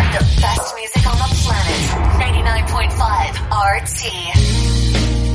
The best music on the planet. 99.5 RT.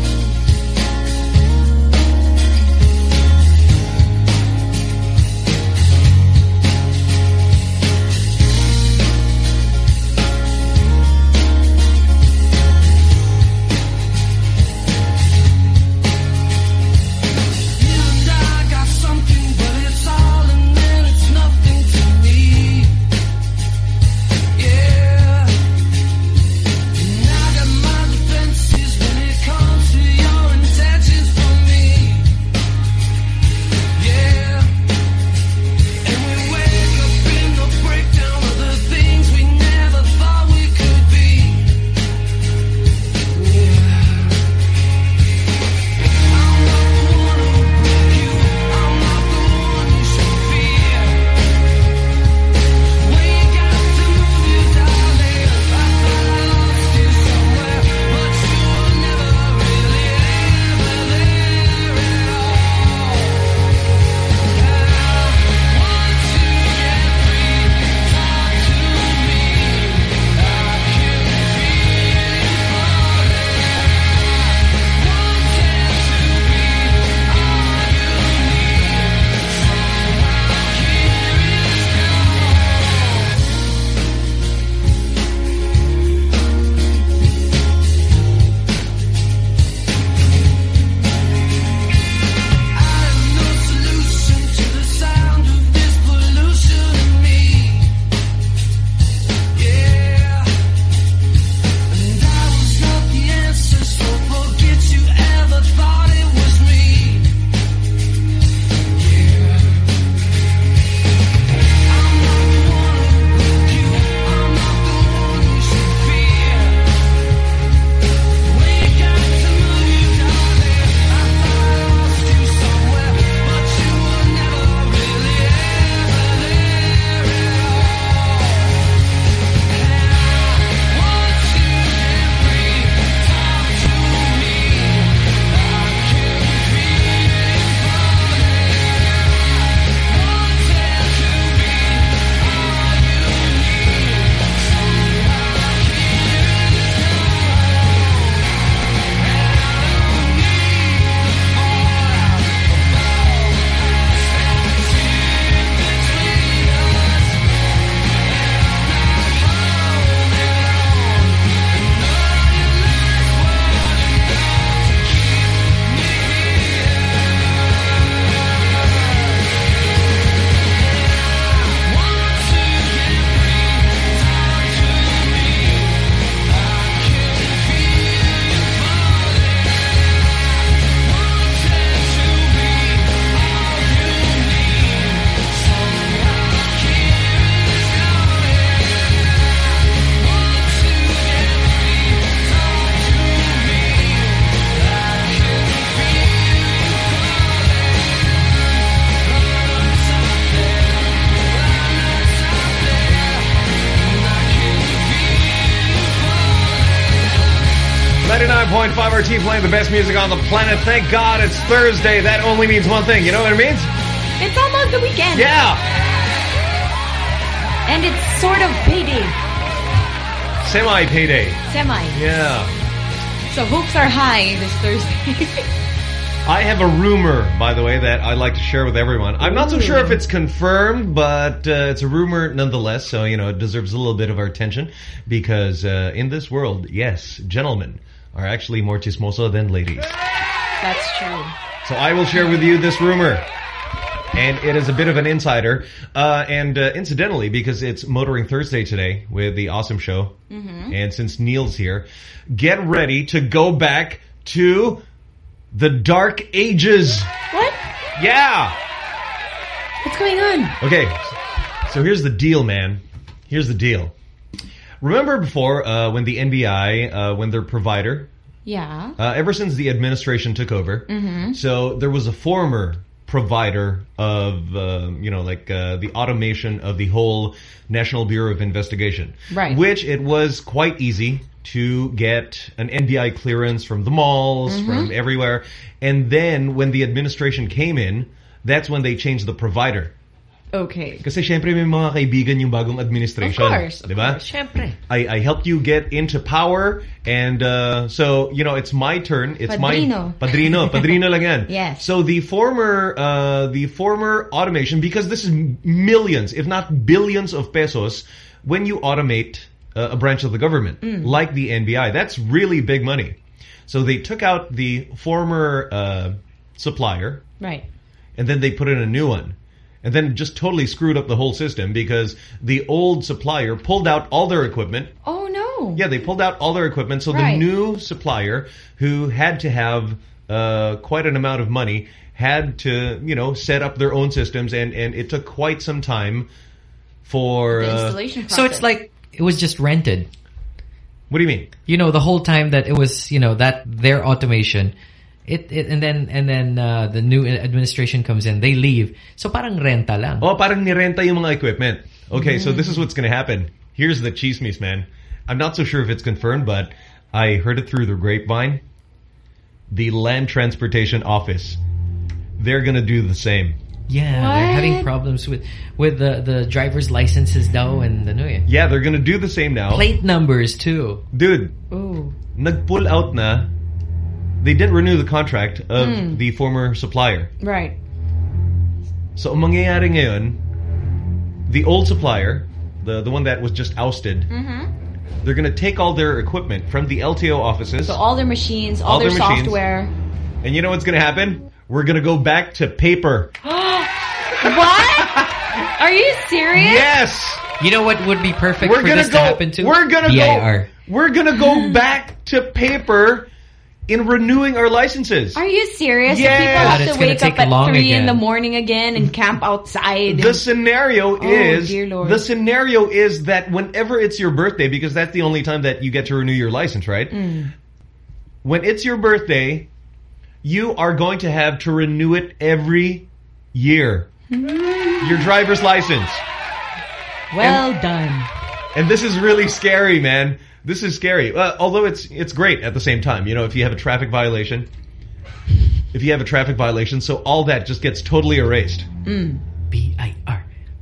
RT playing the best music on the planet. Thank God it's Thursday. That only means one thing. You know what it means? It's almost the weekend. Yeah. And it's sort of payday. Semi-payday. Semi. Yeah. So hopes are high this Thursday. I have a rumor, by the way, that I'd like to share with everyone. I'm not so sure if it's confirmed, but it's a rumor nonetheless. So, you know, it deserves a little bit of our attention. Because in this world, yes, gentlemen are actually more chismoso than ladies. That's true. So I will share with you this rumor. And it is a bit of an insider. And incidentally, because it's Motoring Thursday today with the Awesome Show, and since Neil's here, get ready to go back to the Dark Ages. What? Yeah. What's going on? Okay, so here's the deal, man. Here's the deal. Remember before when the NBI, when their provider, ever since the administration took over, so there was a former provider of, the automation of the whole National Bureau of Investigation. Right. Which it was quite easy to get an NBI clearance from the malls, from everywhere. And then when the administration came in, that's when they changed the provider. Okay. Kasi syempre may mga kaibigan yung bagong administration. Of course. Diba? Syempre. I helped you get into power, and so it's my turn. It's Padrino. Padrino lang yan. Yes. So the former automation, because this is millions, if not billions of pesos, when you automate a branch of the government, like the NBI, that's really big money. So they took out the former supplier, right, and then they put in a new one. And then just totally screwed up the whole system because the old supplier pulled out all their equipment. Oh, no. Yeah, they pulled out all their equipment. So the new supplier, who had to have quite an amount of money, had to, set up their own systems. And it took quite some time for... the installation process. So it's like it was just rented. What do you mean? The whole time that it was, that their automation... And then the new administration comes in, they leave. So parang renta lang. Oh, parang nirenta yung mga equipment. Okay, so this is what's going to happen. Here's the chismis, man. I'm not so sure if it's confirmed, but I heard it through the grapevine. The Land Transportation Office, they're going to do the same. Yeah, they're having problems with the driver's licenses now and Yeah, they're going to do the same now. Plate numbers too. Dude, nag-pull out na. They didn't renew the contract of the former supplier. Right. So, ang mangyayari ngayon, the old supplier, the one that was just ousted, they're going to take all their equipment from the LTO offices. So all their machines, all their software. And you know what's going to happen? We're going to go back to paper. What? Are you serious? Yes. You know what would be perfect for this to happen to? We're going to go back to paper in renewing our licenses. Are you serious? Yeah. People have to wake up at 3 in the morning again and camp outside. The scenario is, dear Lord. The scenario is that whenever it's your birthday, because that's the only time that you get to renew your license, right? When it's your birthday, you are going to have to renew it every year. Your driver's license. Well done. And this is really scary, man. This is scary. Although it's great at the same time. If you have a traffic violation. So all that just gets totally erased. B-I-R.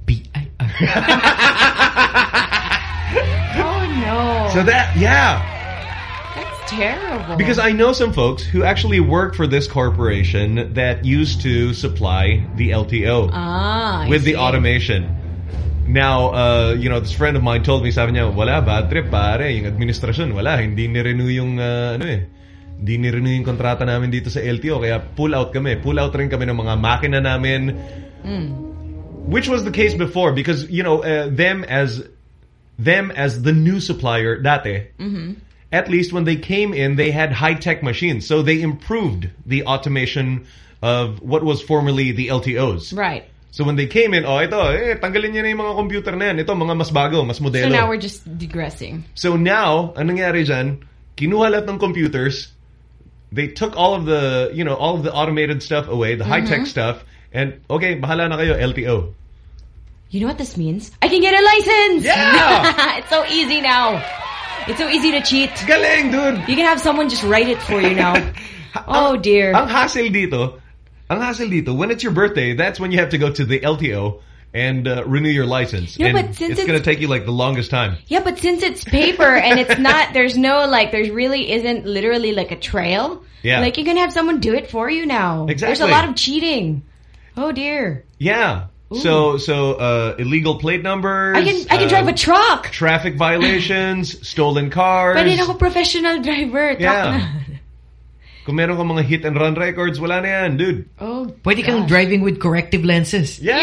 Oh, no. So that's terrible. Because I know some folks who actually work for this corporation that used to supply the LTO with the automation. Now, this friend of mine told me, sabi niya, wala, bad trip, pare. Yung administrasyon, wala. Hindi ni-renew yung, hindi ni-renew yung kontrata namin dito sa LTO. Kaya pull out kami. Pull out rin kami ng mga makina namin. Which was the case before because, them as the new supplier, dati, at least when they came in, they had high-tech machines. So they improved the automation of what was formerly the LTOs. Right. So when they came in, tanggalin niyo na yung mga computer na yan. Ito, mga mas bago, mas modelo. So now we're just digressing. So now, anong nangyari dyan? Kinuha lahat ng computers. They took all of the, all of the automated stuff away, the high-tech stuff, and okay, bahala na kayo, LTO. You know what this means? I can get a license! Yeah! It's so easy now. It's so easy to cheat. Galing, dude! You can have someone just write it for you now. Oh, dear. Ang hassle dito, when it's your birthday, that's when you have to go to the LTO and renew your license. No, and but since it's going to take you like the longest time. Yeah, but since it's paper and it's not, there really isn't literally like a trail. Yeah. Like you can have someone do it for you now. Exactly. There's a lot of cheating. Oh dear. Yeah. Ooh. So illegal plate numbers. I can drive a truck. Traffic violations, stolen cars. Pwede na ako professional driver. Yeah. Kung meron kang mga hit and run records, wala na yan, dude. Oh, pwede kang driving with corrective lenses. Yeah!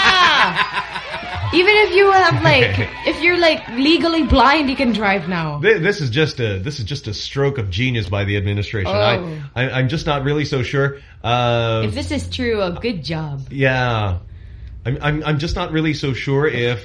Even if you have if you're legally blind, you can drive now. This is just a stroke of genius by the administration. Oh. I'm just not really so sure. If this is true, a good job. Yeah. I'm just not really so sure if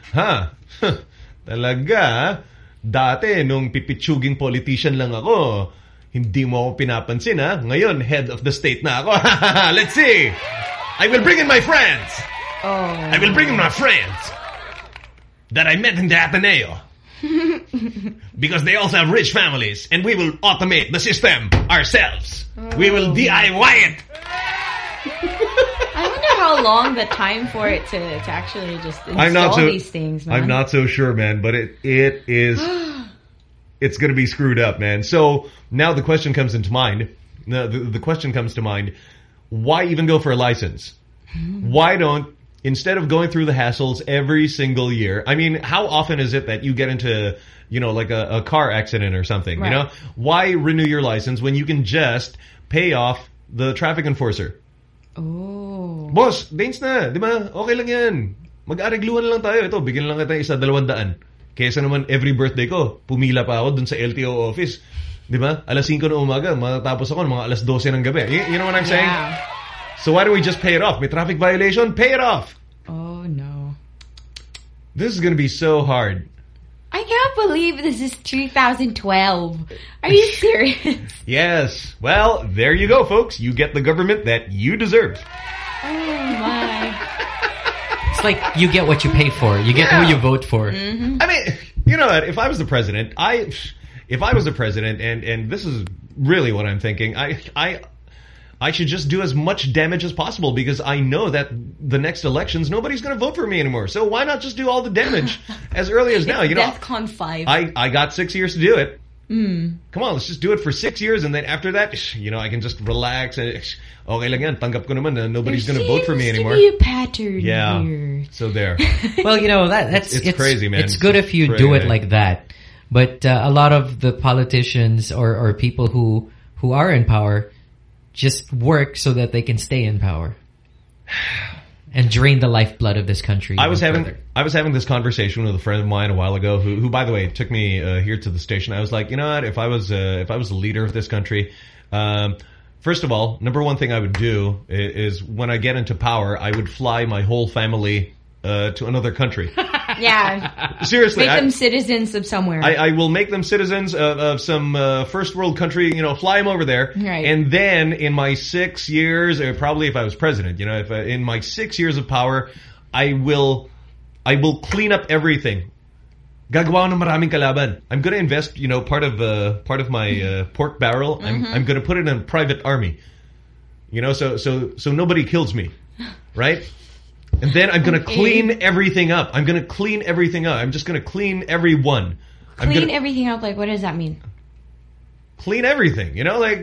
talaga dati nung pipitsuging politician lang ako. Hindi mo ako pinapansin, ha? Ngayon, head of the state na ako. Let's see. I will bring in my friends. I will bring in my friends that I met in the Ateneo. Because they also have rich families. And we will automate the system ourselves. We will DIY it. I wonder how long the time for it to actually just install these things, man. I'm not so sure, man, but it is it's going to be screwed up, man. So now the question comes into mind. The question comes to mind, why even go for a license? Why don't, instead of going through the hassles every single year, I mean, how often is it that you get into, like a car accident or something, right. Why renew your license when you can just pay off the traffic enforcer? Oh. Boss, dains na, di ba? Okay lang yan. Mag-aregluhan lang tayo. Ito, bigyan lang kita 100-200. Kesa naman every birthday ko, pumila pa ako dun sa LTO office. Di ba? Alas 5 na umaga, matatapos ako mga alas 12 ng gabi. You know what I'm saying? Yeah. So why don't we just pay it off? May traffic violation, pay it off. Oh, no. This is going to be so hard. I can't believe this is 2012. Are you serious? Yes. Well, there you go, folks. You get the government that you deserve. Oh, my. It's like you get what you pay for. You get who you vote for. Mm-hmm. I mean, you know what? If I was the president, and this is really what I'm thinking, I should just do as much damage as possible because I know that the next elections, nobody's going to vote for me anymore. So why not just do all the damage as early as now? DEFCON 5. I got 6 years to do it. Come on, let's just do it for 6 years, and then after that, I can just relax. And okay lang yan, tanggap ko naman na nobody's going to vote for me anymore. There seems to be a pattern here. So there. Well, it's crazy, man. It's good if you do it like that. But a lot of the politicians or people who are in power just work so that they can stay in power and drain the lifeblood of this country. I was having this conversation with a friend of mine a while ago who by the way took me here to the station. I was like, you know what? If I was the leader of this country, first of all, number one thing I would do is when I get into power, I would fly my whole family to another country. Yeah. Seriously. Make them citizens of somewhere. I will make them citizens of some first world country, fly them over there. Right. And then in my 6 years, or probably if I was president, if in my 6 years of power, I will clean up everything. Gagawa ng maraming kalaban. I'm going to invest, part of my pork barrel. I'm going to put it in a private army. So nobody kills me. Right? And then I'm going to clean everything up. I'm just going to clean everyone. Clean everything up? Like, what does that mean? Clean everything.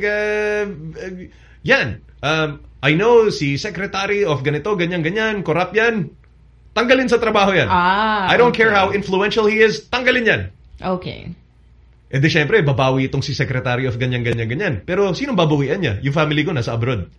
Yan. I know si secretary of ganito, ganyan, corrupt yan. Tanggalin sa trabaho yan. I don't care how influential he is. Tanggalin yan. Okay. E di syempre, babawi itong si secretary of ganyan. Pero sinong babawian niya? Yung family ko nasa abroad.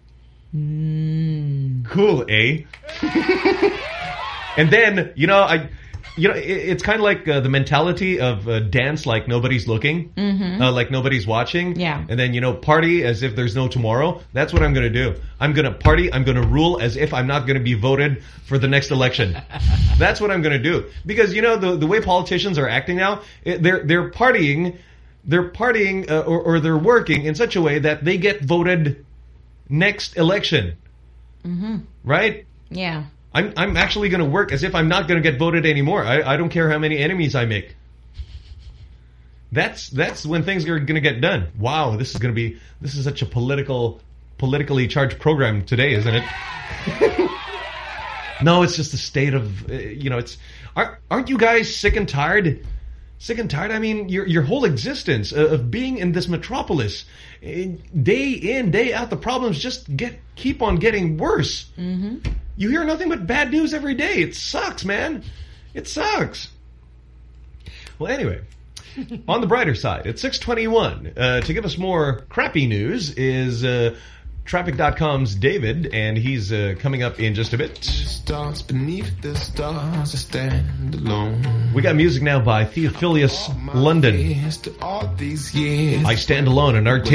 Cool, eh? And then, it's kind of like the mentality of dance like nobody's looking, like nobody's watching. Yeah. And then, party as if there's no tomorrow. That's what I'm going to do. I'm going to party. I'm going to rule as if I'm not going to be voted for the next election. That's what I'm going to do. Because, the way politicians are acting now, they're partying, or they're working in such a way that they get voted next election. Right? Yeah. I'm actually going to work as if I'm not going to get voted anymore. I don't care how many enemies I make. That's when things are going to get done. Wow, this is such a politically charged program today, isn't it? No, it's just the state of aren't you guys sick and tired? Sick and tired? I mean, your whole existence of being in this metropolis, day in, day out, the problems just keep on getting worse. You hear nothing but bad news every day. It sucks, man. It sucks. Well, anyway, on the brighter side, at 6:21, to give us more crappy news is Traffic.com's David, and he's coming up in just a bit. Stars beneath the stars, I stand alone. We got music now by Theophilus London. All these years, I Stand Alone in RT.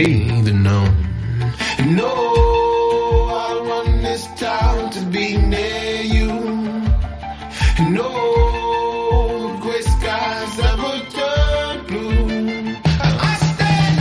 No, I run this town to be near you. No, gray skies ever turn blue. I stand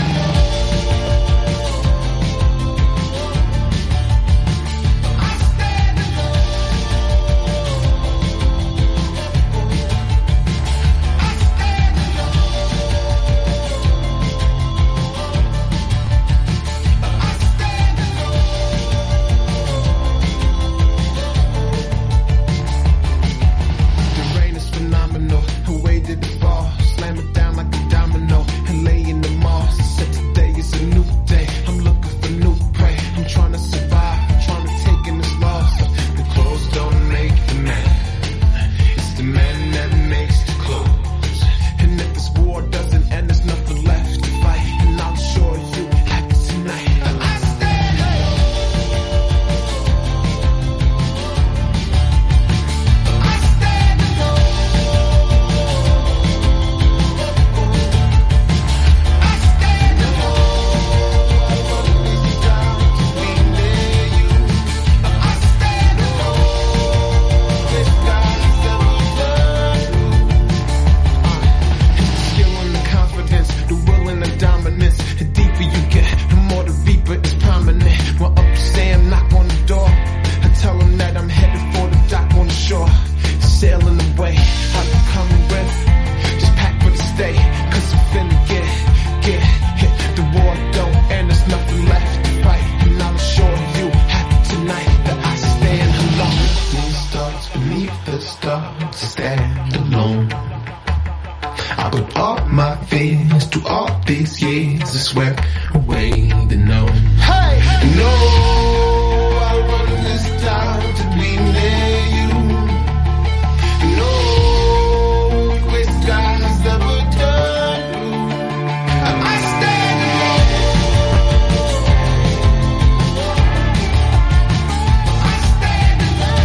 I put all my fears to all these years. I swept away the known. Hey! No, I run this town to be near you. No, gray skies ever turn blue. I stand alone. I stand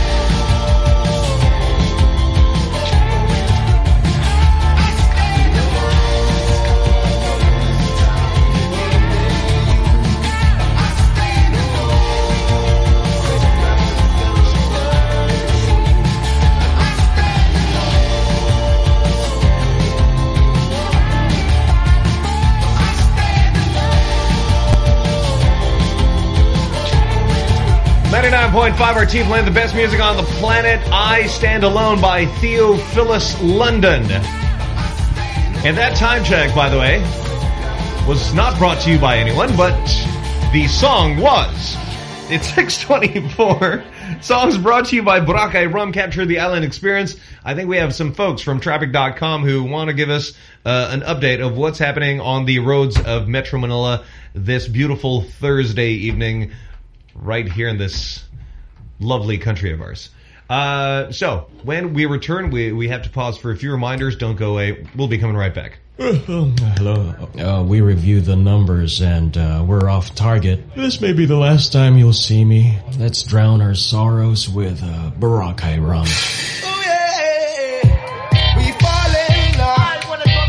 RT playing the best music on the planet. I Stand Alone by Theophilus London. And that time check, by the way, was not brought to you by anyone, but the song was. It's 6:24. Songs brought to you by Boracay Rum. Capture the island experience. I think we have some folks from Traffic.com who want to give us an update of what's happening on the roads of Metro Manila this beautiful Thursday evening right here in this lovely country of ours. So, when we return, we have to pause for a few reminders. Don't go away. We'll be coming right back. Hello. We reviewed the numbers and we're off target. This may be the last time you'll see me. Let's drown our sorrows with Boracay Rum. Oh yeah, we falling love.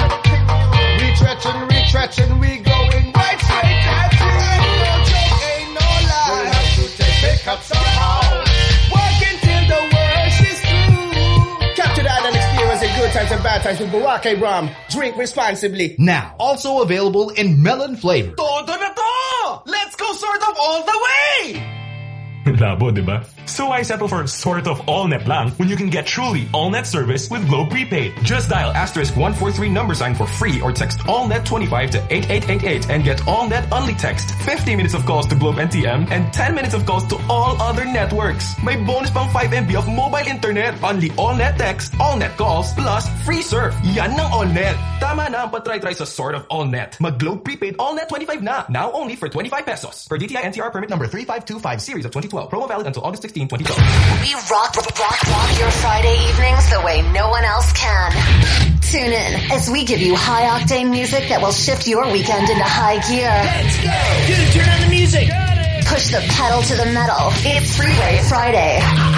Retrenching, we going right straight at you. Ain't no joke, ain't no lie. We'll have to take pickup somehow. Working till the worst is through. Capture that and experience in good times and bad times with Boracay Rum. Drink responsibly. Now, also available in melon flavor. Todo na to! Let's go sort of all the way! Labo, diba? So I settle for sort of all-net lang when you can get truly all-net service with Globe Prepaid. Just dial *143 # for free or text all-net 25 to 8888 and get all-net only text, 50 minutes of calls to Globe NTM, and 10 minutes of calls to all other networks. May bonus pang 5 MB of mobile internet, only all-net text, all-net calls, plus free surf. Yan ng all-net. Tama na ang patry-try sa sort of all-net. Mag-Globe Prepaid all-net 25 na. Now only for 25 pesos. Per DTI NCR permit number 3525 series of 2012. Promo valid until August 16, 2012. We rock your Friday evenings the way no one else can. Tune in as we give you high-octane music that will shift your weekend into high gear. Let's go! Dude, turn on the music! Push the pedal to the metal. It's Freeway Friday.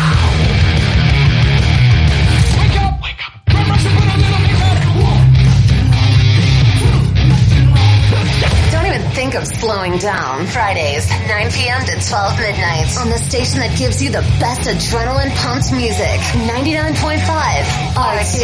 Wake up! Don't even think of slowing down. Fridays, 9 p.m. to 12 midnight on the station that gives you the best adrenaline-pumped music. 99.5 RT.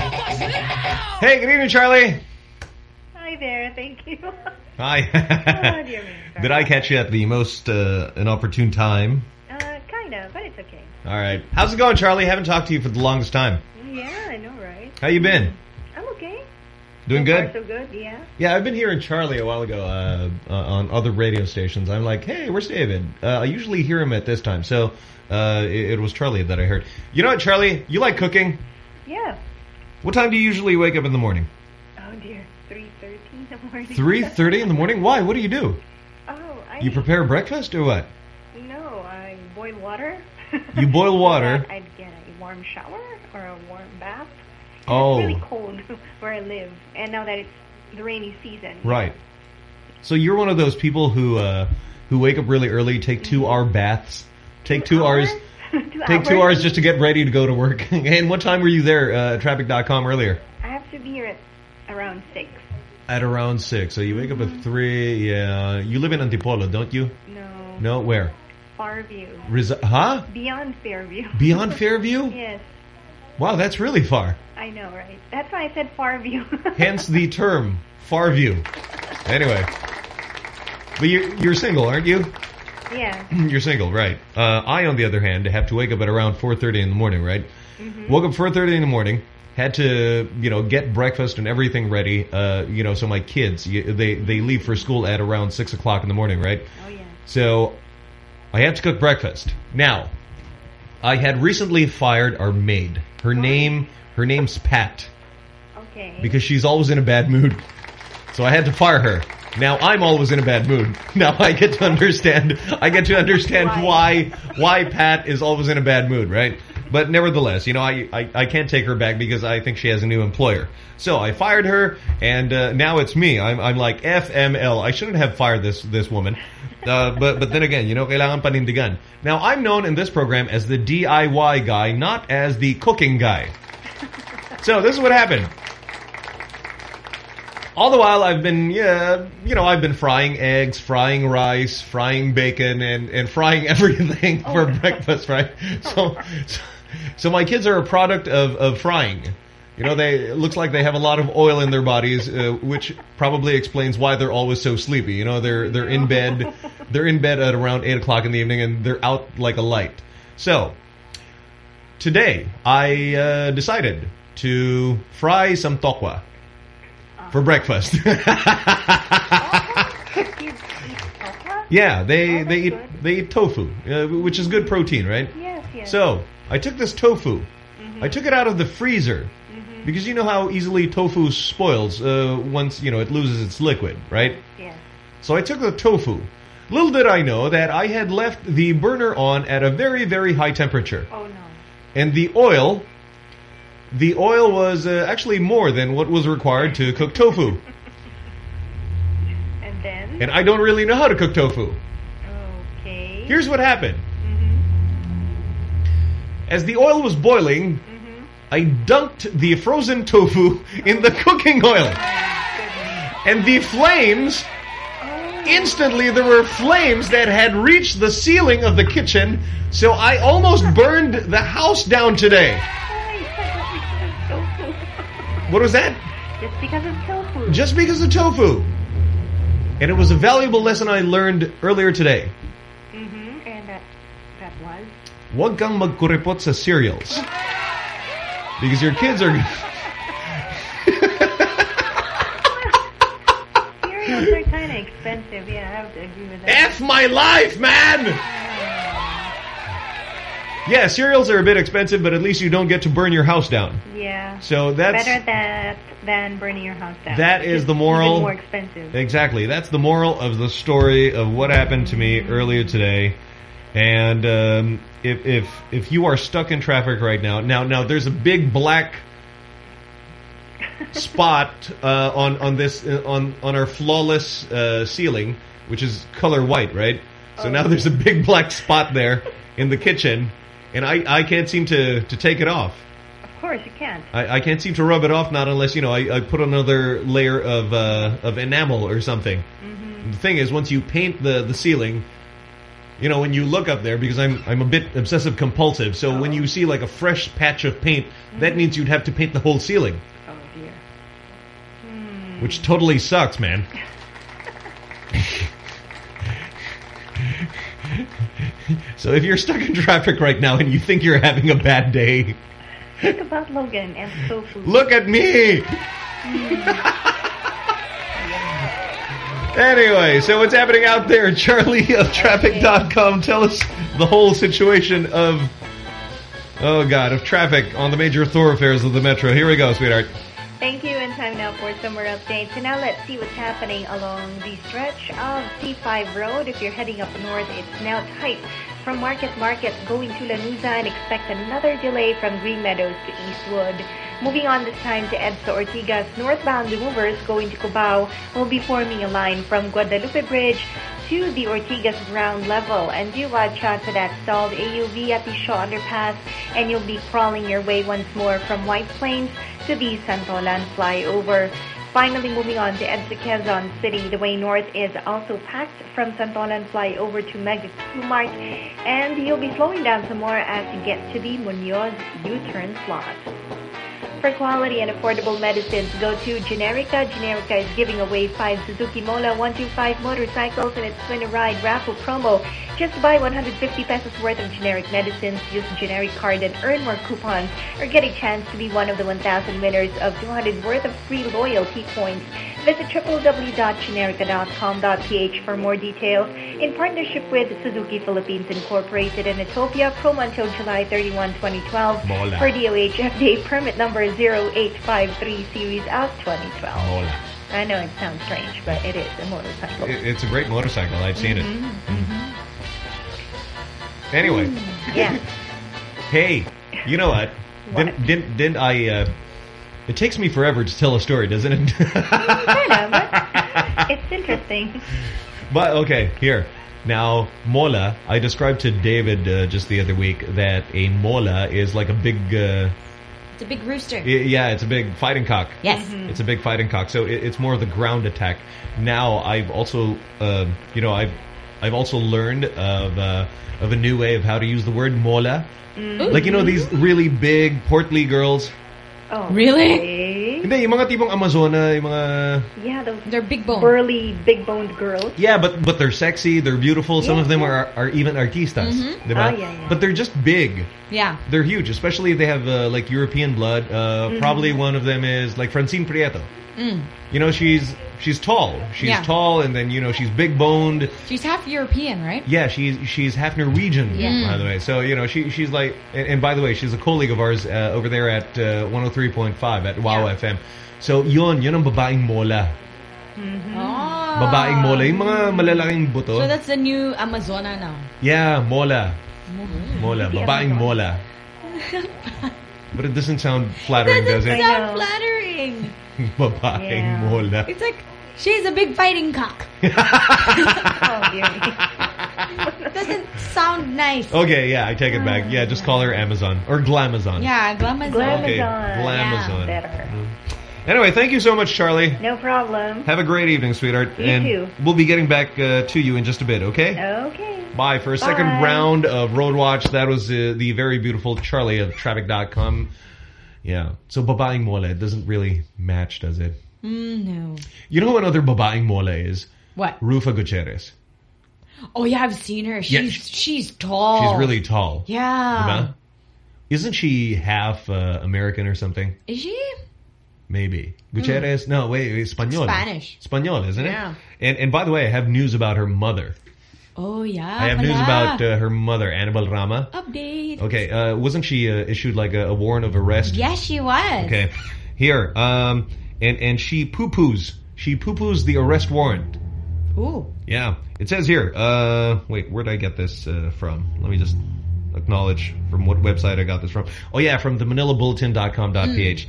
Hey, good evening, Charlie. Hi there, thank you. Hi. Oh, dear me. Did I catch you at the most inopportune time? Kind of, but it's okay. All right. How's it going, Charlie? Haven't talked to you for the longest time. Yeah, I know, right? How you been? I'm okay. Doing So good? far, so good, yeah. Yeah, I've been hearing Charlie a while ago on other radio stations. I'm like, hey, where's David? I usually hear him at this time. So it was Charlie that I heard. You know what, Charlie? You like cooking? Yeah. What time do you usually wake up in the morning? Oh dear, 3:30 in the morning. 3:30 in the morning? Why? What do you do? Oh, You prepare breakfast or what? No, I boil water. You boil water? So that I'd get a warm shower or a warm bath. Oh. It's really cold where I live, and now that it's the rainy season. Right. So you're one of those people who wake up really early, take 2-hour baths, take 2 hours, take 2 hours just to get ready to go to work. And what time were you there at Traffic.com earlier? I have to be here at around 6. At around 6. So you wake up at 3. Yeah. You live in Antipolo, don't you? No. No, where? Fairview. Huh? Beyond Fairview. Beyond Fairview? Yes. Wow, that's really far. I know, right? That's why I said Fairview. Hence the term, Farview. Anyway. But you're single, aren't you? Yeah. You're single, right. I, on the other hand, have to wake up at around 4:30 in the morning, right? Woke up 4:30 in the morning, had to, get breakfast and everything ready, so my kids, they leave for school at around 6 o'clock in the morning, right? Oh, yeah. So I had to cook breakfast. Now, I had recently fired our maid. Her name's Pat. Okay. Because she's always in a bad mood. So I had to fire her. Now I'm always in a bad mood. Now I get to understand why Pat is always in a bad mood, right? But nevertheless, you know, I can't take her back because I think she has a new employer. So I fired her, and now it's me. I'm like FML. I shouldn't have fired this woman. But then again, you know, kailangan panindigan. Now I'm known in this program as the DIY guy, not as the cooking guy. So this is what happened. All the while I've been, I've been frying eggs, frying rice, frying bacon, and frying everything for breakfast, right? So my kids are a product of frying. You know, it looks like they have a lot of oil in their bodies, which probably explains why they're always so sleepy. You know, they're in bed at around 8 o'clock in the evening, and they're out like a light. So today I decided to fry some tokwa for breakfast. Yeah, they eat tofu, which is good protein, right? Yes. So I took this tofu. I took it out of the freezer because you know how easily tofu spoils once it loses its liquid, right? Yes. So I took the tofu. Little did I know that I had left the burner on at a very, very high temperature. Oh no. And the oil was actually more than what was required to cook tofu. And then? And I don't really know how to cook tofu. Okay. Here's what happened. As the oil was boiling, I dunked the frozen tofu in the cooking oil. And the flames, instantly there were flames that had reached the ceiling of the kitchen, so I almost burned the house down today. What was that? Just because of tofu. Just because of tofu. And it was a valuable lesson I learned earlier today. And that was? Huwag kang magkuripot sa cereals. Because your kids are... Cereals are kind of expensive. Yeah, I have to agree with that. F my life, man! Yeah, cereals are a bit expensive, but at least you don't get to burn your house down. Yeah. So that's... Better than burning your house down. That is the moral... Even more expensive. Exactly. That's the moral of the story of what happened to me earlier today. And if you are stuck in traffic right now there's a big black spot on our flawless ceiling, which is color white, right? So now there's a big black spot there in the kitchen, and I can't seem to take it off. Of course you can't. I can't seem to rub it off, not unless I put another layer of enamel or something. The thing is, once you paint the ceiling, when you look up there, because I'm a bit obsessive compulsive, so when you see like a fresh patch of paint, that means you'd have to paint the whole ceiling. Oh dear. Which totally sucks, man. So if you're stuck in traffic right now and you think you're having a bad day, think about Logan and tofu. Look at me! Anyway, so what's happening out there? Charlie of Traffic.com. Tell us the whole situation of traffic on the major thoroughfares of the metro. Here we go, sweetheart. Thank you, and time now for summer updates. And now let's see what's happening along the stretch of C5 Road. If you're heading up north, it's now tight from Market going to Lanuza, and expect another delay from Green Meadows to Eastwood. Moving on this time to EDSA Ortigas, northbound movers going to Cubao will be forming a line from Guadalupe Bridge to the Ortigas ground level. And do watch out for that stalled AUV at the Shaw Underpass, and you'll be crawling your way once more from White Plains to the Santolan flyover. Finally, moving on to EDSA Quezon City, the way north is also packed from Santolan flyover to Mega Q-Mart, and you'll be slowing down some more as you get to the Muñoz U-turn slot. For quality and affordable medicines, go to Generica. Generica is giving away 5 Suzuki Mola 125 motorcycles in its Win a Ride raffle promo. Just buy 150 pesos worth of generic medicines, use generic card and earn more coupons, or get a chance to be one of the 1,000 winners of 200 worth of free loyalty points. Visit www.generica.com.ph for more details. In partnership with Suzuki Philippines Incorporated and Ethiopia, promo until July 31, 2012. Bola. For DOH FDA permit number 0853 series of 2012. Mola. I know it sounds strange, but it is a motorcycle. It's a great motorcycle. I've seen it. Anyway. Yeah. Hey, you know what? Didn't I... it takes me forever to tell a story, doesn't it? Kind of, but it's interesting. But, okay, here. Now, mola, I described to David just the other week that a mola is like a big... it's a big rooster. Yeah, it's a big fighting cock. Yes. It's a big fighting cock. So it's more of the ground attack. Now, I've also, I've also learned of a new way of how to use the word mola. Like, these really big, portly girls. Oh, really? Okay. Hindi, yung mga tipong Amazona, yung mga... Yeah, they're big boned. Burly, big-boned girls. Yeah, but they're sexy, they're beautiful. Some of them are even artistas. Diba? Oh, yeah. But they're just big. Yeah. They're huge, especially if they have, like, European blood. Probably one of them is, like, Francine Prieto. She's tall. She's tall, and then, she's big-boned. She's half European, right? Yeah, she's half Norwegian, by the way. So, she's like... And by the way, she's a colleague of ours over there at 103.5 at WOW FM. So, yun ang babaeng mola. Babaeng mola. Yung mga malalaking buto. So, that's the new Amazona now. Yeah, mola. Mola. Babaeng mola. But it doesn't sound flattering, does it? It doesn't sound flattering. Babaeng mola. It's like, she's a big fighting cock. Oh, dear me. Doesn't sound nice. Okay, yeah, I take it back. Yeah, just call her Amazon. Or Glamazon. Yeah, Glamazon. Okay, Glamazon. Yeah, better. Anyway, thank you so much, Charlie. No problem. Have a great evening, sweetheart. You too. We'll be getting back to you in just a bit, okay? Okay. Bye. For a second round of Road Watch, that was the very beautiful Charlie of Traffic.com. Yeah. So, babaeng mola, it doesn't really match, does it? No. You know who another babaeng mola is? What? Rufa Gutierrez. Oh, yeah, I've seen her. She's tall. She's really tall. Yeah. Diba? Isn't she half American or something? Is she? Maybe. Gutierrez? No, wait, Espanol. Spanish. Espanol, isn't it? Yeah. And by the way, I have news about her mother. Oh, yeah. I have news about her mother, Annabel Rama. Update. Okay, wasn't she issued like a warrant of arrest? Yes, she was. Okay. Here, and she poo-poos. She poo-poos the arrest warrant. Ooh. Yeah. It says here, wait, where'd I get this from? Let me just acknowledge from what website I got this from. Oh, yeah, from the manilabulletin.com.ph.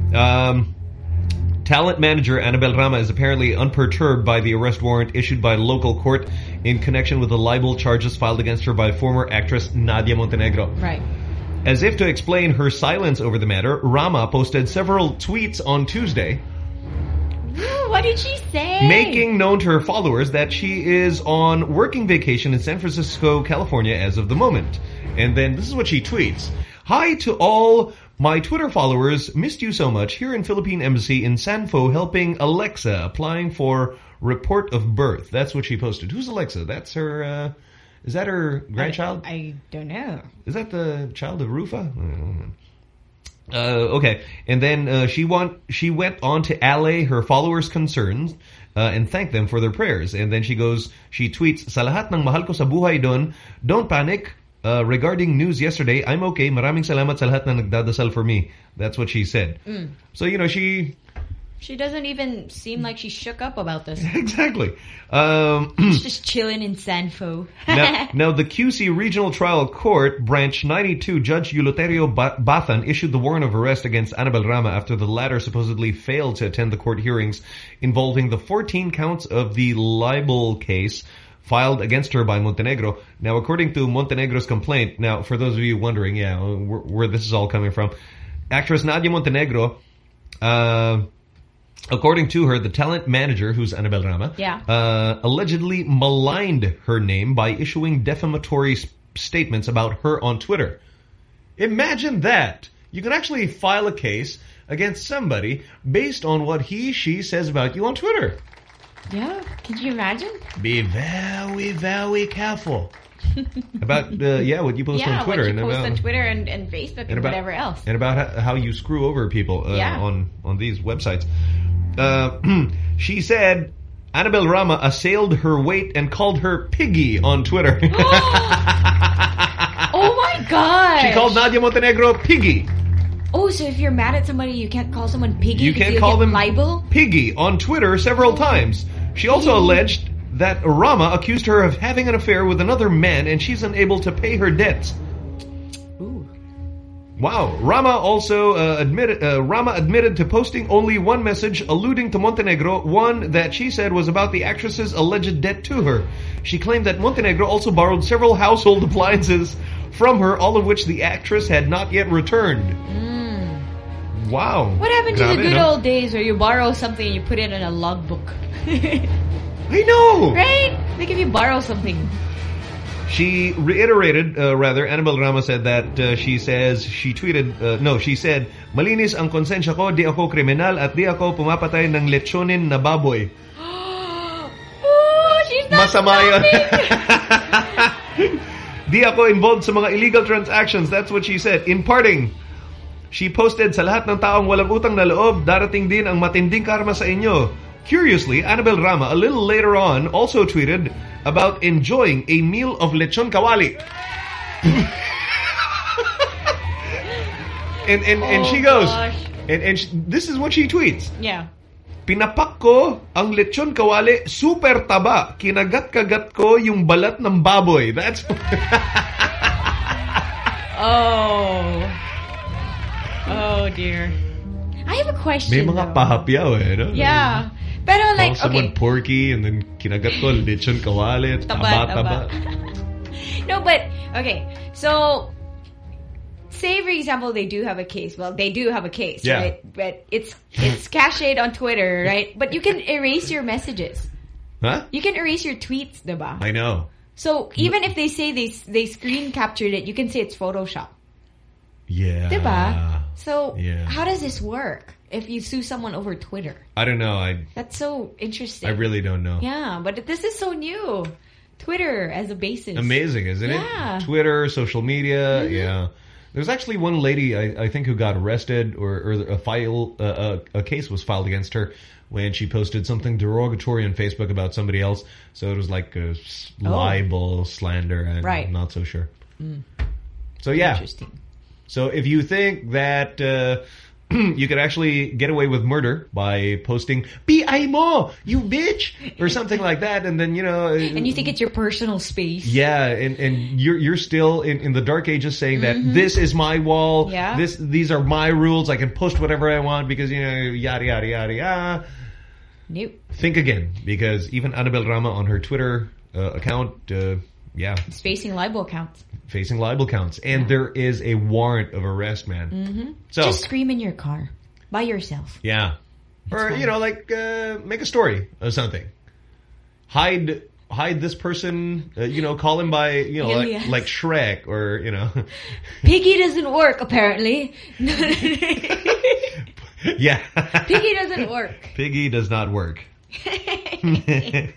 Talent manager Annabel Rama is apparently unperturbed by the arrest warrant issued by a local court in connection with the libel charges filed against her by former actress Nadia Montenegro. Right. As if to explain her silence over the matter, Rama posted several tweets on Tuesday. Ooh, what did she say? Making known to her followers that she is on working vacation in San Francisco, California as of the moment. And then this is what she tweets. Hi to all my Twitter followers. Missed you so much. Here in Philippine Embassy in Sanfo helping Alexa applying for report of birth. That's what she posted. Who's Alexa? That's her... is that her grandchild? I don't know. Is that the child of Rufa? Okay. And then she went on to allay her followers' concerns and thank them for their prayers. And then she tweets, Sa lahat ng mahal ko sa buhay doon, don't panic. Regarding news yesterday, I'm okay. Maraming salamat sa lahat na nagdadasal for me. That's what she said. So, she doesn't even seem like she's shook up about this. Exactly. She's just chilling in Sanfo. now, the QC Regional Trial Court, Branch 92, Judge Euloterio Bathan issued the warrant of arrest against Annabel Rama after the latter supposedly failed to attend the court hearings involving the 14 counts of the libel case filed against her by Montenegro. Now, according to Montenegro's complaint, now, for those of you wondering, where this is all coming from, actress Nadia Montenegro, according to her, the talent manager, who's Annabel Rama, allegedly maligned her name by issuing defamatory statements about her on Twitter. Imagine that. You can actually file a case against somebody based on what she says about you on Twitter. Yeah, could you imagine? Be very, very careful about what you post on Twitter. What you post on Twitter and Facebook and whatever else. And about how you screw over people on these websites. She said Annabel Rama assailed her weight and called her piggy on Twitter. Oh my God! She called Nadia Montenegro piggy. Oh, so if you're mad at somebody, you can't call someone piggy? You can't call them libel? piggy on Twitter several times. She also alleged that Rama accused her of having an affair with another man and she's unable to pay her debts. Ooh. Wow. Rama admitted to posting only one message alluding to Montenegro, one that she said was about the actress's alleged debt to her. She claimed that Montenegro also borrowed several household appliances from her, all of which the actress had not yet returned. Wow. What happened to the good old days where you borrow something and you put it in a logbook? I know! Right? Like if you borrow something. She reiterated, Annabel Rama said that she said, malinis ang konsensya ko, di ako kriminal at di ako pumapatay ng lechonin na baboy. Oh, she's not Masama yun. Di ako involved sa mga illegal transactions. That's what she said. In parting, she posted, sa lahat ng taong walang utang na loob, darating din ang matinding karma sa inyo. Curiously, Annabel Rama, a little later on, also tweeted about enjoying a meal of lechon kawali. and she goes, this is what she tweets. Yeah. Pinapak ko ang lechon kawali, super taba. Kinagat-kagat ko yung balat ng baboy. That's... Oh dear. I have a question. May mga pahapyaw no? Yeah. Pero like, someone porky and then kinagat ko lechon kawali, taba. No, but, okay. So, say for example they do have a case. Well, they do have a case, right? But it's cached on Twitter, right? But you can erase your messages. Huh? You can erase your tweets, diba? I know. So even if they say they screen captured it, you can say it's Photoshop. Yeah. Diba? So how does this work if you sue someone over Twitter? I don't know. That's so interesting. I really don't know. Yeah, but this is so new. Twitter as a basis. Amazing, isn't it? Twitter, social media, yeah. There's actually one lady, I think, who got arrested or a case was filed against her when she posted something derogatory on Facebook about somebody else. So it was like a libel, slander, and I'm not so sure. So yeah. Interesting. So if you think that you could actually get away with murder by posting "P.I. mo, you bitch" or something like that, and then and you think it's your personal space. Yeah, and you're still in the dark ages saying that this is my wall. Yeah. These are my rules. I can post whatever I want because yada yada yada yada. Nope. Think again, because even Annabel Rama on her Twitter account, it's facing libel counts. Facing libel counts. And there is a warrant of arrest, man. So just scream in your car by yourself. Yeah. Or, make a story or something. Hide this person, call him by, like Shrek or, Piggy doesn't work, apparently. Yeah. Piggy doesn't work. Piggy does not work. Okay,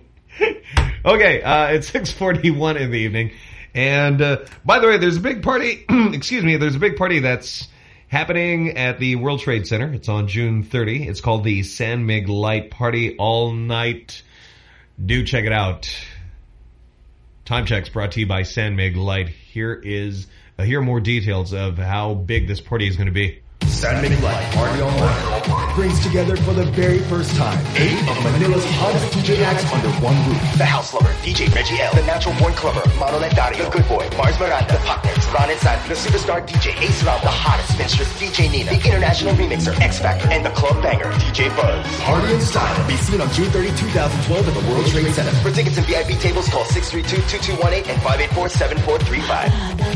it's 6:41 in the evening. And, by the way, there's a big party, there's a big party that's happening at the World Trade Center. It's on June 30. It's called the San Mig Light Party All Night. Do check it out. Time checks brought to you by San Mig Light. Here are more details of how big this party is going to be. San Mig Light Party Online brings together for the very first time 8 of Manila's hottest DJ acts under one roof. The House Lover, DJ Reggie L. The Natural Born Clubber, Manolete Dario. The Good Boy, Mars Miranda. The Partners, Ron and Sandy. The Superstar DJ, Ace Ramos. The Hottest Mistress, DJ Nina. The International Remixer, X Factor. And the Club Banger, DJ Buzz. Party in Style. Be seen on June 30, 2012 at the World Trade Center. For tickets and VIP tables, call 632-2218 and 584-7435.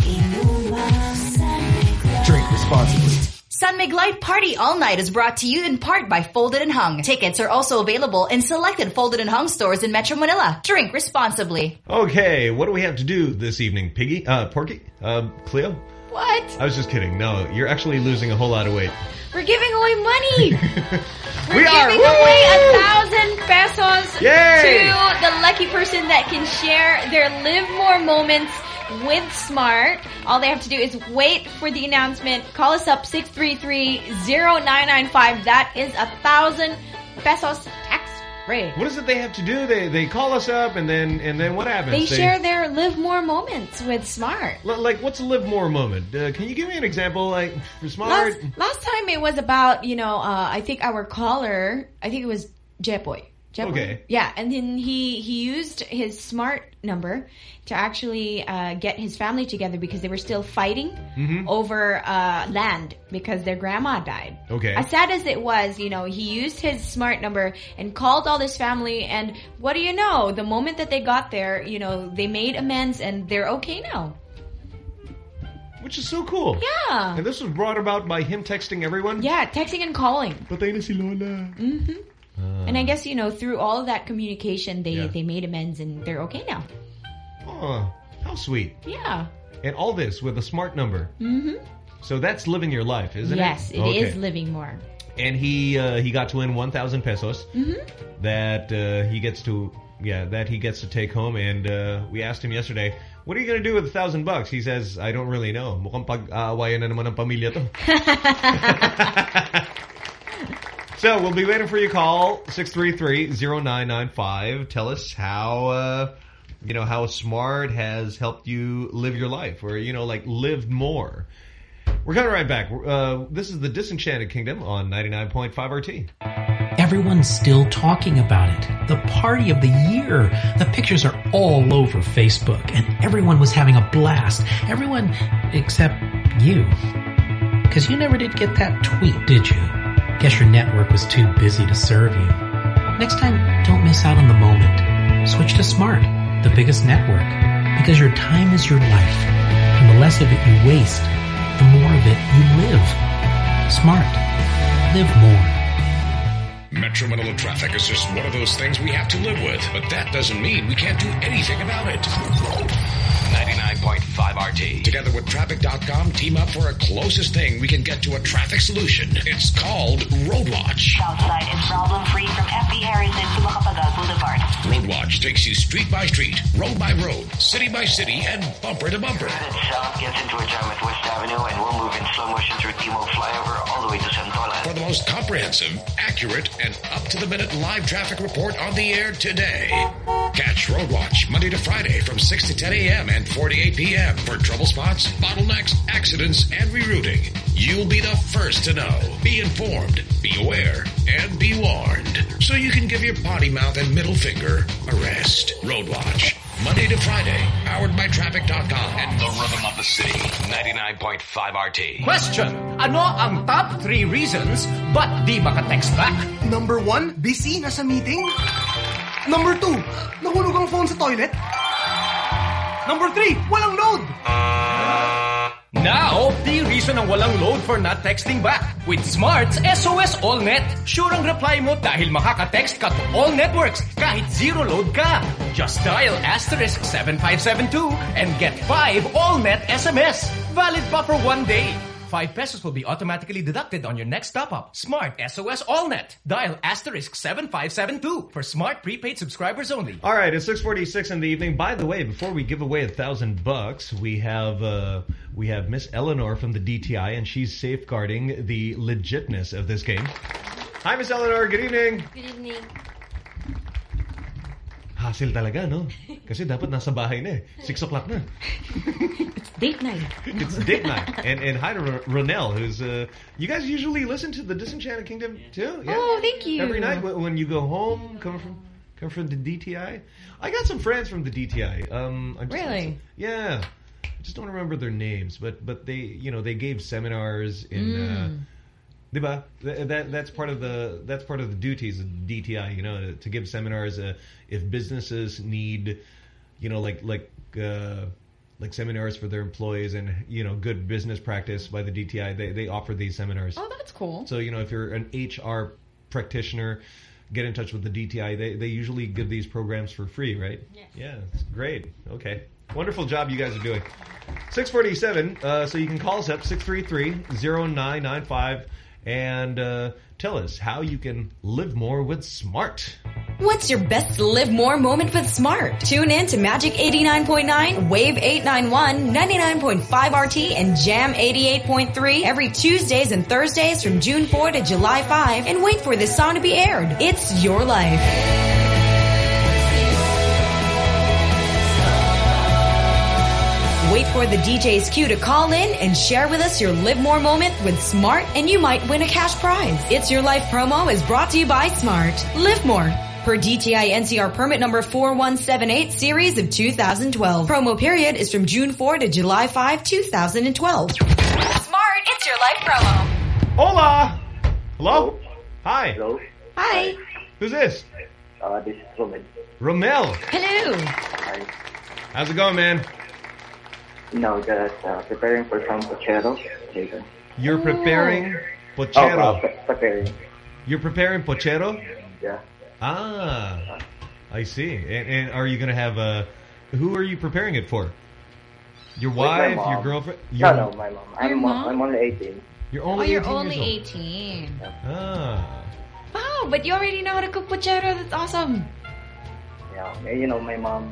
Drink responsibly. San Mig Light Party All Night is brought to you in part by Folded and Hung. Tickets are also available in selected Folded and Hung stores in Metro Manila. Drink responsibly. Okay, what do we have to do this evening, Piggy? Porky? Cleo? What? I was just kidding. No, you're actually losing a whole lot of weight. We're giving away money. We're giving away 1,000 pesos Yay! to the lucky person that can share their Live More moments with Smart. All they have to do is wait for the announcement. Call us up 633-0995. That is 1,000 pesos tax Right. What is it they have to do? They call us up and then what happens? They share their Live More moments with Smart. Like, what's a Live More moment? Can you give me an example, like, for Smart? Last time it was about, I think our caller, I think it was Jepoy. Okay. Yeah, and then he used his Smart number to actually get his family together because they were still fighting over land because their grandma died. Okay. As sad as it was, he used his Smart number and called all his family, and what do you know? The moment that they got there, they made amends and they're okay now. Which is so cool. Yeah. And this was brought about by him texting everyone? Yeah, texting and calling. Patay na si Lola. And I guess, through all of that communication, they made amends and they're okay now. Oh, how sweet. Yeah. And all this with a Smart number. So that's living your life, isn't it? Yes, it is living more. And he got to win 1,000 pesos that he gets to take home. And we asked him yesterday, what are you going to do with $1,000? He says, I don't really know. Mukhang pag-aawayan na naman ng pamilya to. So we'll be waiting for your call, 633-0995. Tell us how how Smart has helped you live your life, or live more. We're coming right back. This is the Disenchanted Kingdom on 99.5 RT. Everyone's still talking about it. The party of the year. The pictures are all over Facebook, and everyone was having a blast. Everyone except you. Because you never did get that tweet, did you? Guess your network was too busy to serve you. Next time, don't miss out on the moment. Switch to Smart, the biggest network. Because your time is your life. And the less of it you waste, the more of it you live. Smart. Live more. Metro Manila traffic is just one of those things we have to live with. But that doesn't mean we can't do anything about it. 99.5 RT. Together with Traffic.com, team up for a closest thing we can get to a traffic solution. It's called Roadwatch. Southside is problem-free from FB Harrison to Macapagal Boulevard. Roadwatch takes you street by street, road by road, city by city, and bumper to bumper. South gets into a jam at West Avenue and we'll move in slow motion through Timog Flyover all the way to Santolan. For the most comprehensive, accurate, and up-to-the-minute live traffic report on the air today. Catch Roadwatch Monday to Friday from 6 to 10 a.m. and 4 to 8 p.m. for trouble spots, bottlenecks, accidents, and rerouting. You'll be the first to know. Be informed, be aware, and be warned. So you can give your potty mouth and middle finger a rest. Roadwatch. Monday to Friday, powered by Traffic.com and the rhythm of the city. 99.5 RT. Question. Ano ang top 3 reasons but di maka-text back? Number 1, busy, nasa meeting. Number 2, nahulog ang phone sa toilet. Number 3, walang load. Now, the reason ang walang load for not texting back. With Smart's SOS AllNet. Sure ang reply mo dahil makaka-text ka to all networks kahit zero load ka. Just dial *7572 and get 5 AllNet SMS. Valid pa for 1 day. 5 pesos will be automatically deducted on your next top-up. Smart SOS AllNet. Dial *7572 for Smart prepaid subscribers only. All right, it's 6:46 in the evening. By the way, before we give away $1,000, we have Miss Eleanor from the DTI, and she's safeguarding the legitness of this game. Hi, Miss Eleanor. Good evening. Good evening. Hassle talaga, no? Kasi dapat nasa bahay na eh. 6 o'clock na. It's date night. It's date night. And hi to Ronell, who's... you guys usually listen to the Disenchanted Kingdom, too? Yeah? Oh, thank you. Every night when you go home, come from the DTI. I got some friends from the DTI. Really? Yeah. I just don't remember their names, but they, they gave seminars in... Diba? That's part of the duties of DTI, to give seminars if businesses need, like seminars for their employees and good business practice by the DTI. They offer these seminars. Oh, that's cool. So if you're an HR practitioner, get in touch with the DTI. They usually give these programs for free, right? Yes. Yeah, it's great. Okay. Wonderful job you guys are doing. 6:47. So you can call us up 633-0995. And tell us how you can live more with Smart. What's your best live more moment with Smart? Tune in to Magic 89.9, Wave 891, 99.5 RT, and Jam 88.3 every Tuesdays and Thursdays from June 4 to July 5 and wait for this song to be aired. It's your life. Wait for the DJ's cue to call in and share with us your Live More moment with Smart and you might win a cash prize. It's Your Life promo is brought to you by Smart. Live More. Per DTI NCR permit number 4178 series of 2012. Promo period is from June 4 to July 5, 2012. Smart, it's Your Life promo. Hola! Hello? Hi. Hello? Hi. Who's this? This is Romel. Romel. Hello. Hi. How's it going, man? No, just preparing for some pochero. You're preparing pochero. Preparing. You're preparing pochero? Yeah. Ah, I see. And are you going to have who are you preparing it for? Your wife, your girlfriend? No, my mom. I'm only 18. You're only 18 only years 18. old. Ah. Wow, but you already know how to cook pochero. That's awesome. Yeah, you know, my mom,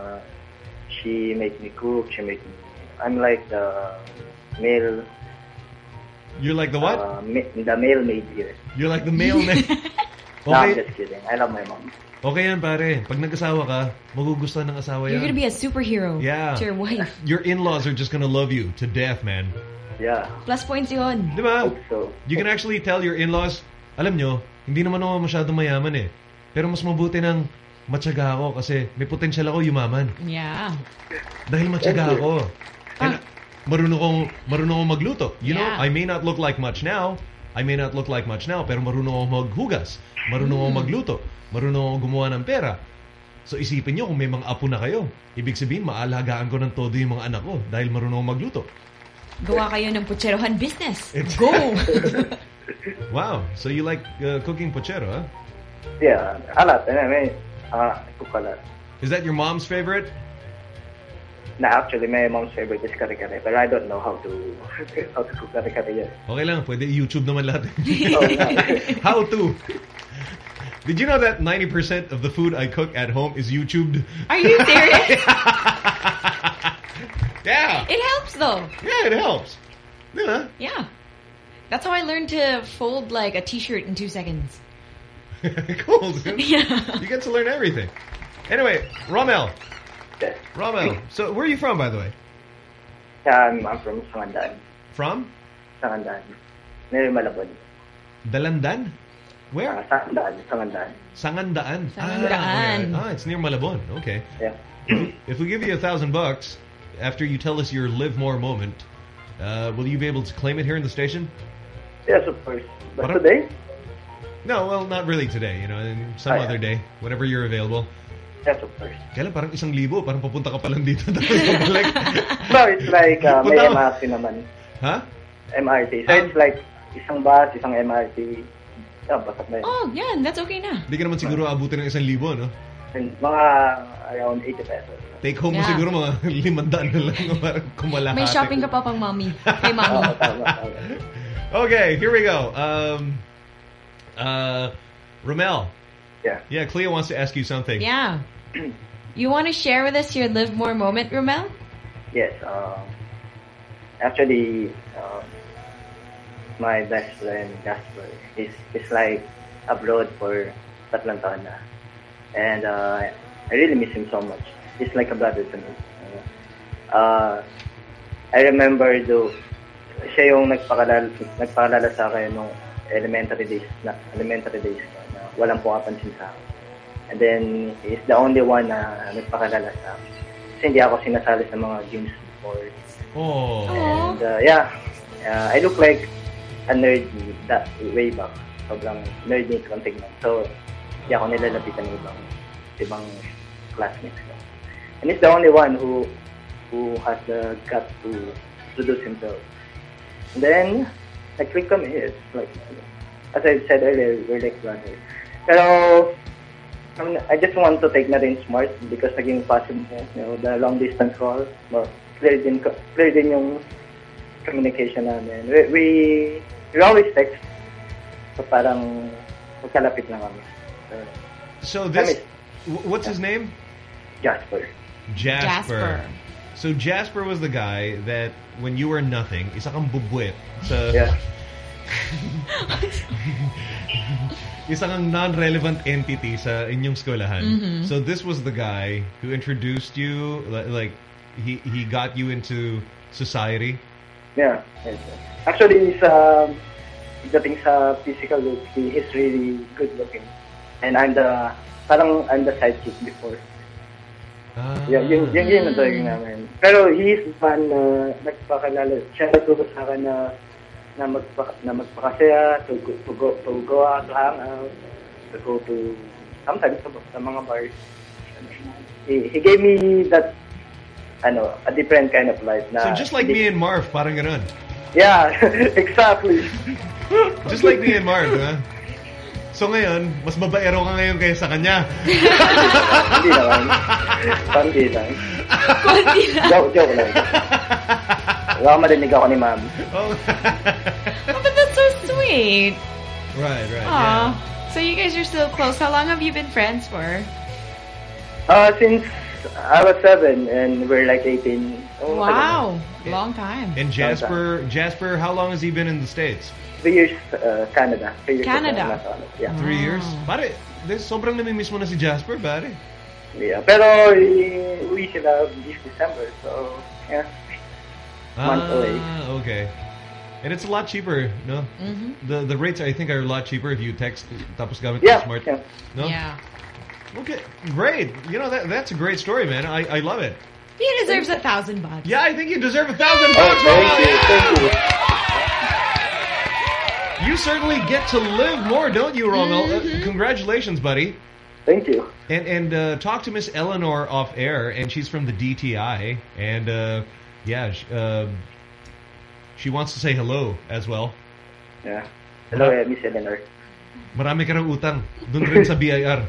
she makes me cook. I'm like the male. You're like the what? The male maid here. You're like the male maid. No, I'm just kidding. I love my mom. Okay yan, pare. Pag nag-asawa ka, magugustuhan ng asawa yan. You're gonna be a superhero to your wife. Your in-laws are just gonna love you to death, man. Yeah. Plus points yun. Diba? So. You can actually tell your in-laws, alam nyo, hindi naman ako masyadong mayaman eh. Pero mas mabuti ng matyaga ako kasi may potential ako yumaman. Yeah. Dahil matyaga ako. And marunong akong magluto. You know, I may not look like much now. Pero marunong akong maghugas. Marunong akong magluto. Marunong akong gumawa ng pera. So isipin nyo kung may mga apo na kayo. Ibig sabihin, maalagaan ko ng todo yung mga anak ko dahil marunong akong magluto. Gawa kayo ng pocherohan business. Go! Wow. So you like cooking pochero, huh? Yeah, a lot. I cook a lot. Is that your mom's favorite? No, actually, my mom's favorite is kare-kare, but I don't know how to cook kare-kare yet. Okay lang, pwede YouTube naman lahat. How to? Did you know that 90% of the food I cook at home is YouTubed? Are you serious? Yeah. It helps though. Yeah, it helps. Yeah. That's how I learned to fold like a t-shirt in 2 seconds. Cool, dude. Yeah. You get to learn everything. Anyway, Romel. Yes. Romel, so where are you from, by the way? I'm from Sangandan. From? Sangandan. Near Malabon. Dalandan? Where? Sangandan. Sangandaan. Sangandaan. It's near Malabon. Okay. Yeah. If we give you $1,000 after you tell us your Live More moment, will you be able to claim it here in the station? Yes, of course. But today? No, well, not really today. You know, some other day, whenever you're available. Yes, of course. Kailan parang 1,000, parang papunta ka pa lang dito. No, it's like may MRT naman. Huh? MRT. So it's like isang bus, isang MRT. Oh, yeah, that's okay na. Hindi ka naman siguro abutin ng 1,000, no? Mga around 80 pesos. Take home mo siguro mga 500 na lang para kumalahati. May shopping ka pa pang mommy. Kay mommy. Okay, here we go. Romel. Yeah, Cleo wants to ask you something. Yeah. You want to share with us your Live More moment, Romel? Yes. Actually, my best friend, Jasper, is like abroad for 3 taon na. And I really miss him so much. He's like a brother to me. I remember siya yung nagpaalala sa akin nung elementary days na walang pumapansin sa akin. And then, he's the only one na nagpakalala sa akin. Kasi hindi ako sinasali sa mga games before. Oh. And I look like a nerd that way back. Sobrang nerdy kong tignan. So, hindi ako nilalapitan ng ibang classmates ko. And he's the only one who has the guts to introduce himself. And then, we come here. Like, as I said earlier, we're like brothers. Pero, I just want to take na rin Smart because naging possible, the long distance call. But clear din yung communication namin. We always text. So parang magkalapit na kami. So, So this, what's his name? Jasper. Jasper. So Jasper was the guy that when you were nothing, isa kang bubwit sa... Yeah. isa kang non-relevant entity sa inyong eskwelahan. Mm-hmm. So this was the guy who introduced you, like he got you into society. Yeah. Yes. Actually, dating sa physical look, he's really good looking, and I'm the sidekick before. Yeah, yun ang talaga namin. Pero he's fun na nagpakalala. Siya nagturo sa akin na magpakasaya, to go out, to hang out, to go to sometimes sa mga bars. He gave me that a different kind of life. Na, so just like me and Marv, parang ganun. Yeah, exactly. Just like me and Marv, huh? So ngayon, mas babaero ka ngayon kaya sa kanya. Hindi naman. Pandi lang. Joke lang. Wala ko marinig ako ni Ma'am. Oh, but that's so sweet. Right. Aww. Yeah. So you guys are still close. How long have you been friends for? Since I was 7 and we're like 18. Wow. Long time. And Jasper, how long has he been in the States? 3 years, Canada. 3 years Canada? Yeah. 3 years? Pare, sobrang namimiss mo na si Jasper, pare. Yeah, pero uwi sila this December, so yeah. Month away. Okay. And it's a lot cheaper, no? Mm-hmm. The rates, I think, are a lot cheaper if you text tapos gamit yung smart. Yeah. No? Yeah. Okay, great. You know, that's a great story, man. I love it. He deserves $1,000. Yeah, I think you deserve $1,000. Thank you. You certainly get to live more, don't you, Rommel? Congratulations, buddy. Thank you. And talk to Miss Eleanor off air, and she's from the DTI, and she wants to say hello as well. Yeah. Hello, Miss Eleanor. Marami ka ng utang dun rin sa BIR.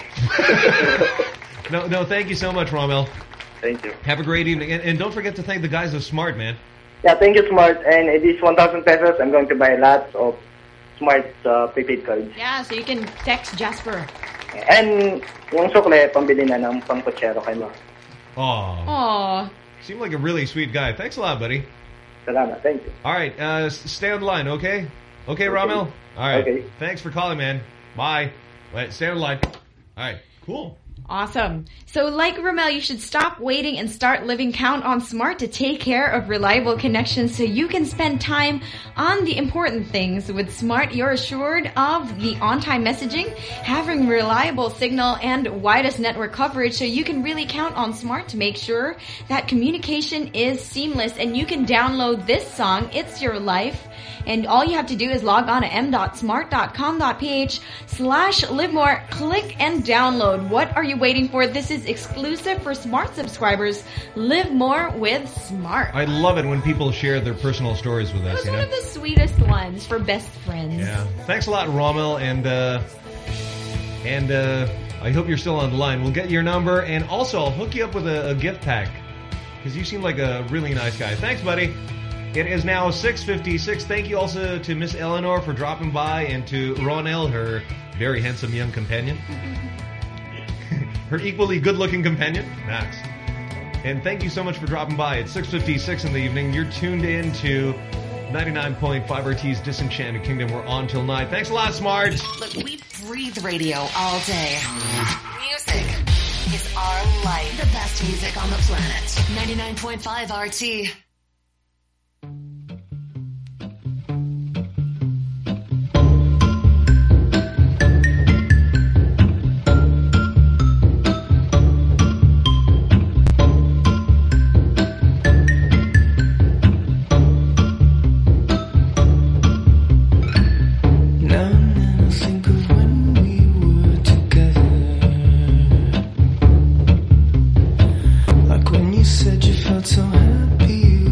No, thank you so much, Rommel. Thank you. Have a great evening, and don't forget to thank the guys of Smart, man. Yeah, thank you, Smart. And this 1,000 pesos, I'm going to buy lots of Smart prepaid cards. Yeah, so you can text Jasper. And yung sukle, pambili na ng pangkutsero kay mo. Aww. Seemed like a really sweet guy. Thanks a lot, buddy. Salamat. Thank you. All right, stay on the line, okay? Okay, Rommel? All right. Okay. Thanks for calling, man. Bye. Wait, stay on the line. All right, cool. Awesome. So like Rommel, you should stop waiting and start living. Count on Smart to take care of reliable connections so you can spend time on the important things. With Smart, you're assured of the on-time messaging, having reliable signal, and widest network coverage, so you can really count on Smart to make sure that communication is seamless. And you can download this song, It's Your Life, and all you have to do is log on to m.smart.com.ph/livemore. Click and download. What are you waiting for? This is exclusive for Smart subscribers. Live more with Smart. I love it when people share their personal stories with us. That's one of the sweetest ones for best friends. Yeah. Thanks a lot, Rommel, and I hope you're still on the line. We'll get your number, and also I'll hook you up with a gift pack because you seem like a really nice guy. Thanks, buddy. It is now 6:56. Thank you also to Miss Eleanor for dropping by, and to Ronel, her very handsome young companion. Her equally good-looking companion, Max. And thank you so much for dropping by. It's 6:56 in the evening. You're tuned in to 99.5 RT's Disenchanted Kingdom. We're on till 9. Thanks a lot, Smart. Look, we breathe radio all day. Music is our life. The best music on the planet. 99.5 RT. Said you felt so happy.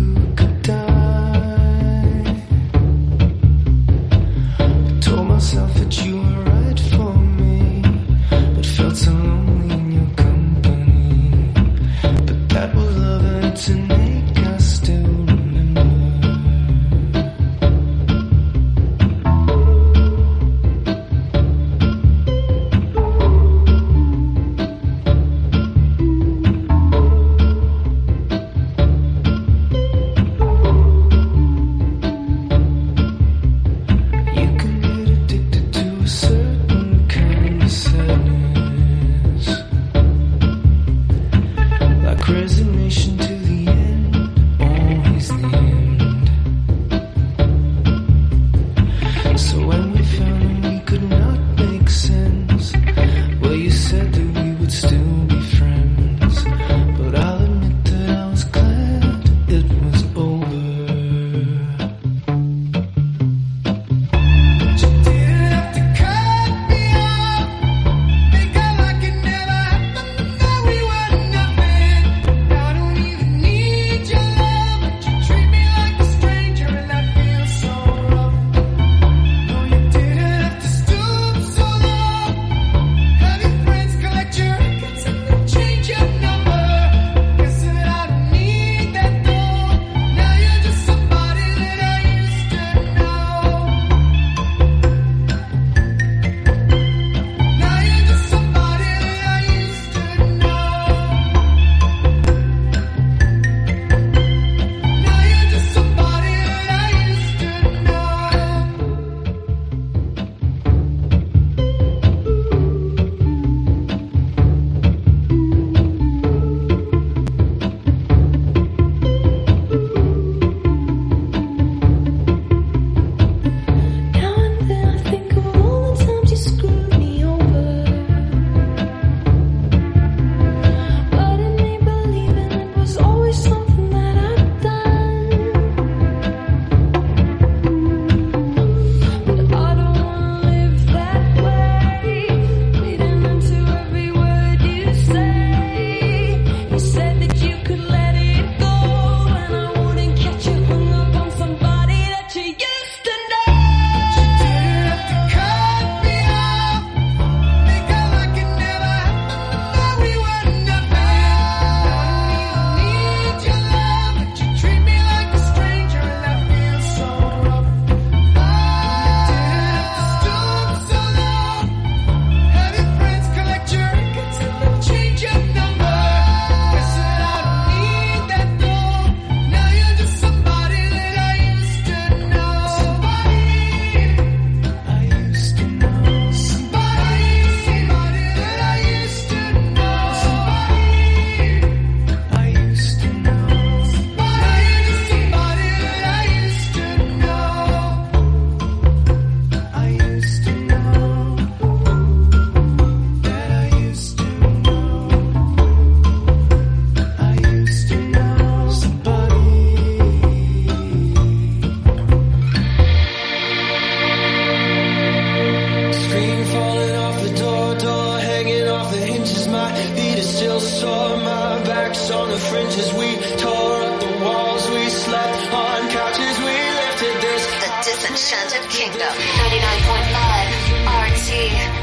Enchanted Kingdom. 99.5 RT.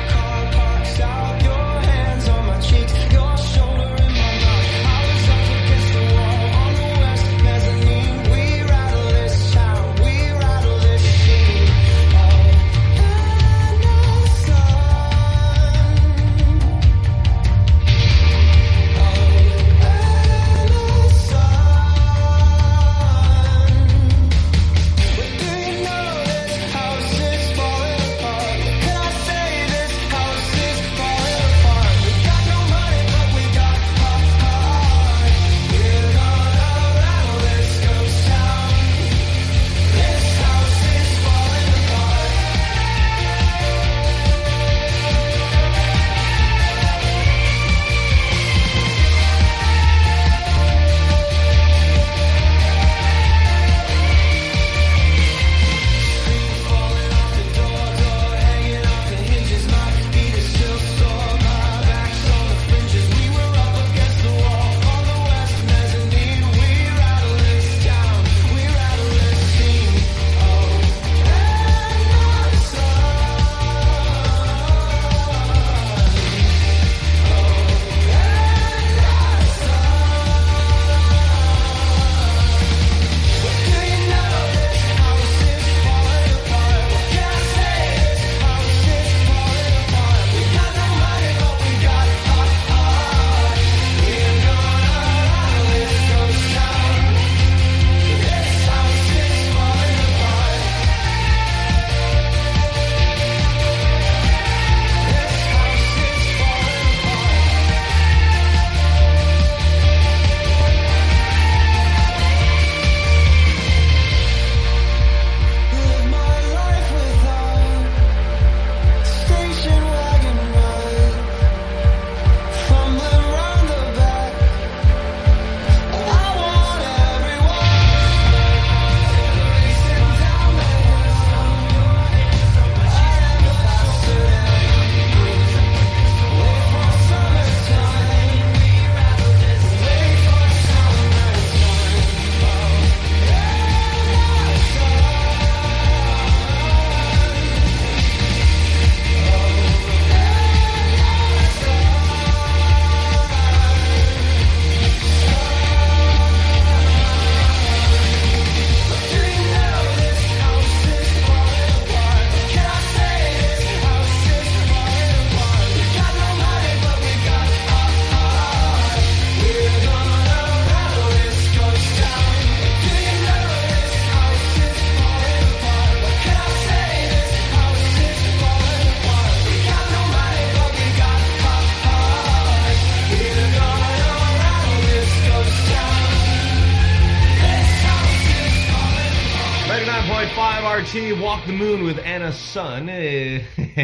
Walk the Moon with Anna Sun. Good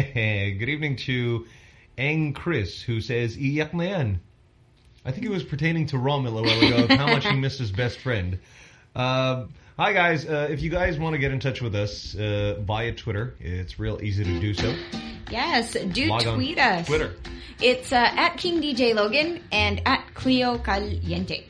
evening to Ang Chris, who says, iyak na yan. I think it was pertaining to Romel a while ago, of how much he missed his best friend. Hi guys, if you guys want to get in touch with us via Twitter, it's real easy to do so. Yes, tweet us. Twitter. It's at King DJ Logan and at Cleo Caliente.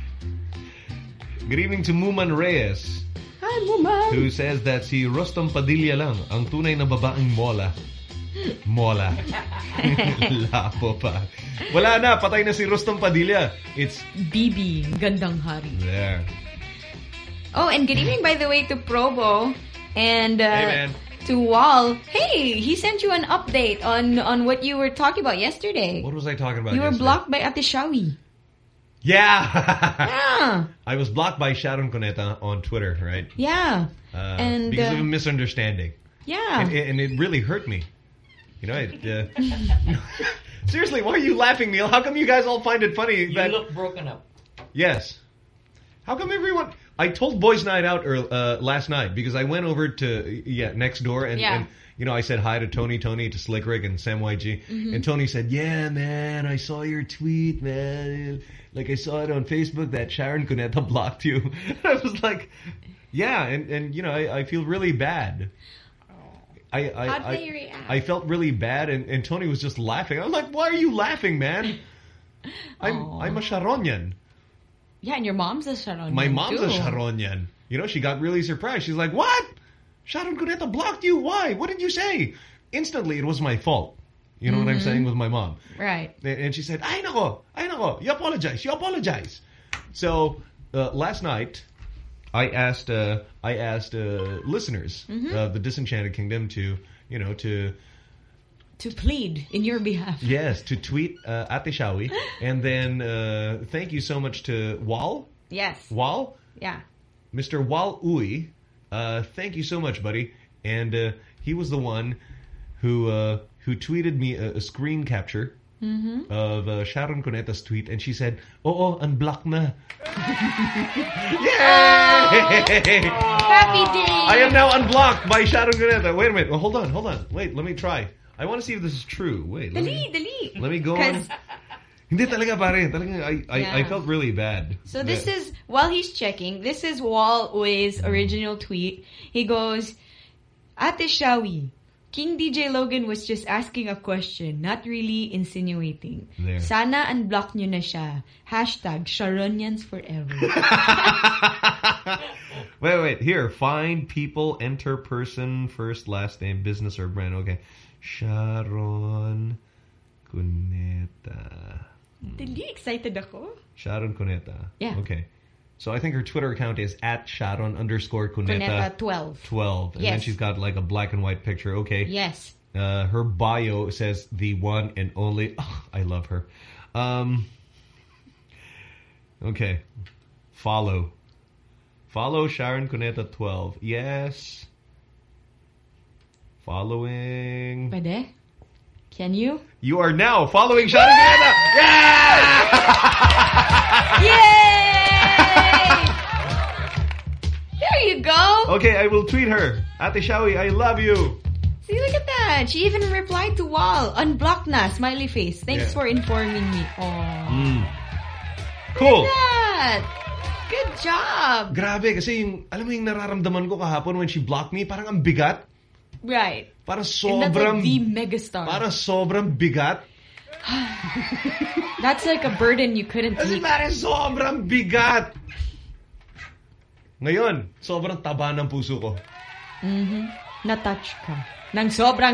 Good evening to Muman Reyes. Hi, Muman. Who says that si Rostam Padilla lang ang tunay na babaeng mola. Mola. Lapo pa. Wala na, patay na si Rostam Padilla. It's Bibi, gandang hari. There. Oh, and good evening, by the way, to Probo and hey, man. To Wall. Hey, he sent you an update on what you were talking about yesterday. What was I talking about? You were blocked by Ate Shawi. Yeah. Yeah. I was blocked by Sharon Cuneta on Twitter, right? Yeah. And because of a misunderstanding. Yeah. And it really hurt me. You know, it, seriously, why are you laughing, Neil? How come you guys all find it funny? You look broken up. Yes. How come everyone... I told Boys Night Out last night because I went over to next door and you know, I said hi to Tony, to Slick Rick and Sam YG. Mm-hmm. And Tony said, yeah, man, I saw your tweet, man. Like, I saw it on Facebook that Sharon Cuneta blocked you. I was like, yeah, and you know, I feel really bad. How'd they react? I felt really bad, and Tony was just laughing. I'm like, why are you laughing, man? I'm a Sharonian. Yeah, and your mom's a Sharonian. My mom's too. a Sharonian. You know, she got really surprised. She's like, what? Sharon Cuneta blocked you. Why? What did you say? Instantly, it was my fault. You know what I'm saying with my mom. Right. And she said, ay nako. You apologize. So, last night, I asked listeners of the Disenchanted Kingdom to plead in your behalf. Yes, to tweet Ate Shawi. And then thank you so much to Wal. Yes. Wal? Yeah. Mr. Wal Uy. Thank you so much, buddy. And he was the one who tweeted me a screen capture of Sharon Cuneta's tweet, and she said, unblock na. Yay! Happy day! I am now unblocked by Sharon Cuneta. Wait a minute. Well, hold on. Wait, let me try. I want to see if this is true. Wait. Dali. Let me go on. Hindi talaga, pare. I felt really bad. So this is, while he's checking, this is Wal Uy's original tweet. He goes, Ate Shawi, King DJ Logan was just asking a question, not really insinuating. There. Sana unblock nyo na siya. Hashtag Sharonians forever. Wait. Here, find people, enter person, first, last name, business or brand. Okay. Sharon Cuneta. Dali, excited ako. Sharon Cuneta. Yeah. Okay. So I think her Twitter account is @Sharon_Cuneta. Cuneta 12. And then she's got like a black and white picture. Okay. Yes. Her bio says the one and only. Oh, I love her. Okay. Follow Sharon Cuneta 12. Yes. Following. Pwede? Can you? You are now following Sharon Cuneta. Yeah! Yay! There you go. Okay, I will tweet her. Ate Shawi, I love you. See, look at that. She even replied to Wal. Unblock na, smiley face. Thanks for informing me. Oh. Cool. Look at that. Good job. Grabe, kasi alam mo yung nararamdaman ko kahapon when she blocked me, parang ang bigat. Right. Para sobrang... And that's like the megastar. Para sobrang bigat. That's like a burden you couldn't take. Kasi parang sobrang bigat. Ngayon, sobrang taba ng puso ko. Na-touch ka. Nang sobra.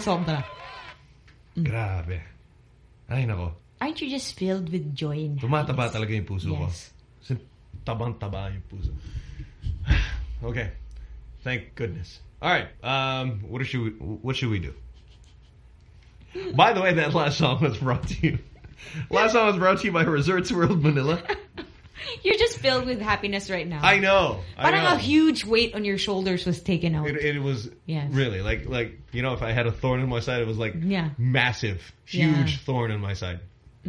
Grabe. Ay, nako. Aren't you just filled with joy and tumataba talaga yung puso ko. Yes. Kasi tabang-taba yung puso. Okay. Thank goodness. All right. What should we do? By the way, that last song was brought to you. Last song was brought to you by Resorts World Manila. You're just filled with happiness right now. I know. Parang a huge weight on your shoulders was taken out. It was really like you know, if I had a thorn in my side, it was like massive, huge thorn in my side.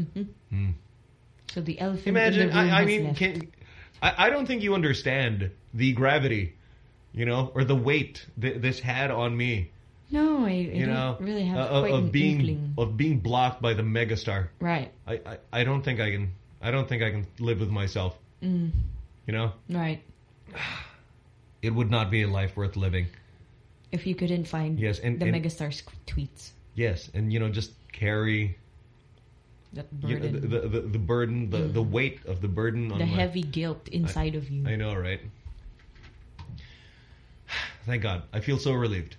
So the elephant. Imagine. In the room I mean, I don't think you understand the gravity, you know, or the weight this had on me. No, I don't really have quite an inkling. Of being blocked by the megastar. Right. I don't think I can. I don't think I can live with myself. You know? Right. It would not be a life worth living. If you couldn't find the megastar's tweets. Yes, and you know, just carry that burden. You know, the burden, the weight of the burden on the heavy guilt inside of you. I know, right? Thank God. I feel so relieved.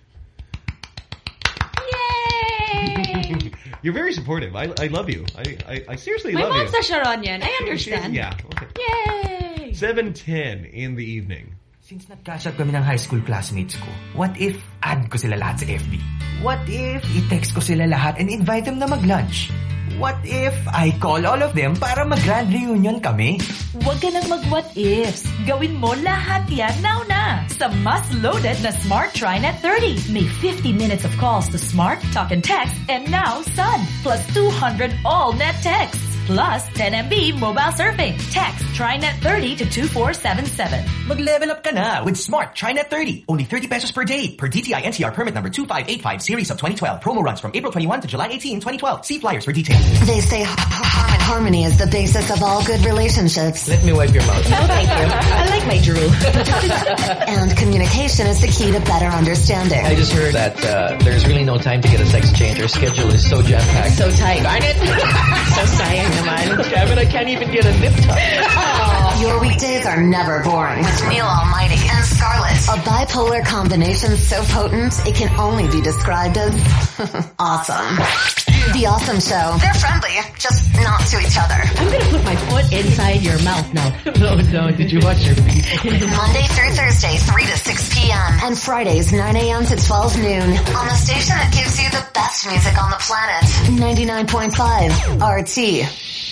Yay! You're very supportive. I love you. I seriously love you. My mom's a Sharonian. I understand. Yeah. Okay. Yay! 7:10 in the evening. Since nag-catch up kami ng high school classmates ko, what if add ko sila lahat sa FB? What if i-text ko sila lahat and invite them na mag-lunch? What if I call all of them para mag-grand reunion kami? Huwag ka nang mag-what ifs. Gawin mo lahat yan now na sa mas loaded na Smart TriNet 30. May 50 minutes of calls to Smart, Talk and Text, and now Sun. Plus 200 all-net texts. Plus 10 MB mobile surfing. Text TriNet 30 to 2477. Mag-level up ka na with Smart TriNet 30. Only 30 pesos per day. Per DTI NCR permit number 2585 series of 2012. Promo runs from April 21 to July 18, 2012. See flyers for details. They say harmony is the basis of all good relationships. Let me wipe your mouth. No, thank you. I like my drool. And communication is the key to better understanding. I just heard that there's really no time to get a sex change. Our schedule is so jam-packed. So tight. Darn it. So sayang naman. Kevin, I can't even get a nip tuck. Your weekdays are never boring with Neil Almighty and Scarlett. A bipolar combination so potent it can only be described as awesome. The Awesome Show. They're friendly, just not to each other. I'm going to put my foot inside your mouth now. No, did you watch your feet? Monday through Thursday, 3 to 6 p.m. And Fridays, 9 a.m. to 12 noon. On the station that gives you the best music on the planet. 99.5 RT.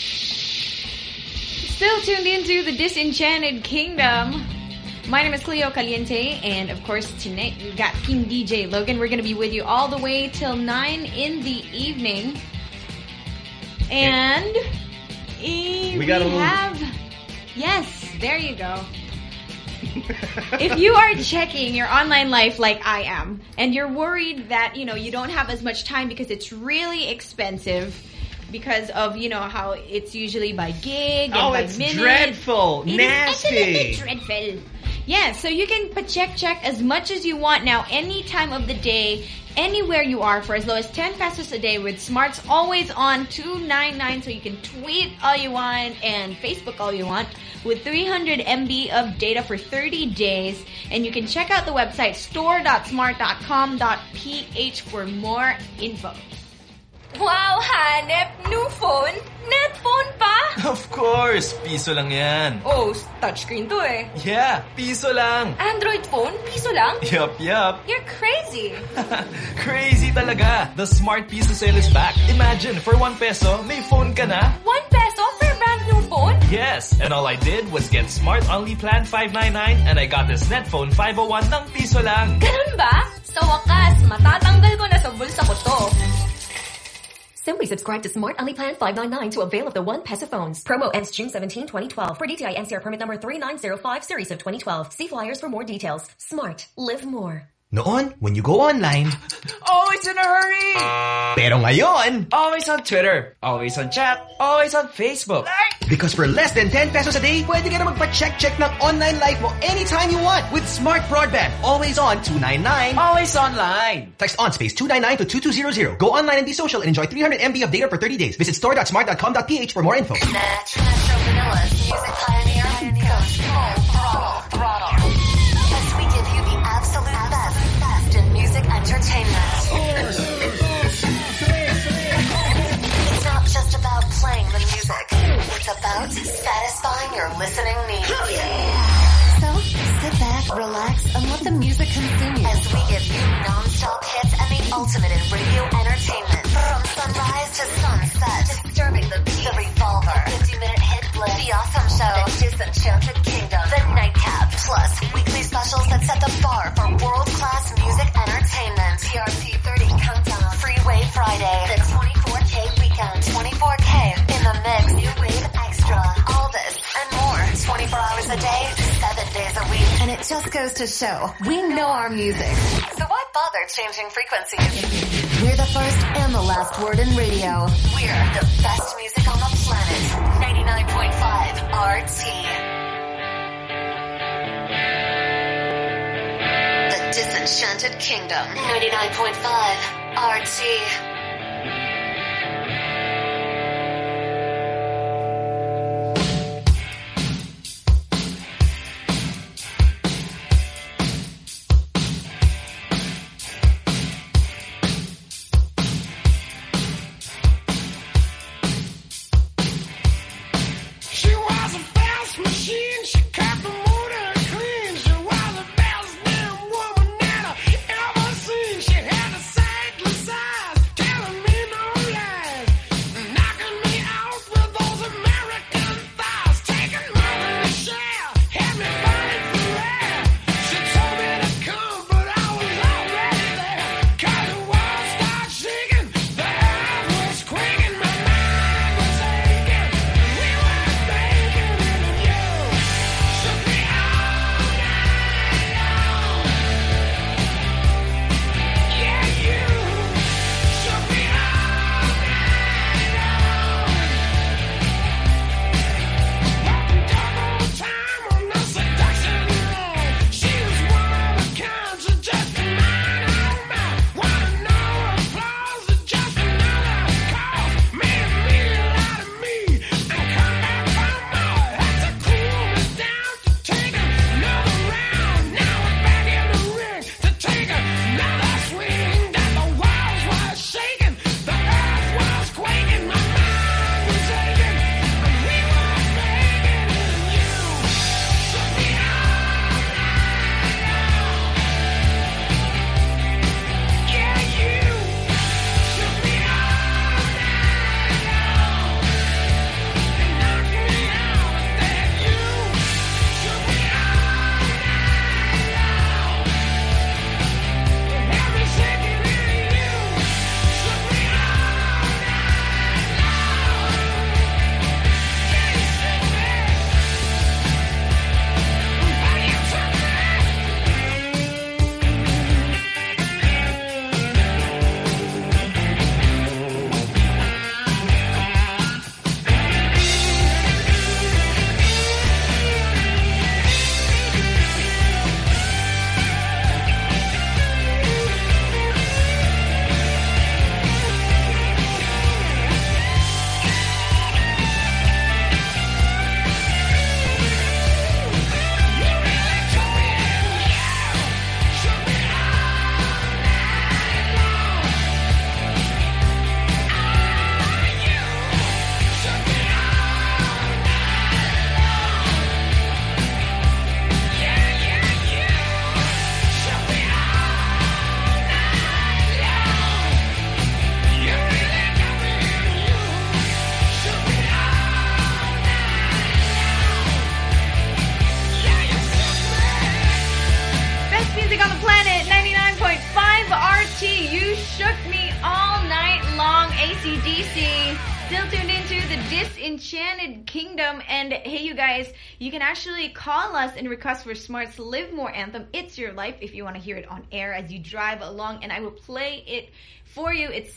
Still tuned into the Disenchanted Kingdom. My name is Cleo Caliente, and of course tonight we've got King DJ Logan. We're going to be with you all the way till 9 in the evening. And we have... Yes, there you go. If you are checking your online life like I am, and you're worried that, you don't have as much time because it's really expensive... Because of, how it's usually by gig and by minute. Oh, it's dreadful. Nasty. It's a little bit dreadful. Yeah, so you can check as much as you want now, any time of the day, anywhere you are, for as low as 10 pesos a day with Smart's always on 299, so you can tweet all you want and Facebook all you want with 300 MB of data for 30 days. And you can check out the website store.smart.com.ph for more info. Wow, hanep! New phone? Net phone pa? Of course! Piso lang yan. Oh, touchscreen to eh. Yeah, piso lang. Android phone? Piso lang? Yup. You're crazy. Crazy talaga. The Smart Piso sale is back. Imagine, for 1 peso, may phone ka na. 1 peso for a brand new phone? Yes, and all I did was get Smart Only Plan 599 and I got this Net Phone 501 ng piso lang. Ganun ba? Sa wakas, matatanggal ko na sa bulsa ko to. Simply subscribe to Smart Only Plan 599 to avail of the 1 peso phones. Promo ends June 17, 2012. For DTI NCR permit number 3905 series of 2012. See flyers for more details. Smart. Live more. Noon, when you go online, always in a hurry. Pero ngayon, always on Twitter, always on chat, always on Facebook. Because for less than 10 pesos a day, pwede ka na magpa-check ng online life mo anytime you want with Smart Broadband. Always on 299. Always online. Text on space 299 to 2200. Go online and be social and enjoy 300 MB of data for 30 days. Visit store.smart.com.ph for more info. Metro Manila's music pioneer, Coach Full Throttle. As we give you the absolute best in music entertainment. It's not just about playing the music. It's about satisfying your listening needs. So, sit back, relax, and let the music consume you. As we give you non-stop hits and the ultimate in radio entertainment. From sunrise to sunset, disturbing the beat, the Revolver, 50-minute hit list, The Awesome Show, The Disenchanted Kingdom, The Nightcap, plus weekly specials that set the bar for world-class music entertainment. TRC 30 Countdown, Freeway Friday, the 24K Weekend, 24K in the mix, New Wave Extra, all this and more, 24 hours a day, 7 days a week. And it just goes to show, we know our music. So why bother changing frequencies? We're the first and the last word in radio. We're the best music on the planet. 99.5 RT. The Disenchanted Kingdom. 99.5 RT. She had the cyclist eyes. Still tuned into the Disenchanted Kingdom. And hey, you guys, you can actually call us and request for Smart's Live More anthem. It's Your Life if you want to hear it on air as you drive along. And I will play it for you. It's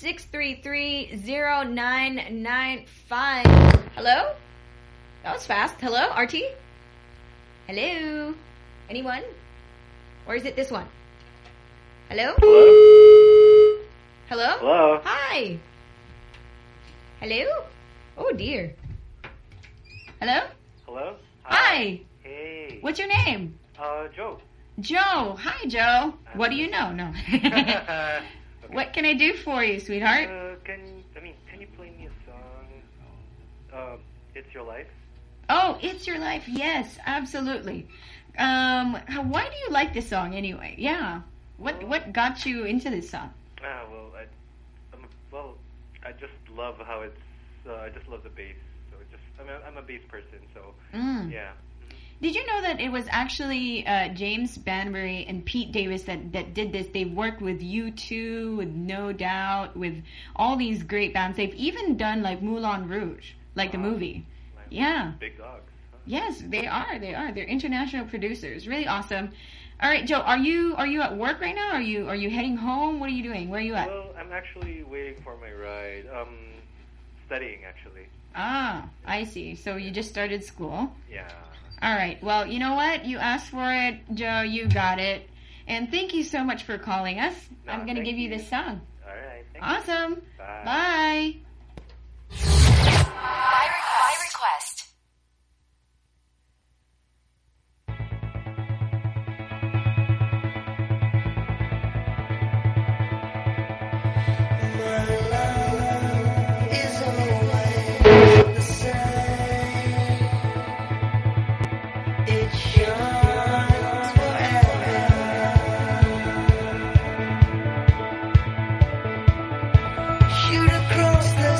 633-0995. Hello? That was fast. Hello, RT? Hello? Anyone? Or is it this one? Hello? Hello? Hello? Hi. Hello? Oh, dear. Hello? Hello? Hi. Hey. What's your name? Joe. Joe. Hi, Joe. What do you know? No. What can I do for you, sweetheart? Can you play me a song? It's Your Life? Oh, It's Your Life. Yes, absolutely. Why do you like this song anyway? Yeah. What got you into this song? I just love how it's. I just love the bass. So I'm a bass person. So yeah. Did you know that it was actually James Banbury and Pete Davis that did this? They worked with U2, with No Doubt, with all these great bands. They've even done like Moulin Rouge, like the movie. Yeah. Big dogs. Huh? Yes, they are. They're international producers. Really awesome. All right, Joe, are you at work right now? Are you heading home? What are you doing? Where are you at? Well, I'm actually waiting for my ride. Studying actually. Ah, I see. So you just started school? Yeah. All right. Well, you know what? You asked for it, Joe. You got it. And thank you so much for calling us. I'm going to give you this song. All right. Awesome. Bye. By request. Shoot across the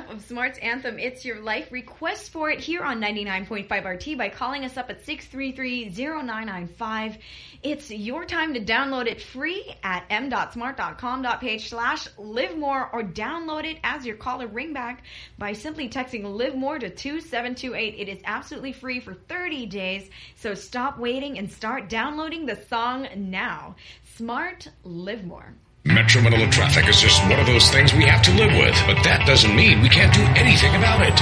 of Smart's anthem, It's Your Life. Request for it here on 99.5 RT by calling us up at 633-0995. It's your time to download it free at m.smart.com.ph/live-more or download it as your caller ringback by simply texting Live More to 2728. It is absolutely free for 30 days, so stop waiting and start downloading the song now. Smart, Live More. Metro Manila traffic is just one of those things we have to live with, but that doesn't mean we can't do anything about it.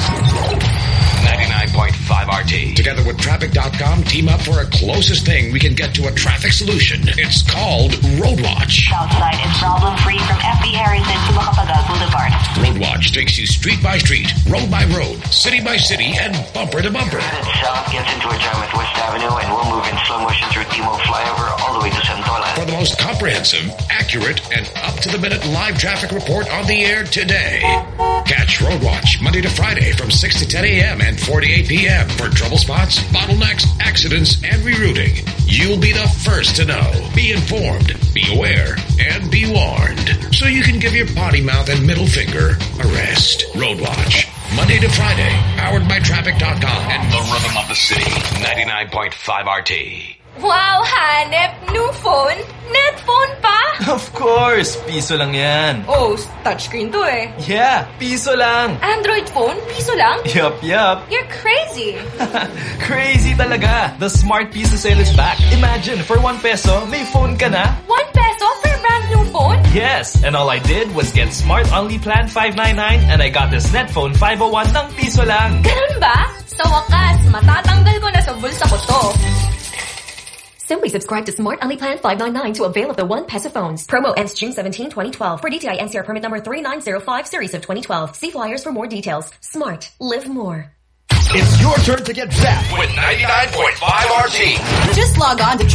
99.5 RT. Together with Traffic.com, team up for a closest thing we can get to a traffic solution. It's called Roadwatch. Southside is problem-free from FB Harrison to Macapagal Boulevard. Roadwatch takes you street by street, road by road, city by city, and bumper to bumper. South gets into a jam at West Avenue and we'll move in slow motion through Timog Flyover all the way to Santolan. For the most comprehensive, accurate, and up-to-the-minute live traffic report on the air today. Catch Roadwatch Monday to Friday from 6 to 10 a.m. and 4 to 8 p.m. for trouble spots, bottlenecks, accidents, and rerouting. You'll be the first to know. Be informed, be aware, and be warned. So you can give your potty mouth and middle finger a rest. Roadwatch. Monday to Friday. Powered by Traffic.com and the rhythm of the city. 99.5 RT. Wow, hanep! New phone? Net phone pa? Of course! Piso lang yan. Oh, touchscreen to eh. Yeah, piso lang. Android phone? Piso lang? Yup. You're crazy. Crazy talaga. The Smart Piso sale is back. Imagine, for 1 peso, may phone ka na. 1 peso for a brand new phone? Yes, and all I did was get Smart Only Plan 599 and I got this Net Phone 501 ng piso lang. Ganun ba? Sa wakas, matatanggal ko na sa bulsa ko to. Simply subscribe to Smart Only Plan 599 to avail of the 1 peso phones. Promo ends June 17, 2012. For DTI NCR permit number 3905 series of 2012. See flyers for more details. Smart. Live more. It's your turn to get zapped with 99.5 RT. Just log on to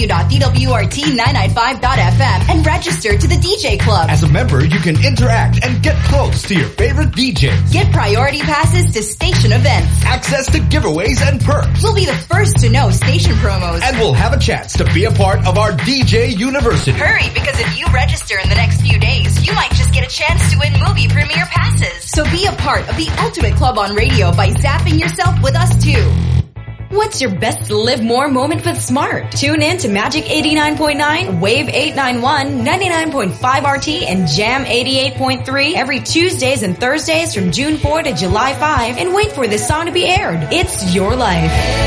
www.dwrt995.fm and register to the DJ Club. As a member, you can interact and get close to your favorite DJs. Get priority passes to station events. Access to giveaways and perks. We'll be the first to know station promos. And we'll have a chance to be a part of our DJ University. Hurry, because if you register in the next few days, you might just get a chance to win movie premiere passes. So be a part of the ultimate club on radio by zapping yourself with us too. What's your best Live More moment with Smart? Tune in to Magic 89.9, Wave 891, 99.5 RT, and Jam 88.3 every Tuesdays and Thursdays from June 4 to July 5 and wait for this song to be aired. It's your life.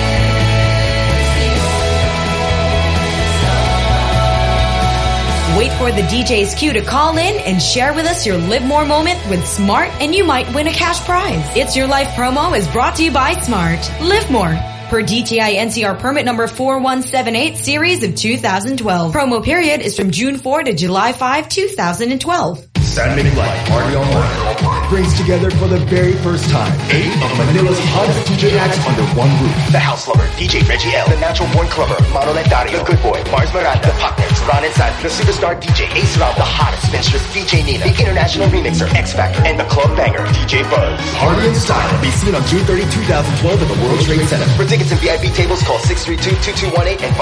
Wait for the DJ's cue to call in and share with us your Live More moment with Smart and you might win a cash prize. It's Your Life promo is brought to you by Smart. Live More. Per DTI NCR permit number 4178 series of 2012. Promo period is from June 4 to July 5, 2012. San Mig Light Party Online brings together for the very first time 8 of Manila's hottest DJ acts under one roof. The House Lover, DJ Reggie L. The Natural Born Clubber, Manolete Dario. The Good Boy, Mars Miranda. The Partners, Ron and Sandy. The Superstar DJ, Ace Rob. The Hottest Mistress, DJ Nina. The International Remixer, X Factor. And the Club Banger, DJ Buzz. Party in Style. Be seen on June 30, 2012 at the World Trade Center. For tickets and VIP tables, call 632-2218 and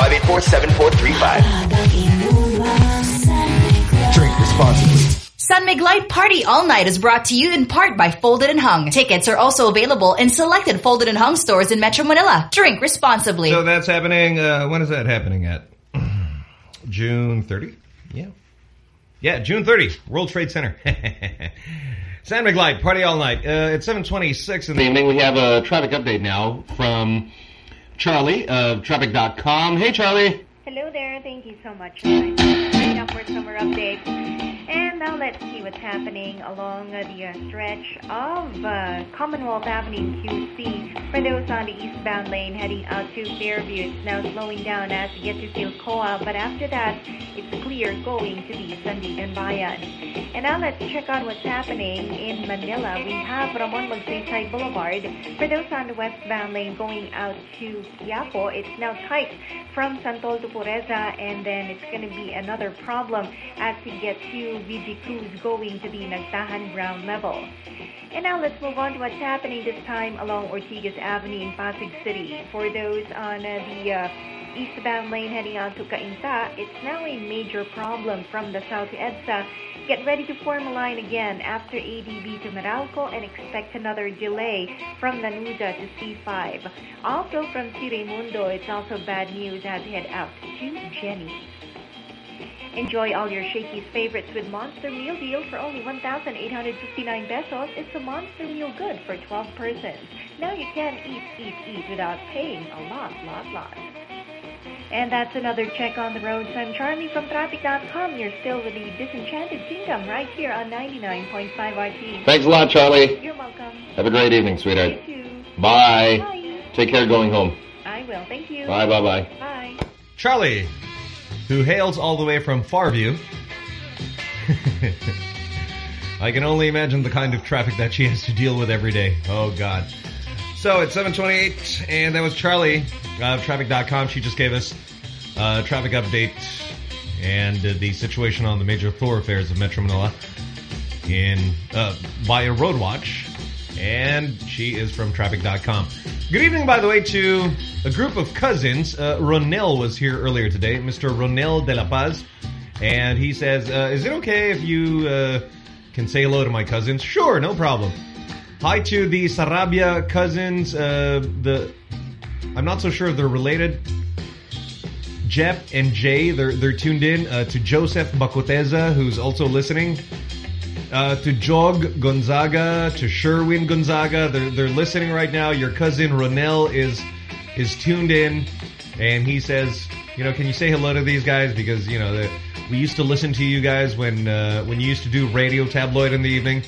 584-7435. Drink responsibly. San Mig Light Party All Night is brought to you in part by Folded and Hung. Tickets are also available in selected Folded and Hung stores in Metro Manila. Drink responsibly. So that's happening, when is that happening at? June 30? Yeah, June 30, World Trade Center. San Mig Light Party All Night. It's 7:26 in the evening. We have a traffic update now from Charlie of Traffic.com. Hey, Charlie. Hello there. Thank you so much. Coming up for summer updates. And now let's see what's happening along the stretch of Commonwealth Avenue in QC. For those on the eastbound lane heading out to Fairview, it's now slowing down as you get to Silcoa. But after that, it's clear going to the Sandigan Bayan. And now let's check on what's happening in Manila. We have Ramon Magsaysay Boulevard. For those on the westbound lane going out to Quiapo, it's now tight from Santol to Pureza, and then it's going to be another problem as you get to VG Cruz going to the Nagtahan ground level. And now let's move on to what's happening this time along Ortigas Avenue in Pasig City. For those on the eastbound lane heading out to Cainta, it's now a major problem from the south to EDSA. Get ready to form a line again after ADB to Meralco and expect another delay from Lanuza to C5. Also from C. Raimundo, it's also bad news as you head out to Jenny. Enjoy all your Shakey's favorites with Monster Meal Deal for only 1,859 pesos. It's a Monster Meal good for 12 persons. Now you can eat without paying a lot. And that's another check on the roads. I'm Charlie from Traffic.com. You're still with the Disenchanted Kingdom right here on 99.5 RT. Thanks a lot, Charlie. You're welcome. Have a great evening, sweetheart. You too. Bye. Bye. Take care going home. I will. Thank you. Bye. Bye. Charlie, who hails all the way from Farview. I can only imagine the kind of traffic that she has to deal with every day. Oh, God. So it's 7:28, and that was Charlie of Traffic.com. She just gave us a traffic update and the situation on the major thoroughfares of Metro Manila via Roadwatch. And she is from Traffic.com. Good evening, by the way, to a group of cousins. Ronel was here earlier today, Mr. Ronel de la Paz. And he says, is it okay if you can say hello to my cousins? Sure, no problem. Hi to the Sarabia cousins. I'm not so sure if they're related. Jep and Jay, they're tuned in. To Joseph Bacoteza, who's also listening. To Jog Gonzaga, to Sherwin Gonzaga, they're listening right now. Your cousin Ronel is tuned in, and he says, can you say hello to these guys, because we used to listen to you guys when you used to do Radio Tabloid in the evening.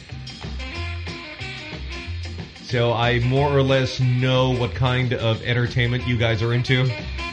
So I more or less know what kind of entertainment you guys are into.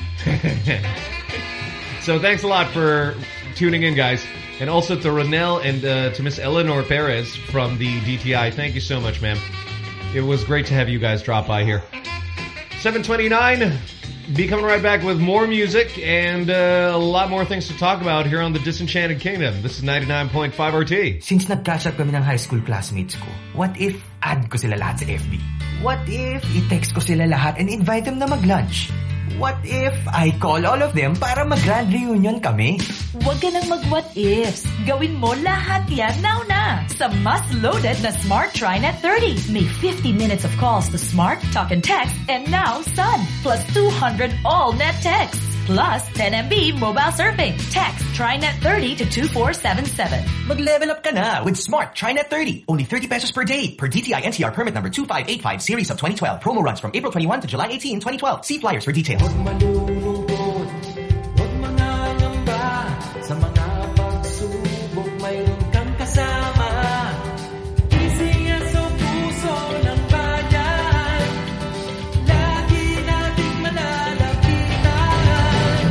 So thanks a lot for tuning in, guys. And also to Ronel and to Miss Eleanor Perez from the DTI. Thank you so much, ma'am. It was great to have you guys drop by here. 7:29. Be coming right back with more music and a lot more things to talk about here on the Disenchanted Kingdom. This is 99.5 RT. Since nag-catch up kami ng high school classmates ko, what if add ko sila lahat sa FB? What if i-text ko sila lahat and invite them na mag-lunch? What if I call all of them para mag-grand reunion kami? Huwag ka nang mag-what ifs. Gawin mo lahat yan now na sa mas loaded na Smart TriNet 30. May 50 minutes of calls to Smart, Talk and Text, and now Sun. Plus 200 all net texts. Plus 10 MB mobile surfing. Text TriNet 30 to 2477. Mag-level up ka na with Smart TriNet 30. Only 30 pesos per day per DTI NCR permit number 2585 series of 2012. Promo runs from April 21 to July 18, 2012. See flyers for details. Huwag malulungkot, huwag mangangamba. Sa mga pagsubok mayroon kang kasama. PCSO puso ng bayan. Lagi nating malalapitan.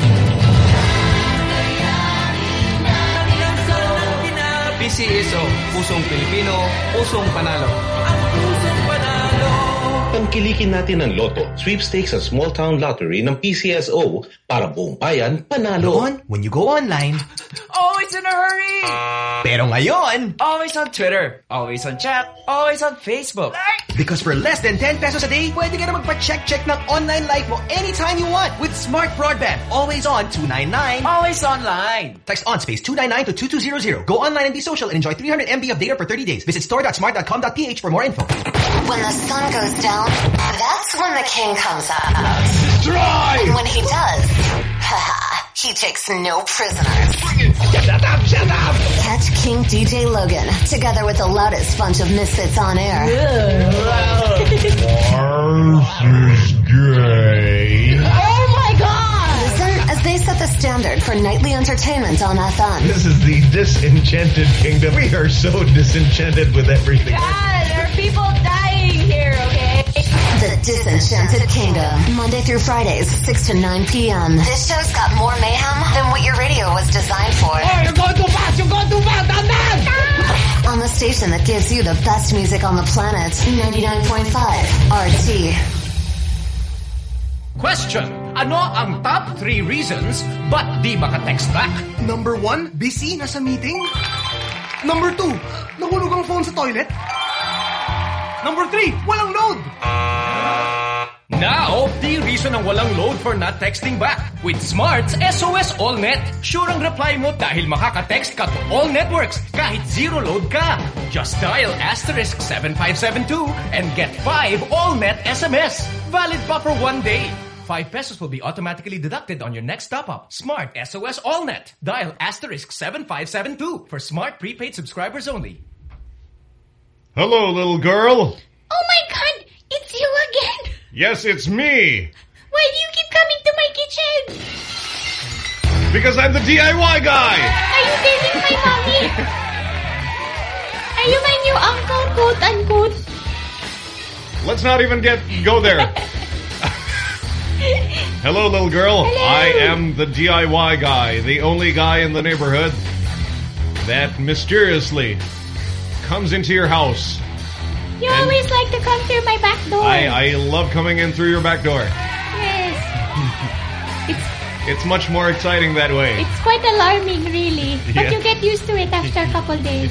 PCSO, pusong Pilipino, pusong panalo. Ang pusong panalo. Tangkilikin natin ang Lotto, sweepstakes at small town lottery ng PCSO para buong bayan panalo. Noon, when you go online, Always in a hurry! pero ngayon, Always on Twitter, always on chat, always on Facebook. because for less than 10 pesos a day, pwede ka na magpa-check ng online life mo anytime you want with Smart Broadband. Always on 299. Always online. Text on space 299 to 2200. Go online and be social and enjoy 300 MB of data for 30 days. Visit store.smart.com.ph for more info. When the sun goes down, that's when the king comes out. Destroy! And when he does, he takes no prisoners. Shut up! Catch King DJ Logan together with the loudest bunch of misfits on air. Mars is gay. Oh my God! Listen as they set the standard for nightly entertainment on FM. This is the Disenchanted Kingdom. We are so disenchanted with everything. God, there are people dying here, okay? The Disenchanted Kingdom. Monday through Fridays, 6 to 9 p.m. This show's got more mayhem than what your radio was designed for. Oh, you're going too fast! You're going too fast! I'm mad! On the station that gives you the best music on the planet, 99.5 RT. Question. Ano ang top 3 reasons ba't di maka-text back? Number 1, busy, nasa meeting. Number 2, nahulog ang phone sa toilet. Number 3, walang load. Now, the 3 reason ang walang load for not texting back. With Smart's SOS AllNet. Sure ang reply mo dahil makaka-text ka to all networks kahit zero load ka. Just dial *7572 and get 5 AllNet SMS. Valid pa for 1 day. 5 pesos will be automatically deducted on your next top-up. Smart SOS AllNet. Dial *7572 for Smart prepaid subscribers only. Hello, little girl. Oh my God! It's you again! Yes, it's me. Why do you keep coming to my kitchen? Because I'm the DIY guy. Are you dating my mommy? Are you my new uncle, quote unquote? Let's not even go there. Hello, little girl. Hello. I am the DIY guy, the only guy in the neighborhood that mysteriously comes into your house. You always like to come through my back door. I love coming in through your back door. Yes. It's much more exciting that way. It's quite alarming, really. But Yeah. you get used to it after a couple days.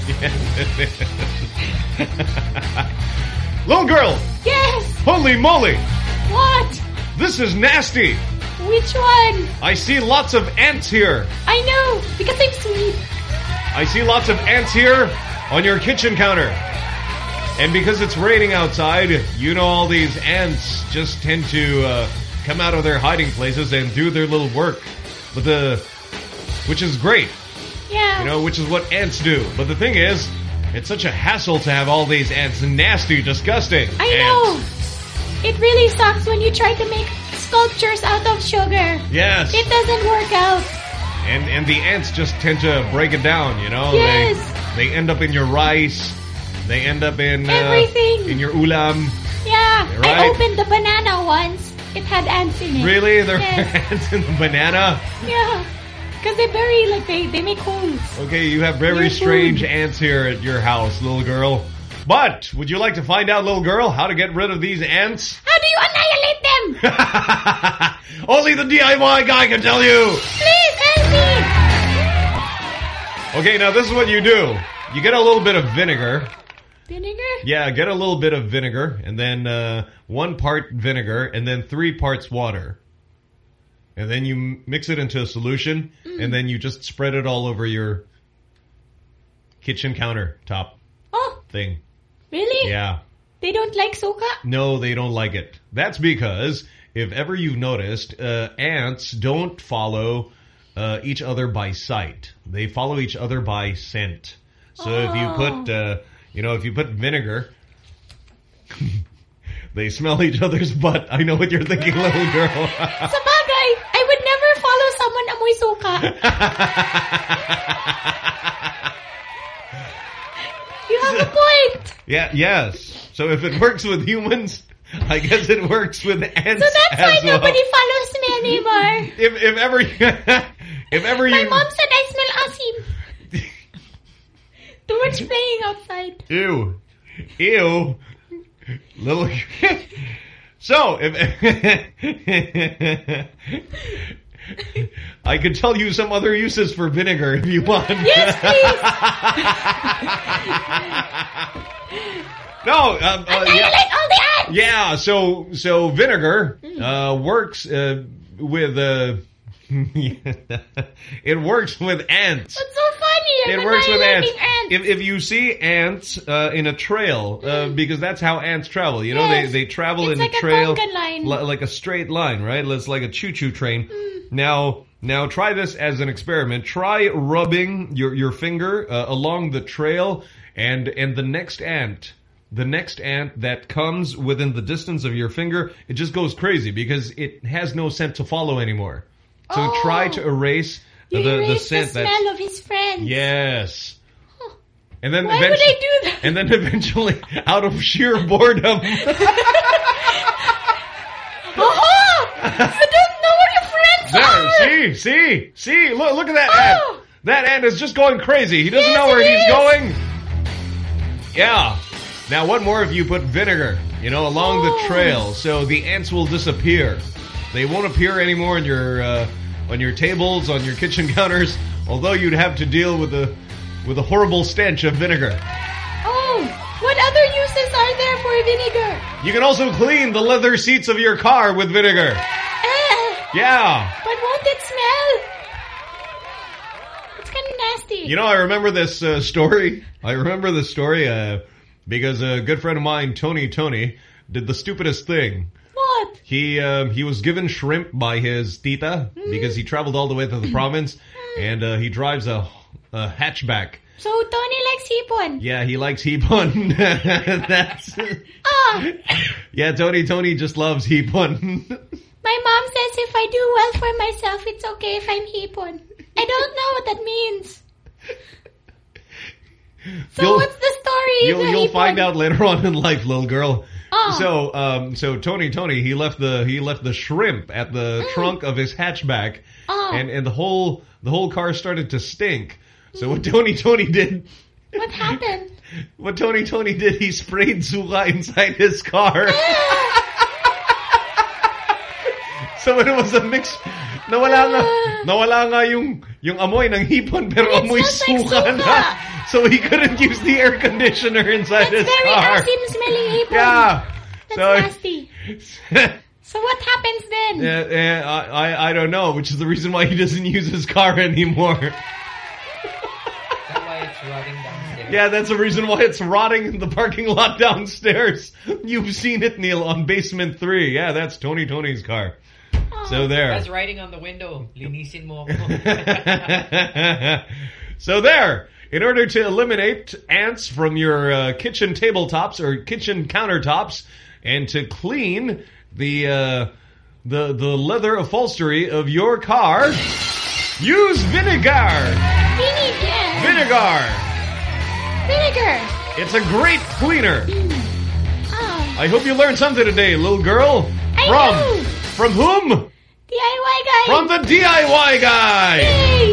Little girl. Yes. Holy moly. What? This is nasty. Which one? I see lots of ants here. I know, because I'm sweet. I see lots of ants here on your kitchen counter. And because it's raining outside, you know all these ants just tend to come out of their hiding places and do their little work. Which is great. Yeah. You know, which is what ants do. But the thing is, it's such a hassle to have all these ants. Nasty, disgusting I ants. know. It really sucks when you try to make sculptures out of sugar. Yes. It doesn't work out. And the ants just tend to break it down, you know? Yes. They end up in your rice. They end up in everything. In your ulam. Yeah. Right? I opened the banana once. It had ants in it. Really? There Yes. are ants in the banana? Yeah. Because they bury, like, they make holes. Okay, you have very Your strange food. ants here at your house, little girl. But, would you like to find out, little girl, how to get rid of these ants? How do you annihilate them? Only the DIY guy can tell you! Please help me! Okay, now this is what you do. You get a little bit of vinegar. Vinegar? Yeah, get a little bit of vinegar, and then 1 part vinegar, and then 3 parts water. And then you mix it into a solution, and then you just spread it all over your kitchen countertop thing. Really? Yeah. They don't like soca? No, they don't like it. That's because, if ever you've noticed, ants don't follow each other by sight. They follow each other by scent. So if you put, if you put vinegar, they smell each other's butt. I know what you're thinking, little girl. Sabagay, I would never follow someone amoy soka. You have a point. Yeah, yes. So if it works with humans, I guess it works with ants. So that's why as well. nobody follows me anymore. If ever My you... mom said I smell asim. Too much playing outside. Ew. Ew. Little... So, if... I could tell you some other uses for vinegar if you want. Yes, please. No, annihilate all the ants. Yeah, so vinegar works with it works with ants. That's so funny. It works with ants. If you see ants in a trail, because that's how ants travel. You know, Yes. they travel It's in like a trail, a conga line. like a straight line, right? It's like a choo-choo train. Now try this as an experiment. Try rubbing your finger along the trail, and the next ant that comes within the distance of your finger, it just goes crazy because it has no scent to follow anymore. So try to erase the scent. The smell of his friends. Yes. And then Why would I do that? And then eventually, out of sheer boredom. I don't know where your friends are. See, look at that ant. That ant is just going crazy. He doesn't know where he's going. Yeah. Now, what more if you put vinegar, along the trail, so the ants will disappear. They won't appear anymore on your tables, on your kitchen counters, although you'd have to deal with the horrible stench of vinegar. Oh, what other uses are there for vinegar? You can also clean the leather seats of your car with vinegar. Yeah. But won't it smell? It's kind of nasty. You know, I remember this story. Because a good friend of mine, Tony, did the stupidest thing. What? He was given shrimp by his tita because he traveled all the way to the province, and he drives a hatchback. So Tony likes hipon. Yeah, he likes hipon. That's. Yeah, Tony just loves hipon. My mom says if I do well for myself, it's okay if I'm hipon. I don't know what that means. So what's the story? You'll find out later on in life, little girl. So Tony, he left the shrimp at the trunk of his hatchback, and the whole car started to stink. So what Tony did? What happened? What Tony did? He sprayed suka inside his car. So it was a mix. Nawala nga yung amoy ng hipon, pero amoy suka na. So he couldn't use the air conditioner inside his car. That's very smelling hipon. Yeah. That's nasty. So what happens then? I don't know, which is the reason why he doesn't use his car anymore. That's why it's rotting downstairs. Yeah, that's the reason why it's rotting in the parking lot downstairs. You've seen it, Neil, on basement 3. Yeah, that's Tony's car. So there. That's writing on the window. Linisin mo ako. So there. In order to eliminate ants from your kitchen tabletops or kitchen countertops, and to clean the leather upholstery of your car, use vinegar. Vinegar. It's a great cleaner. I hope you learned something today, little girl. From whom? DIY guy. From the DIY guy. Yay.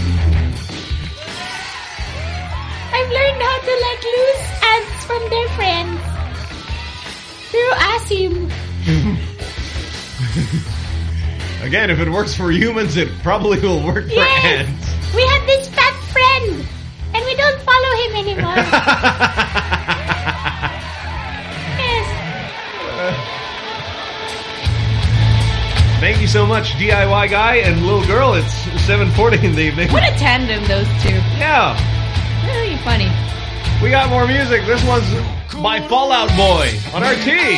I've learned how to let loose ants from their friends through Asim. Again, if it works for humans, it probably will work for ants. We had this fat friend, and we don't follow him anymore. Yes. Thank you so much, DIY guy and little girl. It's 7:40 in the evening. What a tandem, those two. Yeah. Really funny. We got more music. This one's by Fall Out Boy on RT.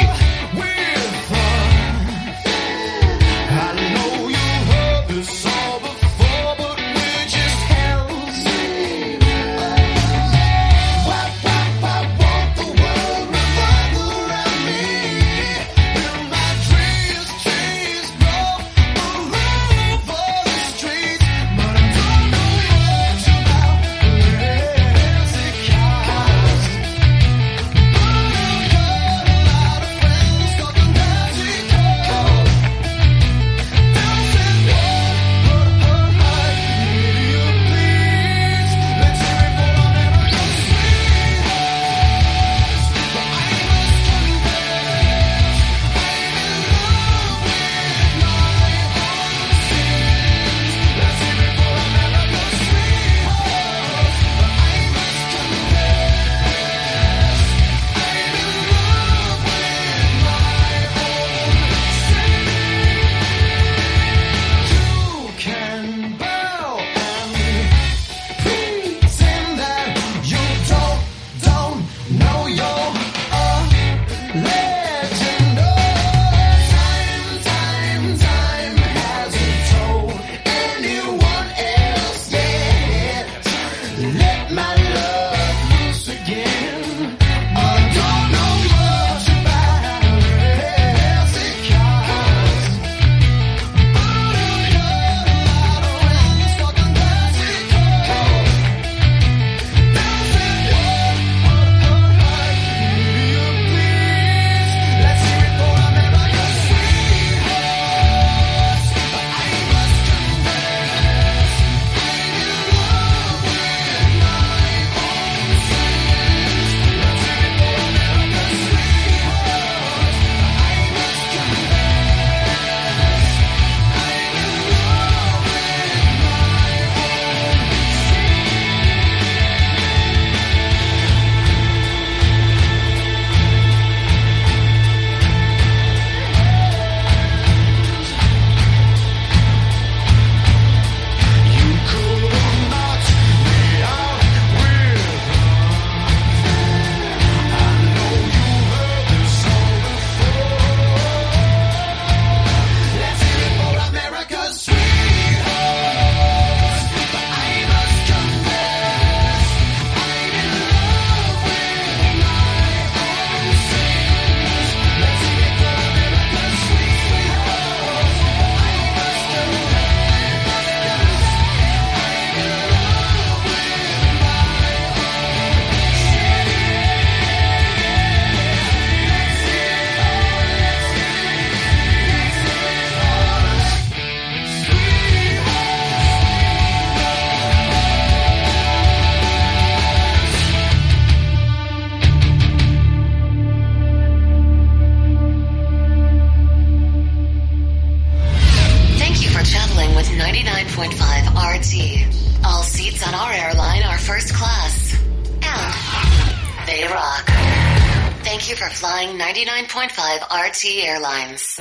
99.5 RT. All seats on our airline are first class. And they rock. Thank you for flying 99.5 RT Airlines.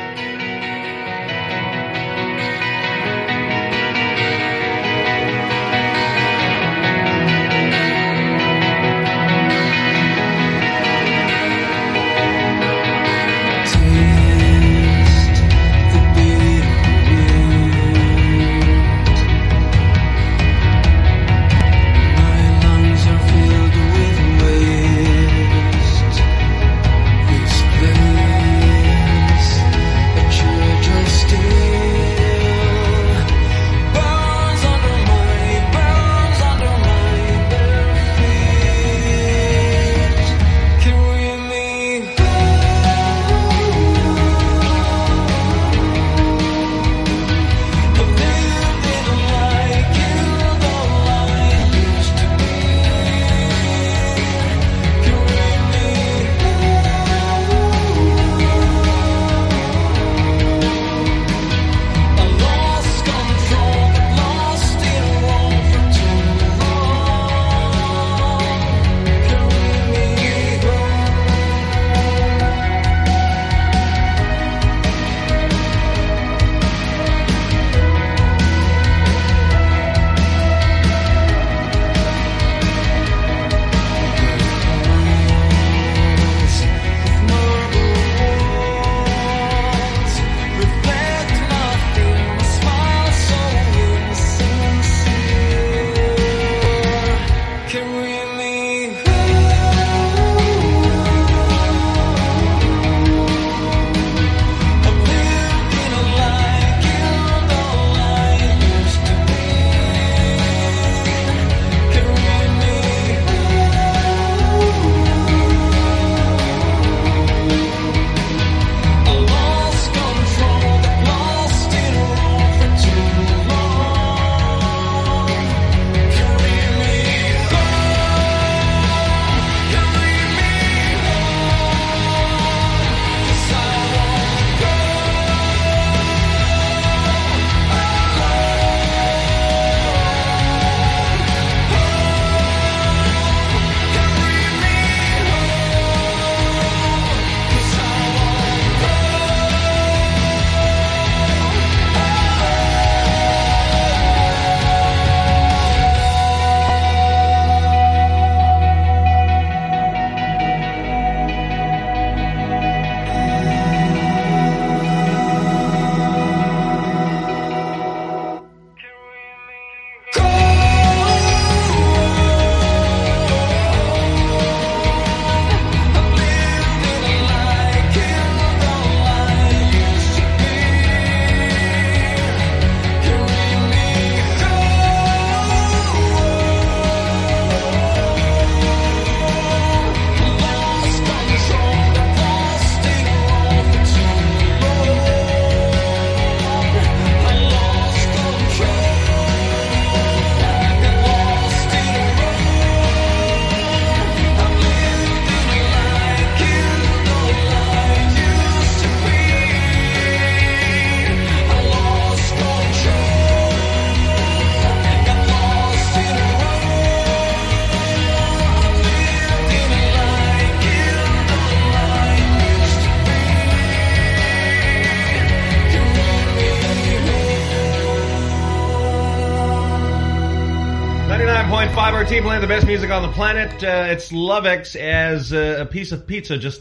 RT playing the best music on the planet. It's Lovex as a piece of pizza just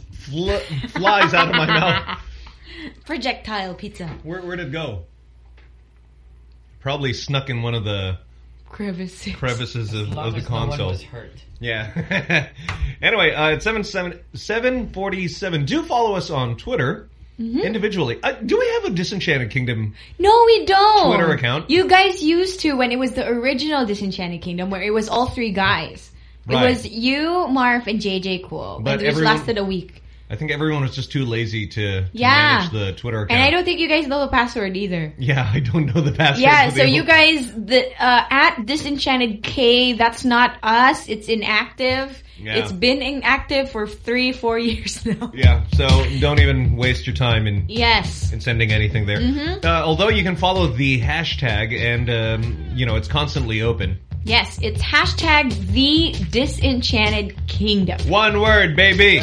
flies out of my mouth. Projectile pizza. Where'd it go? Probably snuck in one of the crevices of the console. No one was hurt. Yeah. Anyway, it's 747. Do follow us on Twitter. Individually. Do we have a Disenchanted Kingdom? No, we don't. Twitter account? You guys used to when it was the original Disenchanted Kingdom where it was all three guys. Right. It was you, Marv, and JJ Cool. But it lasted a week. I think everyone was just too lazy to manage the Twitter account. And I don't think you guys know the password either. Yeah, I don't know the password. Yeah, so you guys, at Disenchanted K, that's not us. It's inactive. Yeah. It's been inactive for 3-4 years now. Yeah, so don't even waste your time in sending anything there. Although you can follow the hashtag and, it's constantly open. Yes, it's hashtag The Disenchanted Kingdom. One word, baby.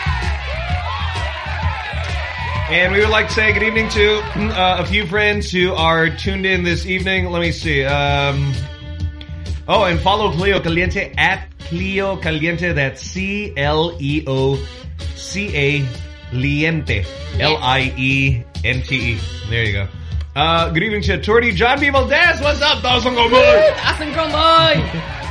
And we would like to say good evening to a few friends who are tuned in this evening. Let me see. And follow Cleo Caliente at Cleo Caliente. That's CLEOCA Liente. LIENTE. There you go. Good evening to Attorney John B. Valdez. What's up, Dawson Gomoy? Dawson Gomoy.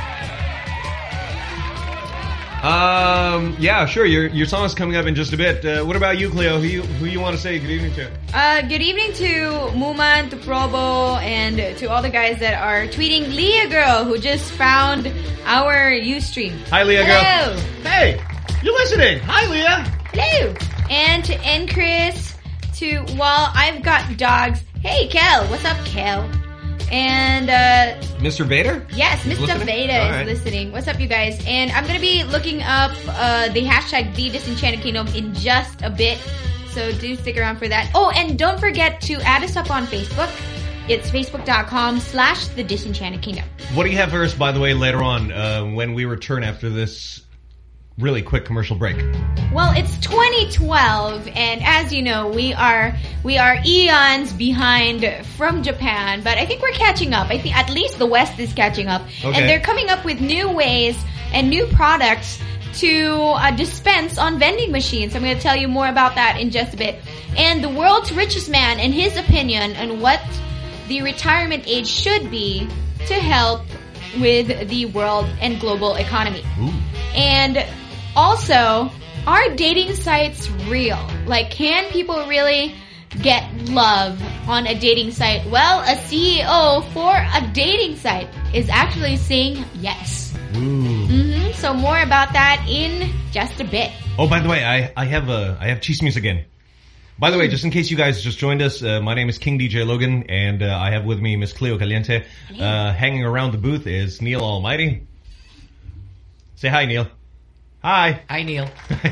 Yeah, sure. Your song is coming up in just a bit. What about you, Cleo? Who you want to say good evening to? Good evening to Muman, to Probo, and to all the guys that are tweeting. Leah Girl, who just found our Ustream. Hi, Leah Hello. Girl. Hey, you're listening. Hi, Leah. Hello. And to Chris, to While I've Got Dogs. Hey, Kel. What's up, Kel? And Mr. Vader? Yes, Mr. Vader is listening. What's up, you guys? And I'm going to be looking up the hashtag The Disenchanted Kingdom in just a bit. So do stick around for that. Oh, and don't forget to add us up on Facebook. It's facebook.com/The Disenchanted Kingdom. What do you have for us, by the way, later on when we return after this really quick commercial break? Well, it's 2012, and as you know, we are eons behind from Japan, but I think we're catching up. I think at least the West is catching up, and they're coming up with new ways and new products to dispense on vending machines. I'm going to tell you more about that in just a bit. And the world's richest man and his opinion on what the retirement age should be to help with the world and global economy. Ooh. And also, are dating sites real? Like, can people really get love on a dating site? Well, a CEO for a dating site is actually saying yes. Ooh. So more about that in just a bit. Oh, by the way, I have chismes again. By the way, just in case you guys just joined us, my name is King DJ Logan, and I have with me Miss Cleo Caliente. Hanging around the booth is Neil Almighty. Say hi, Neil. Hi. Hi, Neil.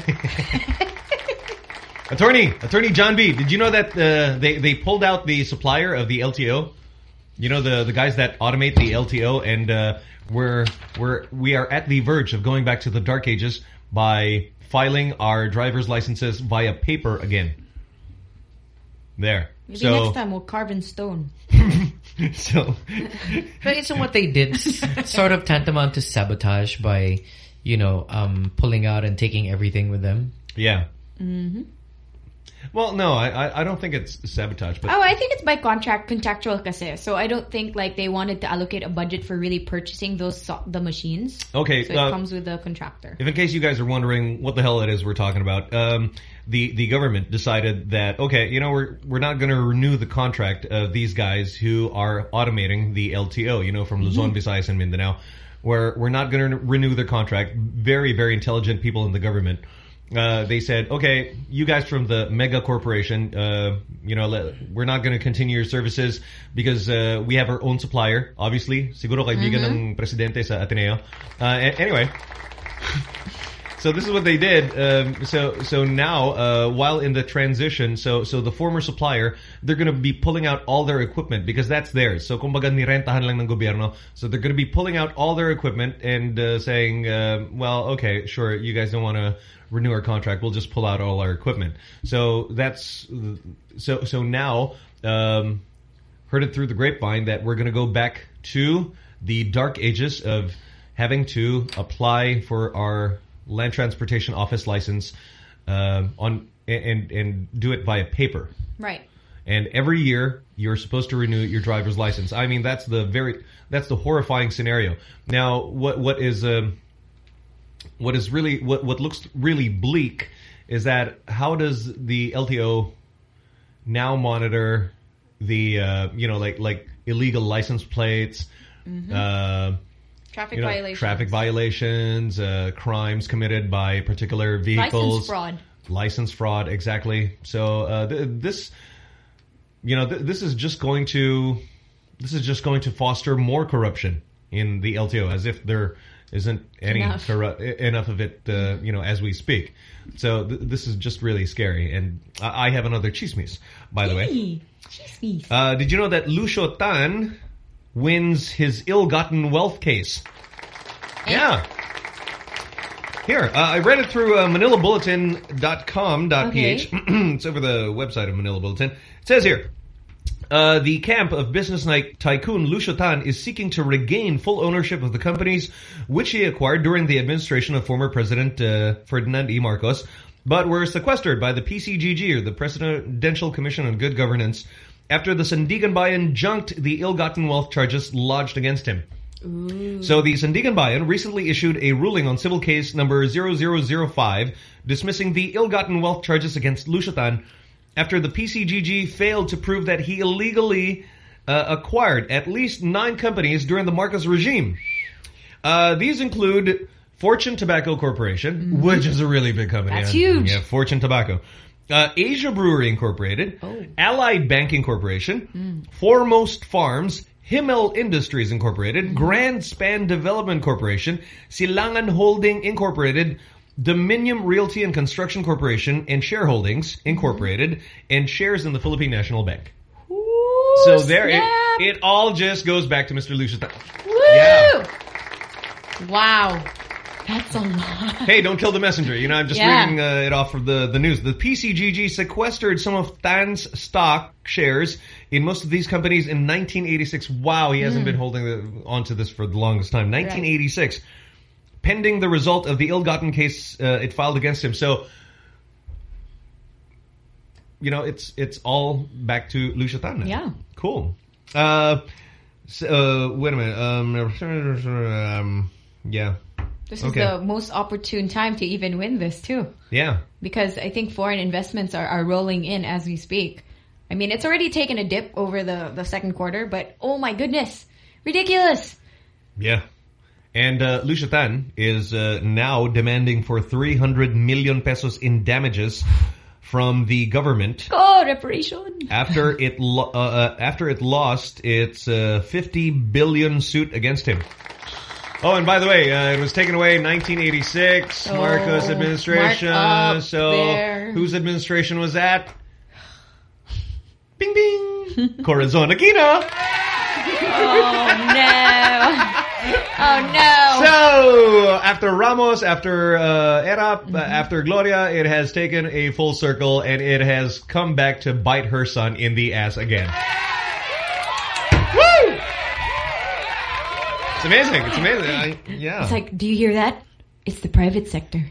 Attorney John B. Did you know that they pulled out the supplier of the LTO? You know, the guys that automate the LTO, and we are at the verge of going back to the dark ages by filing our driver's licenses via paper again. There. Maybe next time we'll carve in stone. So what they did sort of tantamount to sabotage by, pulling out and taking everything with them. Yeah. Mm-hmm. Well, no, I don't think it's sabotage. But I think it's by contractual kasi. So I don't think like they wanted to allocate a budget for really purchasing the machines. Okay. So it comes with the contractor. If in case you guys are wondering what the hell it is we're talking about, the government decided that, okay, we're not going to renew the contract of these guys who are automating the LTO, from Luzon, Visayas, and Mindanao. We're not going to renew their contract. Very, very intelligent people in the government. They said, okay, you guys from the mega corporation, we're not going to continue your services because we have our own supplier, obviously. Siguro kaibigan ng presidente sa Ateneo. Anyway, so this is what they did. So now, while in the transition, so the former supplier, they're going to be pulling out all their equipment because that's theirs. So kumbaga nirentahan lang ng gobyerno. So they're going to be pulling out all their equipment and saying, well, okay, sure, you guys don't want to renew our contract, we'll just pull out all our equipment. So that's so now heard it through the grapevine that we're going to go back to the dark ages of having to apply for our land transportation office license and do it via paper. Right. And every year you're supposed to renew your driver's license. I mean, that's the horrifying scenario. Now, what looks really bleak is that how does the LTO now monitor the like illegal license plates, traffic violations, crimes committed by particular vehicles, license fraud. license fraud, exactly. So this is just going to foster more corruption in the LTO, as if there isn't any enough of it, as we speak. So this is just really scary. And I have another chismis, by the way. Chismis. Did you know that Lucio Tan wins his ill-gotten wealth case? Yeah. Here, I read it through manilabulletin.com.ph. It's over the website of Manila Bulletin. It says here, the camp of business tycoon Lucio Tan is seeking to regain full ownership of the companies which he acquired during the administration of former President Ferdinand E. Marcos, but were sequestered by the PCGG, or the Presidential Commission on Good Governance, after the Sandigan Bayan junked the ill-gotten wealth charges lodged against him. Ooh. So the Sandigan Bayan recently issued a ruling on civil case number 0005 dismissing the ill-gotten wealth charges against Lucio Tan after the PCGG failed to prove that he illegally acquired at least 9 companies during the Marcos regime. These include Fortune Tobacco Corporation, which is a really big company. That's huge. Yeah, Fortune Tobacco. Asia Brewery Incorporated, Allied Banking Corporation, Foremost Farms, Himmel Industries Incorporated, Grand Span Development Corporation, Silangan Holding Incorporated, Dominium Realty and Construction Corporation, and Shareholdings Incorporated, and shares in the Philippine National Bank. Ooh, so there, it all just goes back to Mr. Lucio Tan. Woo! Yeah. Wow. That's a lot. Hey, don't kill the messenger. I'm just reading it off of the news. The PCGG sequestered some of Tan's stock shares in most of these companies in 1986. Wow, he hasn't been holding onto this for the longest time. 1986, pending the result of the ill-gotten case it filed against him. So, it's all back to Lucio Tan now. Yeah. Cool. Wait a minute. Yeah. This is the most opportune time to even win this, too. Yeah. Because I think foreign investments are rolling in as we speak. I mean, it's already taken a dip over the second quarter, but oh my goodness. Ridiculous. Yeah. And Lucio Tan is now demanding for 300 million pesos in damages from the government. Oh, reparation. After it lost its 50 billion suit against him. Oh, and by the way, it was taken away in 1986, Marcos administration. Whose administration was that? Bing, bing. Corazon Aquino. Oh, no. Oh, no. So, after Ramos, after Erap, after Gloria, it has taken a full circle, and it has come back to bite her son in the ass again. Woo! It's amazing. It's amazing. Yeah. It's like, do you hear that? It's the private sector.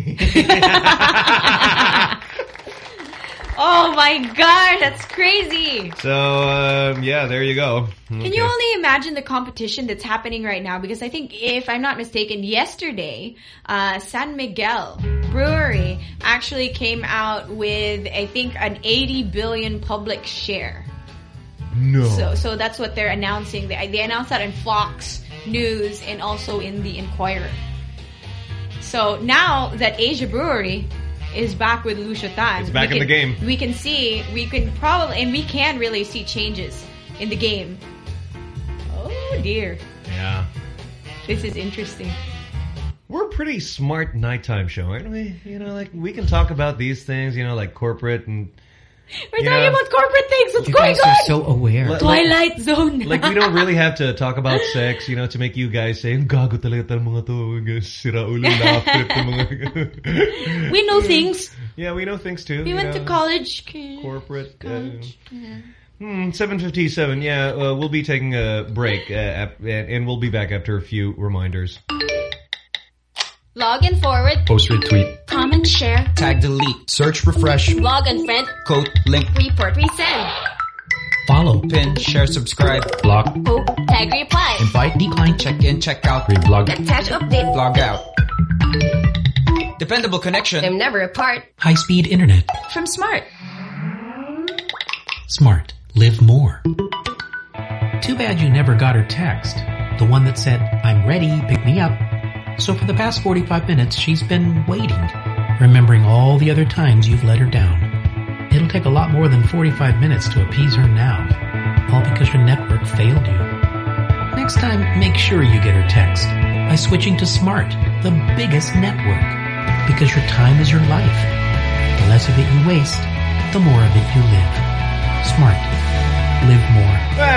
Oh my God, that's crazy. So, yeah, there you go. Okay. Can you only imagine the competition that's happening right now? Because I think, if I'm not mistaken, yesterday, San Miguel Brewery actually came out with, I think, an 80 billion public share. No. So that's what they're announcing. They announced that in Fox News and also in the Inquirer. So now that Asia Brewery is back with Lucio Tan, it's back in the game. We can really see changes in the game. Oh dear. Yeah. This is interesting. We're a pretty smart nighttime show, aren't we? We can talk about these things, like corporate and... We're talking about corporate things. What's going on? You guys are so aware. Twilight Zone. We don't really have to talk about sex, to make you guys say, gago talaga tayong mga to, sira ulo mga... We know things. Yeah, we know things too. We went to college. Corporate. 7:57, yeah. We'll be taking a break, and we'll be back after a few reminders. Log and forward. Post retweet. Comment, share. Tag delete. Search refresh. Log and friend. Quote link. Report resend. Follow. Pin. Share. Subscribe. Block. Hope. Tag reply. Invite. Decline. Check in. Check out. Reblog. Attach update. Log out. Dependable connection. They're never apart. High-speed internet. From Smart. Smart. Live more. Too bad you never got her text. The one that said, "I'm ready, pick me up." So for the past 45 minutes, she's been waiting. remembering all the other times you've let her down. It'll take a lot more than 45 minutes to appease her now, all because your network failed you. Next time, make sure you get her text by switching to Smart, the biggest network, because your time is your life. The less of it you waste, the more of it you live. Smart. Live more.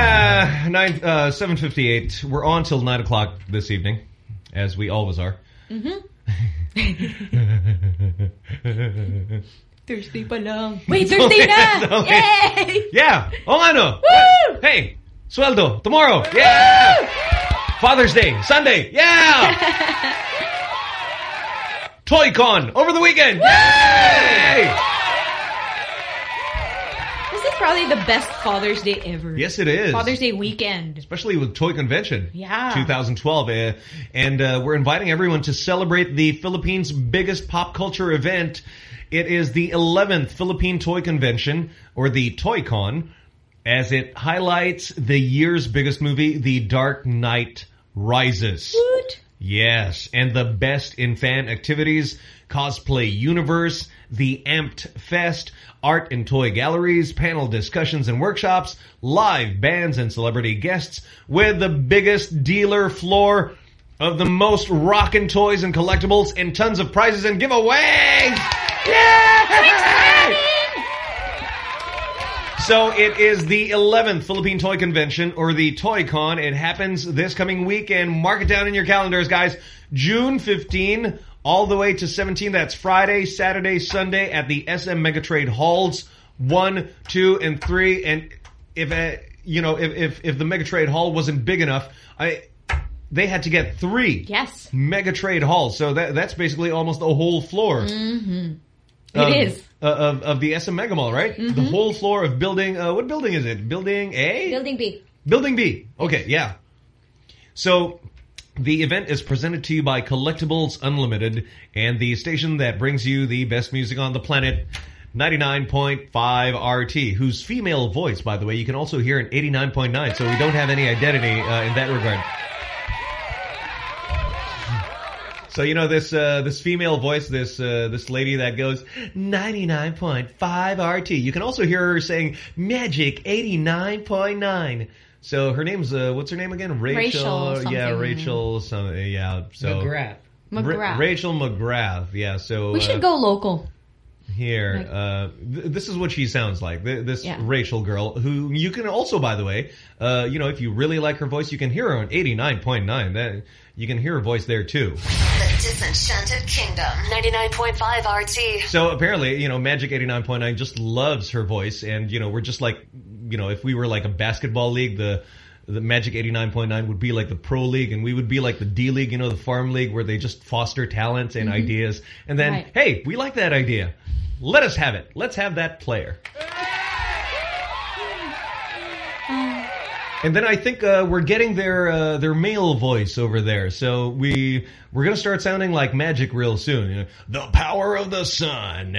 7:58. We're on till 9 o'clock this evening, as we always are. Thursday pa lang. Wait, Thursday na! Yay! Yeah! Oh, ano? Woo! Hey! Sweldo! Tomorrow! Yeah! Father's Day! Sunday! Yeah! Toy-Con! Over the weekend! Yay! This is probably the best Father's Day ever. Yes, it is. Father's Day weekend. Especially with Toy Convention. Yeah. 2012. And we're inviting everyone to celebrate the Philippines' biggest pop culture event. It is the 11th Philippine Toy Convention, or the Toy-Con, as it highlights the year's biggest movie, The Dark Knight Rises. What? Yes, and the best in fan activities, cosplay universe, the Amped Fest, art and toy galleries, panel discussions and workshops, live bands and celebrity guests, with the biggest dealer floor of the most rockin' toys and collectibles, and tons of prizes and giveaways! Yeah! So it is the 11th Philippine Toy Convention, or the Toy-Con. It happens this coming weekend. Mark it down in your calendars, guys. June 15 all the way to 17. That's Friday, Saturday, Sunday at the SM Megatrade Halls 1, 2, and 3. And if the Megatrade Hall wasn't big enough, they had to get 3 Megatrade Halls. So that's basically almost the whole floor. It is. Of the SM Mega Mall, right? The whole floor of building... what building is it? Building A? Building B. Building B. Okay, yeah. So... the event is presented to you by Collectibles Unlimited and the station that brings you the best music on the planet, 99.5 RT, whose female voice, by the way, you can also hear in 89.9, so we don't have any identity in that regard. So, you know, this female voice, this lady that goes 99.5 RT. You can also hear her saying Magic 89.9. So her name's what's her name again? Rachel. Yeah, Rachel. Something. Yeah. So McGrath. Rachel McGrath. Yeah. So we should go local. Here, this is what she sounds like. This Rachel girl, who you can also, by the way, if you really like her voice, you can hear her on 89.9. That you can hear her voice there too. The Disenchanted Kingdom, 99.5 RT. So apparently, Magic 89.9 just loves her voice, and we're just like, if we were like a basketball league, the Magic 89.9 would be like the pro league, and we would be like the D league, the farm league, where they just foster talents and ideas. And then, hey, we like that idea. Let us have it. Let's have that player. And then I think we're getting their male voice over there. So we're going to start sounding like Magic real soon. The power of the sun.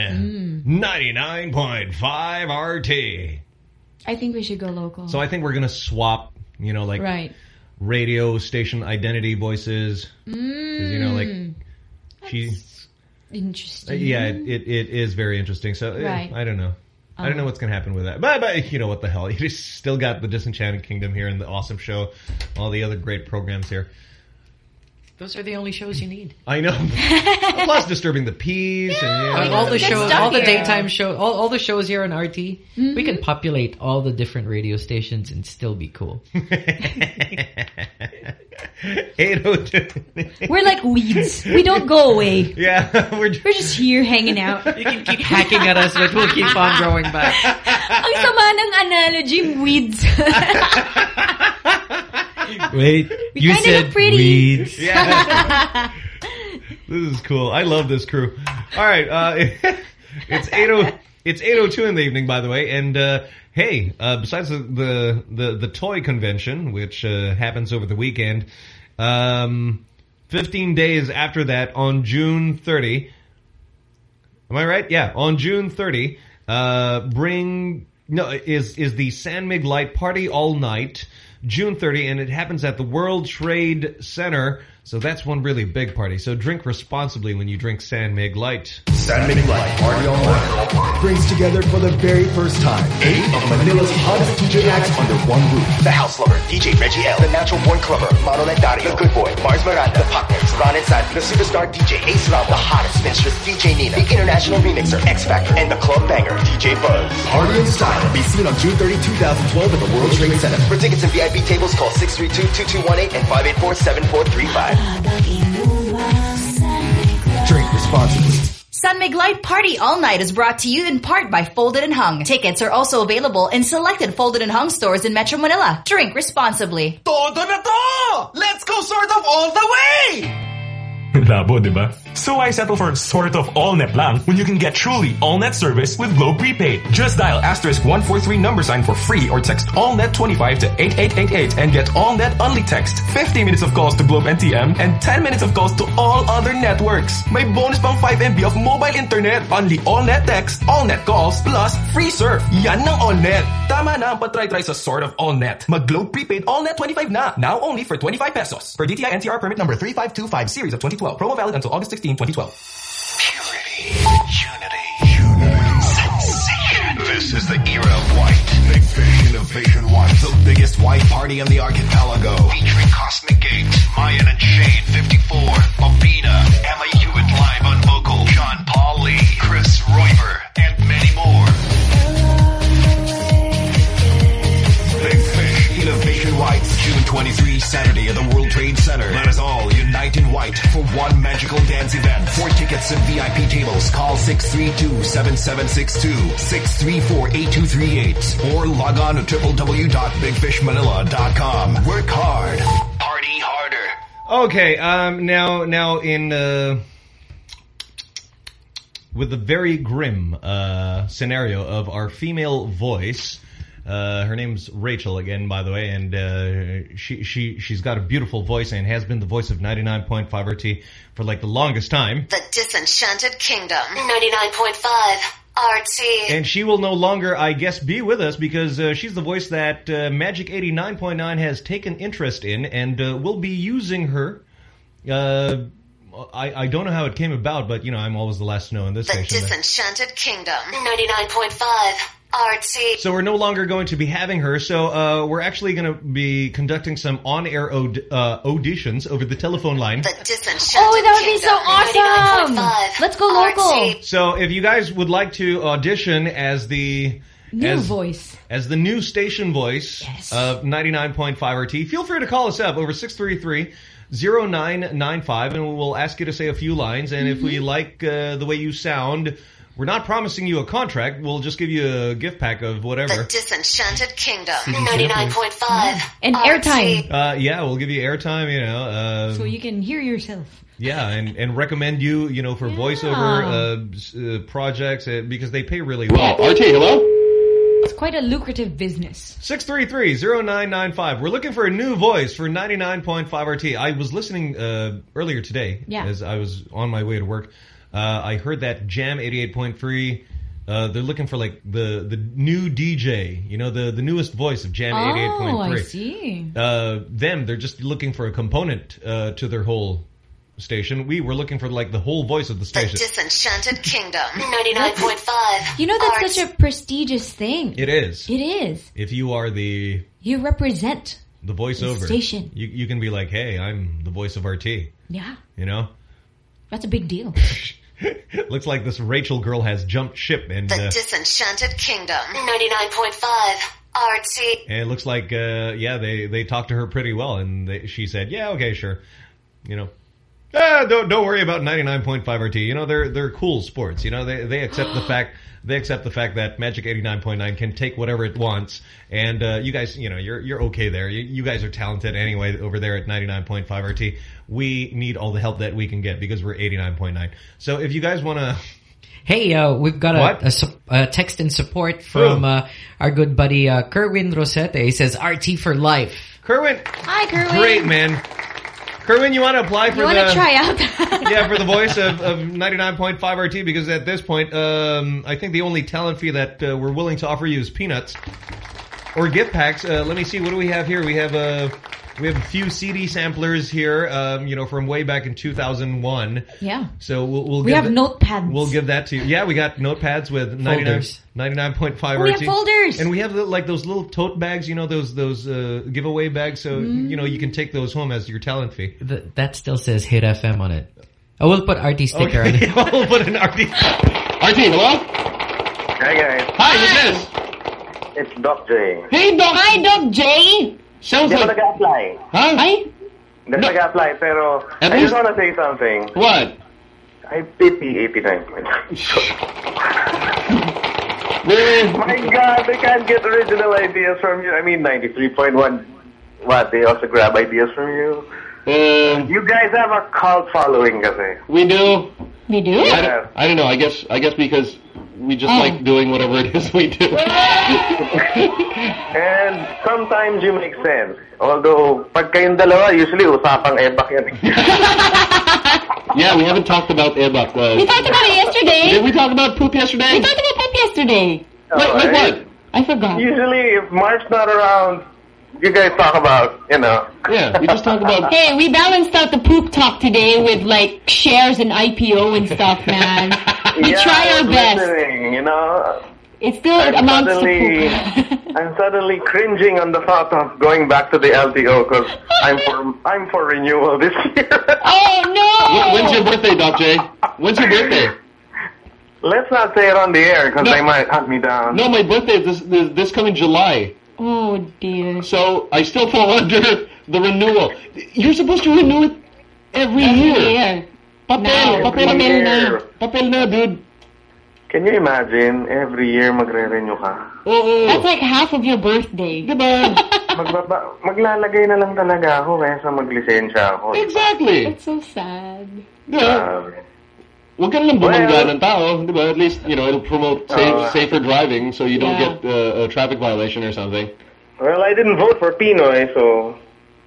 99.5 RT. I think we should go local. So I think we're going to swap, radio station identity voices. Because, That's interesting. Yeah, it is very interesting. So I don't know. I don't know what's going to happen with that. But what the hell? You just still got the Disenchanted Kingdom here and the awesome show. All the other great programs here. Those are the only shows you need. I know. Plus Disturbing the Peace. And all the shows, all the daytime shows, all the shows here on RT. We can populate all the different radio stations and still be cool. 802. We're like weeds. We don't go away. Yeah. We're just here hanging out. You can keep hacking at us, but we'll keep on growing back. Ang sama ng analogy, weeds. Wait, you said weeds. Yeah. This is cool. I love this crew. All right, it's 8:02 in the evening, by the way, and hey, besides the toy convention, which happens over the weekend, 15 days after that, on June 30. Am I right? Yeah, on June 30, is the San Mig Light Party all night. June 30, and it happens at the World Trade Center. So that's one really big party. So drink responsibly when you drink San Mig Light. San Mig Light Party Online brings together for the very first time 8 of Manila's hottest DJ acts under one roof. The House Lover, DJ Reggie L, The Natural Born Clubber, Manolete Dario, The Good Boy, Mars Miranda, The Partners, Ron and Sandy, The Superstar DJ, Ace Round, The Hottest Minstress, DJ Nina, The International Remixer, X Factor, and The Club Banger, DJ Buzz. Party in Style will be seen on June 30, 2012 at the World Trade Center. For tickets and VIP tables, call 632-2218 and 584-7435. Drink responsibly. San Mig Light Party All Night is brought to you in part by Folded and Hung. Tickets are also available in selected Folded and Hung stores in Metro Manila. Drink responsibly. Todo na to! Let's go sort of all the way! Labo, diba? So I settle for sort of all-net lang when you can get truly all-net service with Globe Prepaid. Just dial *143 # for free or text all-net 25 to 8888 and get all-net only text, 50 minutes of calls to Globe NTM, and 10 minutes of calls to all other networks. May bonus pang 5 MB of mobile internet, only all-net text, all-net calls, plus free surf. Yan ng all-net. Tama na ang patry-try sa sort of all-net. Mag-Globe Prepaid all-net 25 na. Now only for 25 pesos. Per DTI NCR permit number 3525 series of 2012. Promo valid until August 16, 2012. Purity, unity, sensation. This is the era of white. Big Fish Innovation White. The biggest white party in the archipelago. Featuring Cosmic Gate, Mayan and Shade 54, Bobina, Emma Hewitt live on vocal, John Paul Lee, Chris Royver, and many more. Big Fish Innovation White, June 23, Saturday at the World Trade Center. Let us all unite in white for one magical dance event. For tickets and VIP tables, call 632-7762, 634-8238, or log on to www.bigfishmanila.com. Work hard, party harder. Okay, now in with the very grim scenario of our female voice. Her name's Rachel again, by the way, and she's got a beautiful voice and has been the voice of 99.5 RT for like the longest time. The Disenchanted Kingdom, 99.5 RT. And she will no longer, I guess, be with us because she's the voice that Magic 89.9 has taken interest in, and we'll be using her. I don't know how it came about, but, you know, I'm always the last to know in this station. The Disenchanted Kingdom, 99.5 RT. So we're no longer going to be having her. So we're actually going to be conducting some on-air auditions over the telephone line. The Disenchanted that would be so awesome! Let's go local. So if you guys would like to audition as the voice, as the new station voice of 99.5 RT, feel free to call us up over 633-0995, and we'll ask you to say a few lines. And if we like the way you sound, we're not promising you a contract. We'll just give you a gift pack of whatever. The Disenchanted Kingdom, 99.5. And airtime. Yeah, we'll give you airtime, you know. So you can hear yourself. Yeah, and recommend you, you know, for voiceover projects because they pay really well. RT, hello? It's quite a lucrative business. 633-0995. We're looking for a new voice for 99.5 RT. I was listening earlier today as I was on my way to work. I heard that Jam 88.3, they're looking for like the new DJ, you know, the newest voice of Jam 88.3. Oh, I see. They're just looking for a component to their whole station. We were looking for like the whole voice of the station. The Disenchanted Kingdom, 99.5. You know, that's such a prestigious thing. It is. It is. If you are you represent the voiceover the station. You can be like, hey, I'm the voice of RT. Yeah. You know? That's a big deal. Looks like this Rachel girl has jumped ship. And the Disenchanted Kingdom, 99.5 RT. And it looks like, they talked to her pretty well. And she said, yeah, okay, sure. You know. Don't worry about 99.5 RT. You know, they're cool sports. You know, they accept the fact that Magic 89.9 can take whatever it wants. And you guys, you know, you're okay there. You guys are talented anyway over there at 99.5 RT. We need all the help that we can get because we're 89.9. So if you guys want to... Hey, we've got a text in support from our good buddy Kerwin Rosette. He says, RT for life. Kerwin. Hi, Kerwin. Great, man. Kerwin, you want to apply for You want to try out? Yeah, for the voice of 99.5 RT, because at this point, I think the only talent fee that we're willing to offer you is peanuts or gift packs. Let me see. What do we have here? We have We have a few CD samplers here, from way back in 2001. Yeah. So we have notepads. We'll give that to you. Yeah, we got notepads with 99.5 RT. We have folders. And we have those little tote bags, those giveaway bags. So, you can take those home as your talent fee. That still says Hit FM on it. I will put RT sticker on it. I'll put an RT. RT, hello? Hi, guys. Hi, who's this? It's Doc J. Hey, Doc. Hi, Doc J. Sounds Hindi like... ako nag-apply. Huh? Ay? Hindi ako nag-apply, pero I just want to say something. What? I pity 89.9. My God, they can't get original ideas from you. I mean, 93.1. What? They also grab ideas from you? You guys have a cult following, kasi. We do. We do? Yeah. I don't know. I guess because we just like doing whatever it is we do. And sometimes you make sense. Although, pag kayong dalawa, usually usapang ebak yan. Yeah, we haven't talked about ebak. We talked about it yesterday. Did we talk about poop yesterday? We talked about poop yesterday. Like what? I forgot. Usually, if Mark's not around, you guys talk about, Yeah, we just talk about... Hey, we balanced out the poop talk today with, shares and IPO and stuff, man. We try our best. It still amounts to poop. I'm suddenly cringing on the thought of going back to the LTO because I'm for renewal this year. Oh, no! When's your birthday, Doc J? When's your birthday? Let's not say it on the air because they might hunt me down. No, my birthday is this coming July. Oh, dear. So, I still fall under the renewal. You're supposed to renew it every year. Papel na, dude. Can you imagine, every year magre-renew ka? That's like half of your birthday. Diba? Maglalagay na lang talaga ako kaysa maglisensya ako. Exactly. That's so sad. Huwag ka lang bumangga ng tao, diba? At least, it'll promote safer driving so you don't get a traffic violation or something. Well, I didn't vote for Pinoy, so...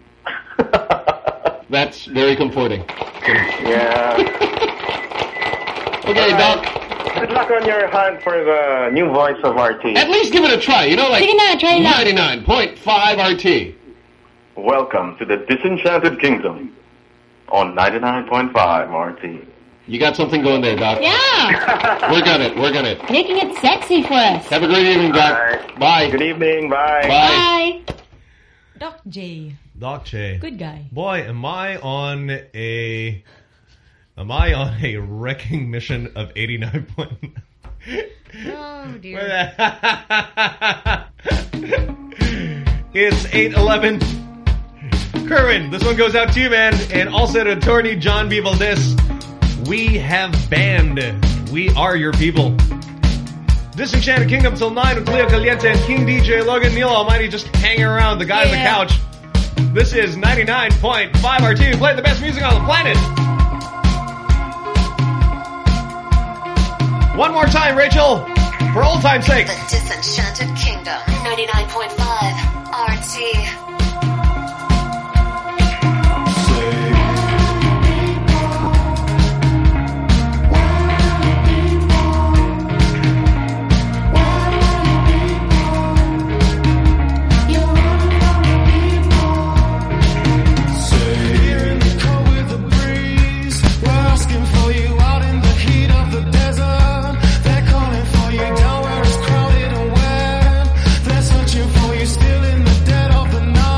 That's very comforting. Yeah. Okay, Doc. Good luck on your hunt for the new voice of RT. At least give it a try, Sige na, try na. 99.5 RT. Welcome to the Disenchanted Kingdom on 99.5 RT. You got something going there, Doc. Yeah. Work on it. Making it sexy for us. Have a great evening, Doc. Bye. Good evening. Bye. Bye. Doc J. Doc J. Good guy. Boy, am I on a wrecking mission of 89.9. Oh, dear. It's 8:11. Kerwin, this one goes out to you, man. And also to attorney John B. Valdez. We have banned We Are Your People. Disenchanted Kingdom till 9 with Leo Caliente and King DJ Logan Neil Almighty just hanging around, the guy on the couch. This is 99.5 RT. We play the best music on the planet. One more time, Rachel, for old time's sake. The Disenchanted Kingdom, 99.5 RT. Still in the dead of the night.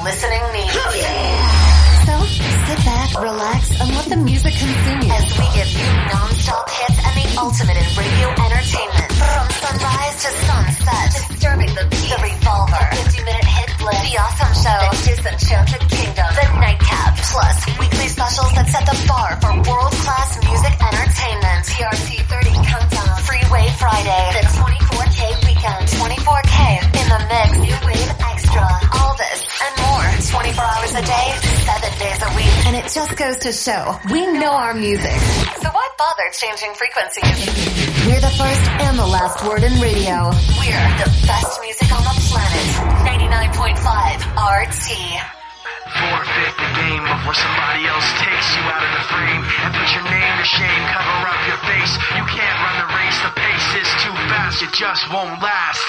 listening needs. So, sit back, relax, and let the music consume you as we give you non-stop hits and the ultimate in radio entertainment. From sunrise to sunset, disturbing the beat, the Revolver, 50-minute hit list, the Awesome Show, the Disenchanted Kingdom, the Nightcap, plus weekly specials that set the bar for world-class music entertainment. TRC 30 Countdown, Freeway Friday, the 24K Weekend, 24K in the mix, New Wave Extra, all this and more, 24 hours a day, 7 days a week. And it just goes to show, we know our music. So why bother changing frequencies? We're the first and the last word in radio. We're the best music on the planet. 99.5 RT. Forfeit the game before somebody else takes you out of the frame and put your name to shame, cover up your face. You can't run the race, the pace is too fast, it just won't last.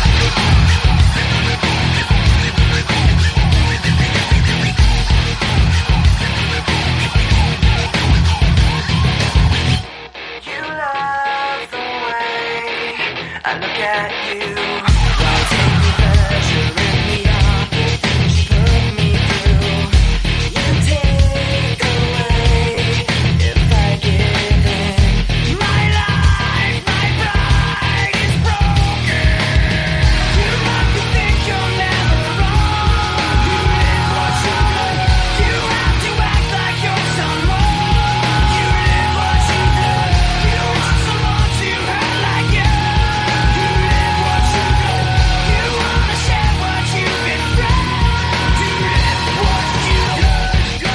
You love the way I look at you. I'll take the pleasure in the awful things you put me through. You take away if I give in. My life, my pride is broken. You like to think you're never wrong. You live what you live. You have to act like you're someone. You live what you live. You want someone to hurt like you. You live what you live. You wanna share what you've been through. You live what you live.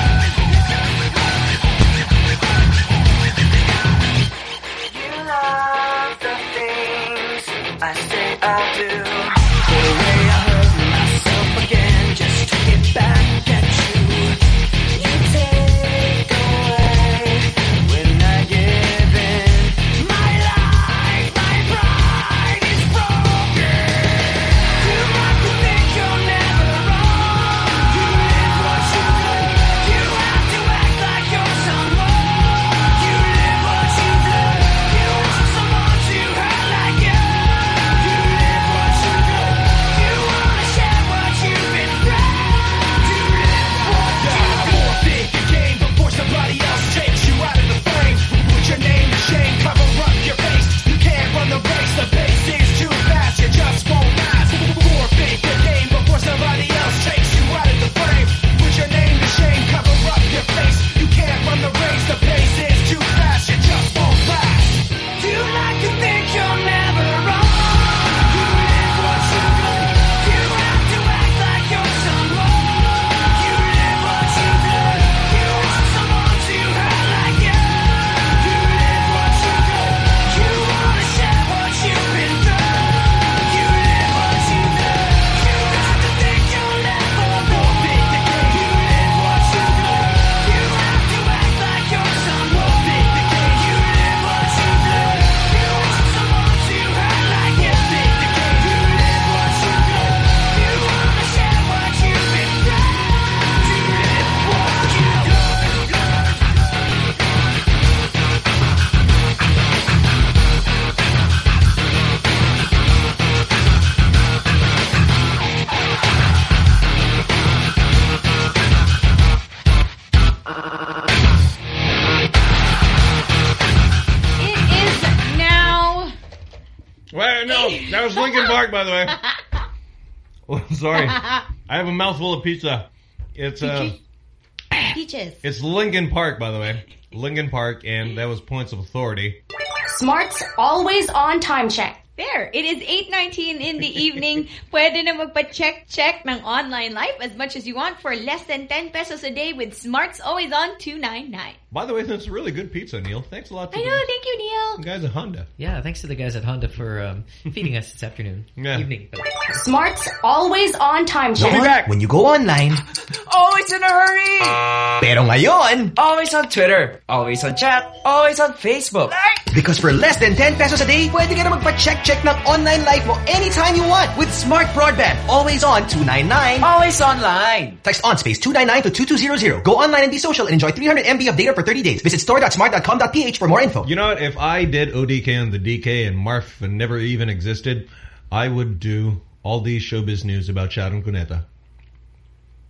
You love the things I say I'll do. The way I hurt myself again just to get back at you. You take away when I give in. My life, my pride is broken. You like to think you're never wrong. You live what you live. You have to act like you're someone. You live what you live. You want someone to hurt like you. You live what you live. You wanna share what you've been through. You live what you live. Forfeit the game before somebody else takes you out of the frame. Put your name to shame, cover up your face. You can't run the race, the pace is too fast, you just won't last. Forfeit the game before somebody else takes you out of the frame. Put your name to shame, cover up your face. You can't run the race, the pace is too fast, you just won't last. You like to think you're never wrong. You live what you live. You have to act like you're someone. You live what you live. You want someone to hurt like you. You live what you live. You wanna share what you've been through. You live what you live. You got to think you'll never forfeit the game. You live what you live. You have to act like you're someone. Forfeit the game. You live what you live. You want someone to hurt like you. Forfeit the game. You live what you live. You wanna share what you've been through. You live what you It is now. Wait, no, that was Linkin Park, by the way. Oh, sorry, I have a mouthful of pizza. It's Peaches. it's Linkin Park, by the way. Linkin Park, and that was Points of Authority. Smart's always on time check. There, it is 8:19 in the evening. Pwede na magpa-check ng online life as much as you want for less than 10 pesos a day with Smart's Always On 299. By the way, that's really good pizza, Neil. Thanks a lot to I know, thank you, Neil. the guys at Honda. Yeah, thanks to the guys at Honda for feeding us this afternoon. Yeah. Evening. Smart's always on time check. We'll be back. When you go online, Always in a hurry! pero ngayon, Always on Twitter, always on chat, always on Facebook. because for less than 10 pesos a day, pwede ka na magpa-check ng online life mo anytime you want with Smart Broadband. Always on 299. Always online. Text on space 299 to 2200. Go online and be social and enjoy 300 MB of data for 30 days. Visit store.smart.com.ph for more info. You know what? If I did ODK on the DK and Marf never even existed, I would do all these showbiz news about Sharon Cuneta.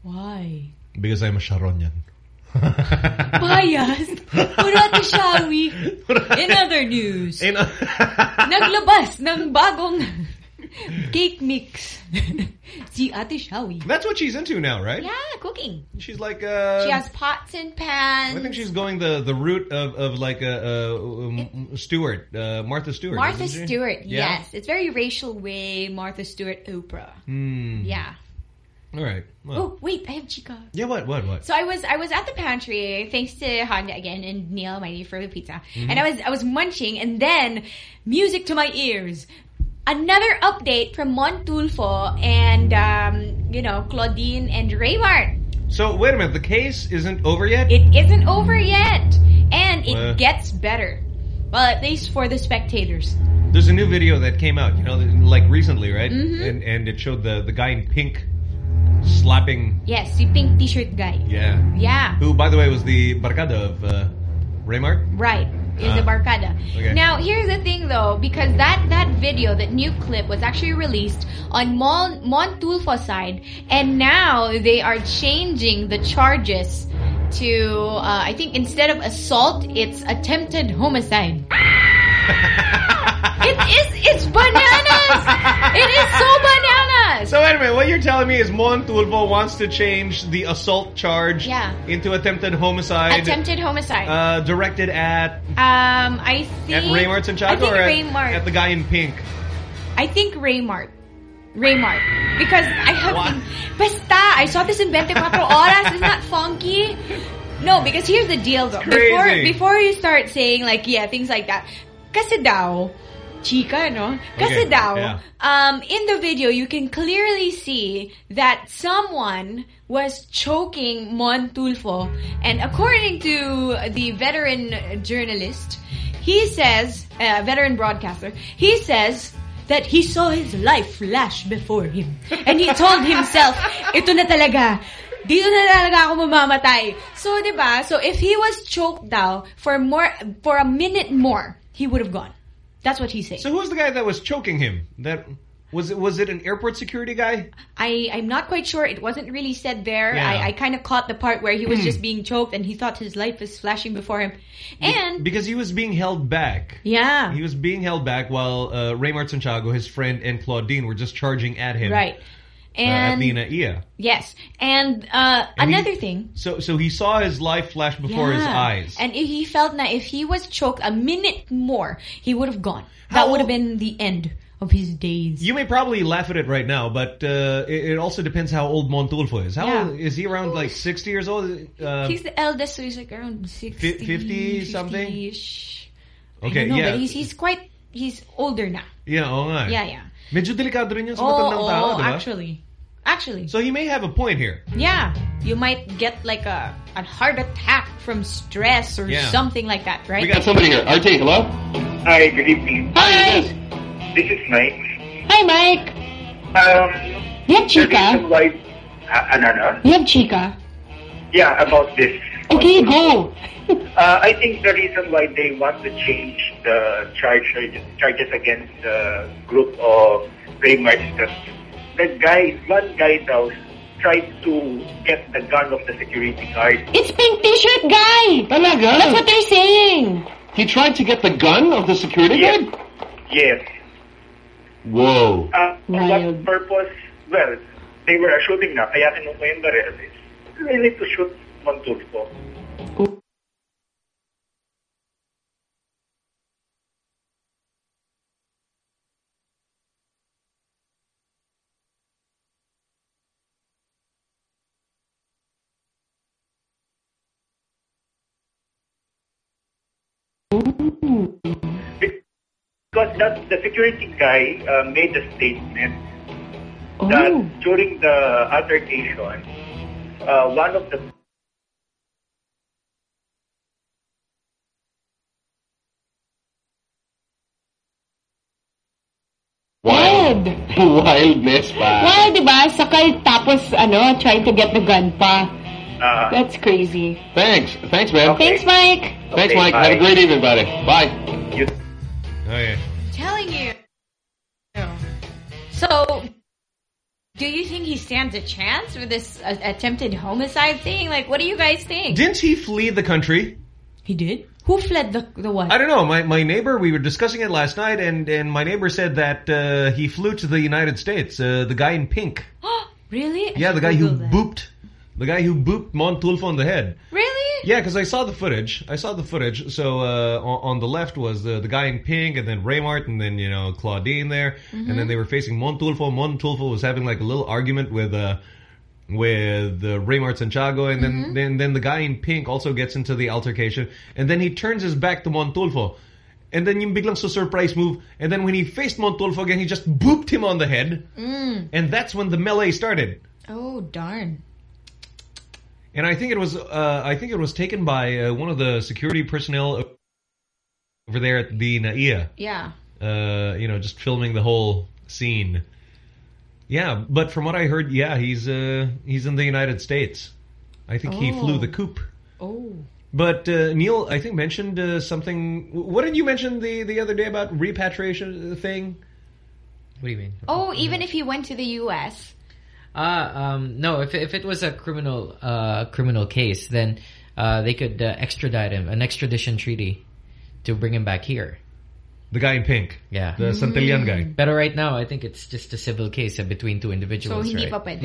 Why? Because I'm a Sharonian. Biased? Murati Shawi. In other news, naglabas ng bagong cake mix si Ate Shawi. That's what she's into now, right? Yeah, cooking. She's like she has pots and pans. I think she's going the route of like Stewart, Martha Stewart. Martha Stewart, yes. It's very racial way Martha Stewart Oprah. Yeah. All right. Well. Oh, wait, I have chica. Yeah, what? So I was at the pantry, thanks to Honda again and Neil, my for the pizza. And I was munching, and then music to my ears. Another update from Montulfo and Claudine and Raymart. So wait a minute, the case isn't over yet? It isn't over yet, and it gets better. Well, at least for the spectators. There's a new video that came out, like recently, right? And it showed the guy in pink slapping. Yes, the pink t-shirt guy. Yeah. Who, by the way, was the barkada of Raymart? Right. Is the barkada. Okay. Now, here's the thing, though, because that video, that new clip, was actually released on Montulfo side, and now they are changing the charges to, I think instead of assault, it's attempted homicide. It's bananas! It is so bananas! So wait a minute, what you're telling me is Montulfo wants to change the assault charge into attempted homicide. Attempted homicide. Directed at... I think... At Raymart Santiago or at the guy in pink? I think Raymart. Because I have... Basta! I saw this in 24 Horas. Isn't that funky? No, because here's the deal though. Before you start saying like, things like that. Kasi daw... Chica, no? Kasi daw, in the video, you can clearly see that someone was choking Montulfo. And according to the veteran journalist, he says, veteran broadcaster, he says that he saw his life flash before him. And he told himself, ito na talaga. Dito na talaga ako mamamatay. So, diba? So, if he was choked daw for a minute more, he would have gone. That's what he's saying. So who's the guy that was choking him? That was it an airport security guy? I'm not quite sure. It wasn't really said there. I kind of caught the part where he was just being choked and he thought his life was flashing before him. And because he was being held back. Yeah. He was being held back while Raymart Santiago, his friend, and Claudine were just charging at him. Right. And at the NAIA. Yes. And another thing. So he saw his life flash before his eyes. And he felt that if he was choked a minute more, he would have gone. That would have been the end of his days. You may probably laugh at it right now, but it also depends how old Montulfo is. How old is he? Around like 60 years old? He's the eldest, so he's like around 60. 50 something? Okay, but he's older now. Yeah, nga. Yeah. Medyo delikado rin yun sa matandang tao, diba? Actually. So he may have a point here. Yeah. You might get like a heart attack from stress or something like that, right? We got somebody here. RT, hello? Hi, good evening. Hi. This is Mike. Hi, Mike. You have chica? You have chica? Yeah, about this. Okay, go. I think the reason why they want to change the charges against the group of Raymart is that one guy now tried to get the gun of the security guard. It's pink t-shirt guy. Talaga? That's what they're saying. He tried to get the gun of the security guard? Yes. Whoa. For what purpose? Well, they were shooting na, kaya kinuha yung baril. It's really to shoot Montulfo. Because the security guy made a statement that during the altercation, one of the Wildness pa. Wow, diba? Sakay tapos, trying to get the gun pa. That's crazy. Thanks, man. Okay. Thanks, Mike. Thanks, Mike. Bye. Have a great evening, buddy. Bye. Okay. Telling you. So, do you think he stands a chance with this attempted homicide thing? Like, what do you guys think? Didn't he flee the country? He did? Who fled the what? I don't know. My neighbor, we were discussing it last night, and my neighbor said that he flew to the United States. The guy in pink. Really? Yeah, the guy who booped Montulfo on the head. Really? Yeah, because I saw the footage. So on the left was the guy in pink, and then Raymart, and then Claudine there, and then they were facing Montulfo. Montulfo was having like a little argument with Raymart Santiago, and then the guy in pink also gets into the altercation, and then he turns his back to Montulfo, and then yung biglang surprise move, and then when he faced Montulfo again, he just booped him on the head, and that's when the melee started. Oh darn! And I think it was taken by one of the security personnel over there at the NAIA. Yeah. Just filming the whole scene. Yeah, but from what I heard, yeah, he's in the United States. I think he flew the coop. Oh. But Neil, I think, mentioned something. What did you mention the other day about repatriation thing? What do you mean? Oh, even if he went to the U.S. No, if it was a criminal case, then they could extradite him, an extradition treaty, to bring him back here. The guy in pink. Yeah. The Santillan guy. But right now, I think it's just a civil case between two individuals, so hindi right? pa pwede.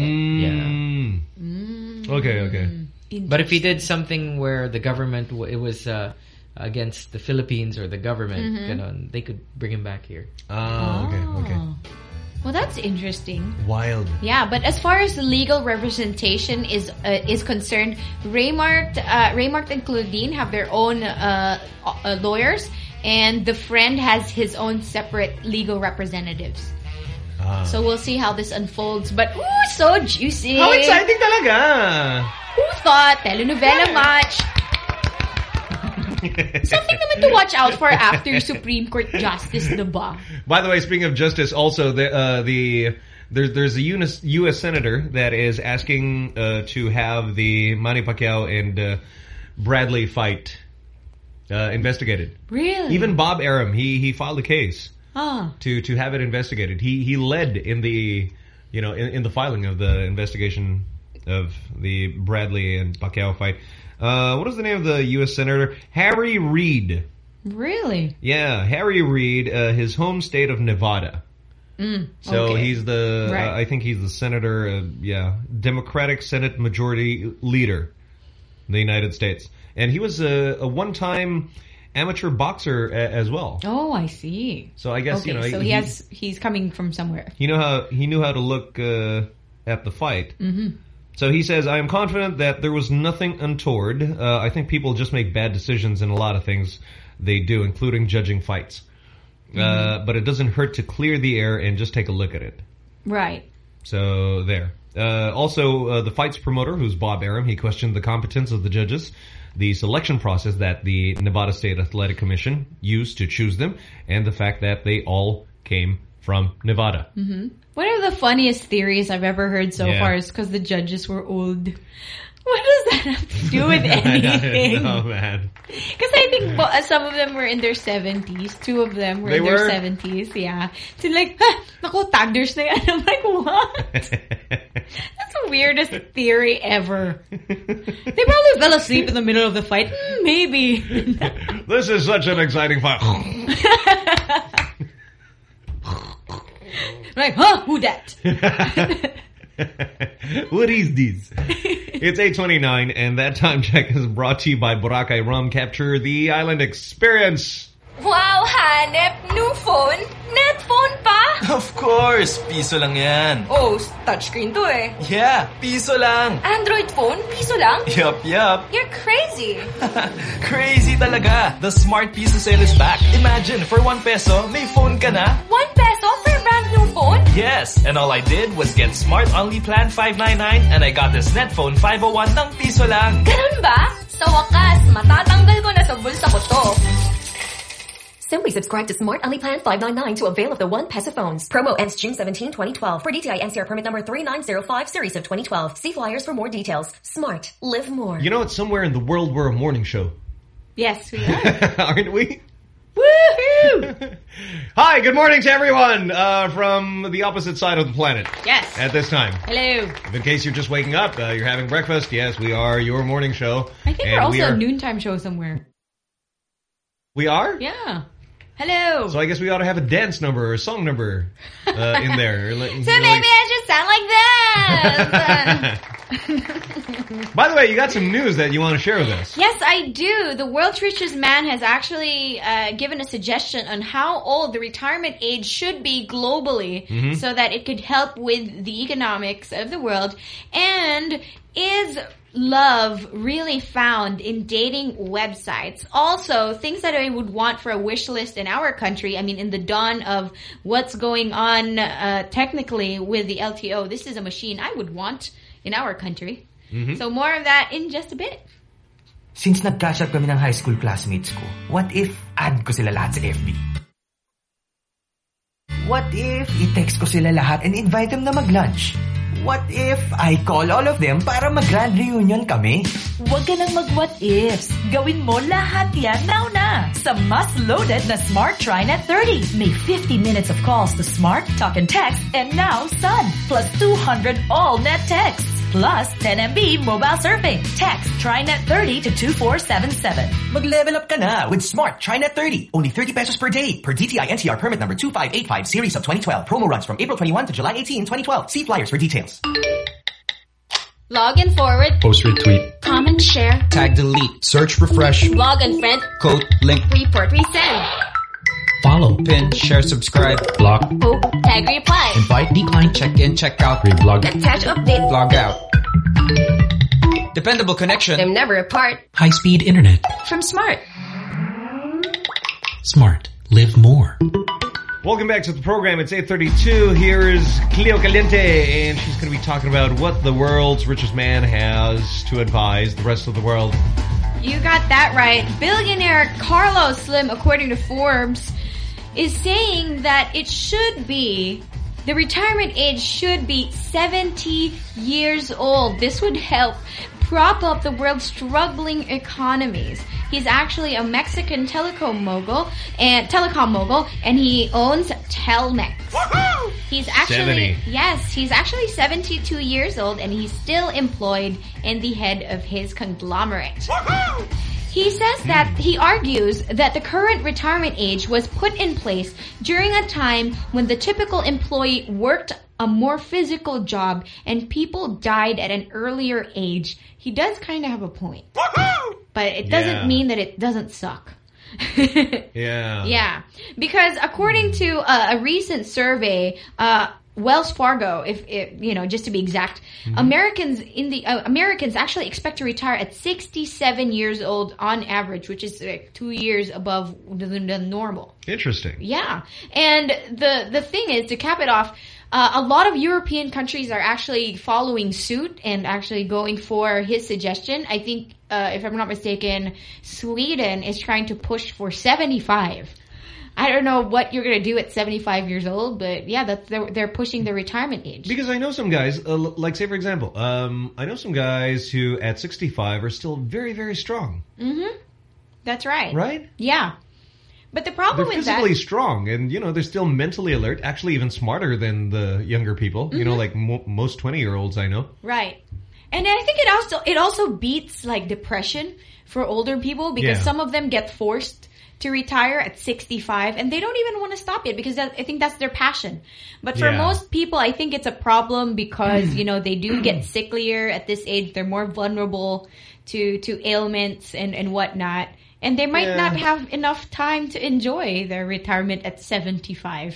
Yeah. Okay. But if he did something where the government, it was against the Philippines or the government, they could bring him back here. Okay. Well, that's interesting. Wild. Yeah, but as far as the legal representation is concerned, Raymart and Claudine have their own lawyers, and the friend has his own separate legal representatives. So we'll see how this unfolds. But so juicy! How exciting talaga! Who thought? Telenovela match. Something naman to watch out for after Supreme Court Justice, diba? By the way, speaking of justice, also there's a U.S. senator that is asking to have the Manny Pacquiao and Bradley fight investigated. Really? Even Bob Arum, he filed a case to have it investigated. He led in the in the filing of the investigation of the Bradley and Pacquiao fight. What is the name of the U.S. Senator? Harry Reid. Really? Yeah, Harry Reid, his home state of Nevada. So he's the, I think he's the senator, Democratic Senate Majority Leader in the United States. And he was a one-time amateur boxer as well. Oh, I see. So I guess, so he's coming from somewhere. He knew how to look at the fight. So he says, I am confident that there was nothing untoward. I think people just make bad decisions in a lot of things they do, including judging fights. But it doesn't hurt to clear the air and just take a look at it. Right. So there. Also, the fight's promoter, who's Bob Arum, he questioned the competence of the judges, the selection process that the Nevada State Athletic Commission used to choose them, and the fact that they all came from Nevada. One of the funniest theories I've ever heard so far is because the judges were old. What does that have to do with anything? Oh, man. Because I think some of them were in their 70s. Two of them were in their 70s. Yeah. So like, naku, toddlers na yan. I'm like, what? That's the weirdest theory ever. They probably fell asleep in the middle of the fight. Maybe. This is such an exciting fight. Like, who that? What is this? It's 8:29, and that time check is brought to you by Boracay Rum. Capture the island experience. Wow, hanep! New phone? Net phone pa? Of course! Piso lang yan. Oh, touchscreen to eh. Yeah, piso lang. Android phone? Piso lang? Yup. You're crazy. Crazy talaga. The Smart Piso sale is back. Imagine, for 1 peso, may phone ka na. 1 peso for a brand new phone? Yes, and all I did was get Smart Only Plan 599 and I got this Net Phone 501 ng piso lang. Ganun ba? Sa wakas, matatanggal ko na sa bulsa ko to. Simply subscribe to Smart Only Plan 599 to avail of the 1 peso phones. Promo ends June 17, 2012. For DTI NCR permit number 3905 series of 2012. See flyers for more details. Smart. Live more. You know what? Somewhere in the world we're a morning show. Yes, we are. Aren't we? Woohoo! Hi, good morning to everyone from the opposite side of the planet. Yes. At this time. Hello. In case you're just waking up, you're having breakfast, yes, we are your morning show. I think we're also a noontime show somewhere. We are? Yeah. Hello. So I guess we ought to have a dance number or a song number in there. So maybe I just sound like that. By the way, you got some news that you want to share with us. Yes, I do. The world's richest man has actually given a suggestion on how old the retirement age should be globally so that it could help with the economics of the world. And is love really found in dating websites? Also, things that I would want for a wish list in our country. I mean, in the dawn of what's going on technically with the LTO, this is a machine I would want in our country. So more of that in just a bit. Since nag-cash up kami ng high school classmates ko, what if add ko sila lahat sa FB? What if i-text ko sila lahat and invite them na mag-lunch? What if I call all of them para mag-grand reunion kami? Huwag ka nang mag-what ifs. Gawin mo lahat yan now na sa mas loaded na Smart TriNet 30. May 50 minutes of calls to Smart, Talk and Text, and now Sun. Plus 200 all net texts. Plus 10 MB mobile surfing. Text TriNet 30 to 2477. Mag-level up ka na with Smart TriNet 30. Only 30 pesos per day. Per DTI NCR permit number 2585 series of 2012. Promo runs from April 21 to July 18, 2012. See flyers for details. Log and forward. Post retweet. Comment, share. Tag delete. Search refresh. Log and friend. Code link. Report resend. Follow. Pin. Share subscribe. Block. Hope. Tag reply. Invite decline. Check in. Check out. Reblog. Attach update. Log out. Dependable connection. They're never apart. High-speed internet. From Smart. Smart. Live more. Welcome back to the program. It's 8:32. Here is Cleo Caliente, and she's going to be talking about what the world's richest man has to advise the rest of the world. You got that right. Billionaire Carlos Slim, according to Forbes, is saying that the retirement age should be 70 years old. This would help prop up the world's struggling economies. He's actually a Mexican telecom mogul, and he owns Telmex. Woohoo! He's actually 72 years old, and he's still employed in the head of his conglomerate. Woohoo! He says that he argues that the current retirement age was put in place during a time when the typical employee worked a more physical job and people died at an earlier age. He does kind of have a point. Woohoo! But it doesn't mean that it doesn't suck. Yeah. Because according to a recent survey, Wells Fargo, just to be exact, Americans actually expect to retire at 67 years old on average, which is 2 years above the normal. Interesting. Yeah. And the thing is, to cap it off, a lot of European countries are actually following suit and actually going for his suggestion. I think, if I'm not mistaken, Sweden is trying to push for 75. I don't know what you're going to do at 75 years old, but yeah, they're pushing the retirement age. Because I know some guys, like say for example, I know some guys who at 65 are still very, very strong. That's right. Right? Yeah. But the problem they're with that... They're physically strong, and, they're still mentally alert, actually even smarter than the younger people. Like most 20-year-olds I know. Right. And I think it also beats, like, depression for older people, because some of them get forced to retire at 65, and they don't even want to stop it, because I think that's their passion. But for most people, I think it's a problem because, they do get sicklier at this age. They're more vulnerable to ailments and whatnot. And they might not have enough time to enjoy their retirement at 75.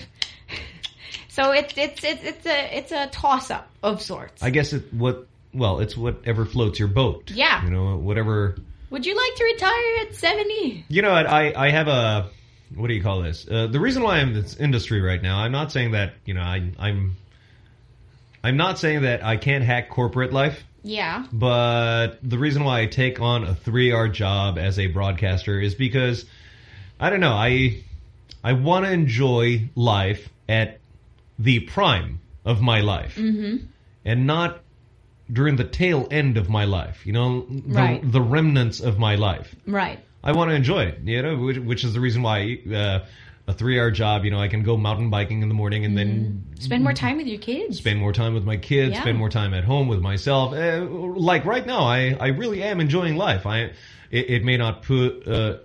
So it's a toss-up of sorts. I guess it's whatever floats your boat. Yeah. Whatever... Would you like to retire at 70? You know what? I have a... What do you call this? The reason why I'm in this industry right now, I'm not saying that, I'm not saying that I can't hack corporate life. Yeah. But the reason why I take on a 3-hour job as a broadcaster is because, I don't know, I want to enjoy life at the prime of my life. And not during the tail end of my life, the remnants of my life. Right. I want to enjoy it, which is the reason why a 3-hour job. You know, I can go mountain biking in the morning and then spend more time with your kids. Spend more time with my kids. Yeah. Spend more time at home with myself. Like right now, I really am enjoying life. It may not put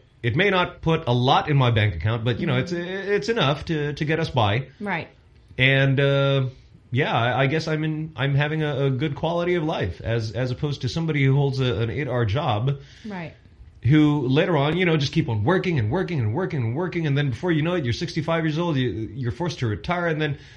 a lot in my bank account, but you know, it's enough to get us by. Right. And yeah, I guess I'm having a good quality of life as opposed to somebody who holds an 8-hour job. Right. Who later on, you know, just keep on working and working and working and working, and then before you know it, you're 65 years old, you're forced to retire, and then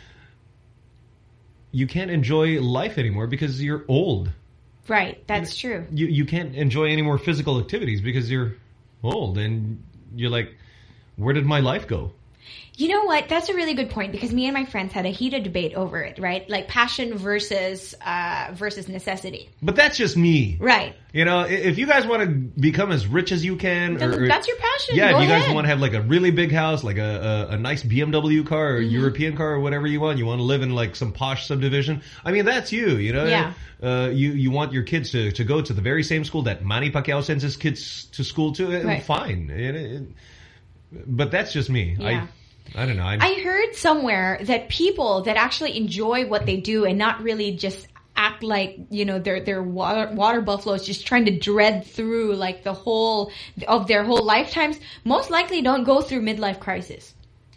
you can't enjoy life anymore because you're old. Right, that's true. You can't enjoy any more physical activities because you're old, and you're like, where did my life go? You know what? That's a really good point because me and my friends had a heated debate over it, right? Like passion versus necessity. But that's just me. Right. You know, if you guys want to become as rich as you can. That's your passion. Yeah, Go if you ahead. guys want to have like a really big house, like a nice BMW car or European car or whatever you want to live in like some posh subdivision. I mean, that's you, you know? Yeah. You want your kids to go to the very same school that Manny Pacquiao sends his kids to school to. Right. Fine. But that's just me. Yeah. I don't know. I heard somewhere that people that actually enjoy what they do and not really just act like, you know, they're water buffaloes just trying to dread through like the whole of their whole lifetimes, most likely don't go through midlife crisis.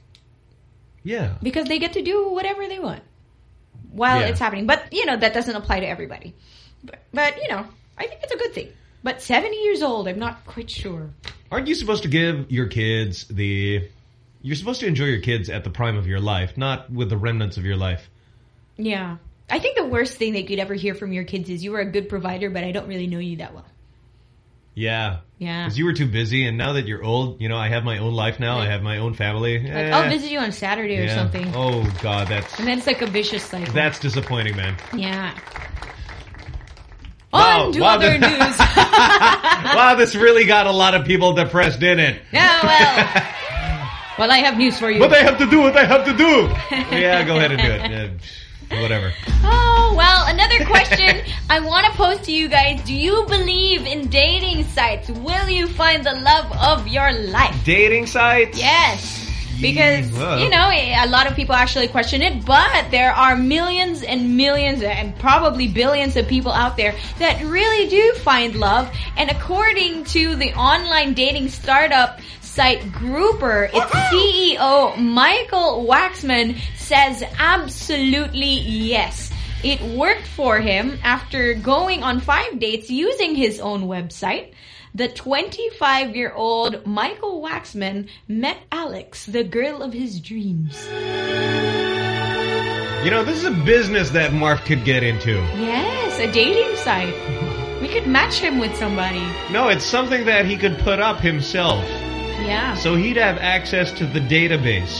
Yeah. Because they get to do whatever they want while it's happening. But, you know, that doesn't apply to everybody. But, you know, I think it's a good thing. But 70 years old, I'm not quite sure. Aren't you supposed to give your kids You're supposed to enjoy your kids at the prime of your life, not with the remnants of your life. Yeah. I think the worst thing they could ever hear from your kids is you were a good provider, but I don't really know you that well. Yeah. Yeah. Because you were too busy, and now that you're old, you know, I have my own life now. I have my own family. Like, I'll visit you on Saturday or something. Oh, God, that's... And then it's like a vicious cycle. That's disappointing, man. Yeah. Wow, on to other news. Wow, this really got a lot of people depressed, didn't it? Yeah, well, I have news for you. But I have to do what I have to do. Yeah, go ahead and do it. Yeah, whatever. Oh, well, another question I want to pose to you guys. Do you believe in dating sites? Will you find the love of your life? Dating sites? Yes. Because, you know, a lot of people actually question it, but there are millions and millions and probably billions of people out there that really do find love. And according to the online dating startup site Grouper, its CEO Michael Waxman says absolutely yes. It worked for him after going on 5 dates using his own website. The 25-year-old Michael Waxman met Alex, the girl of his dreams. You know, this is a business that Marv could get into. Yes, a dating site. We could match him with somebody. No, it's something that he could put up himself. Yeah. So he'd have access to the database.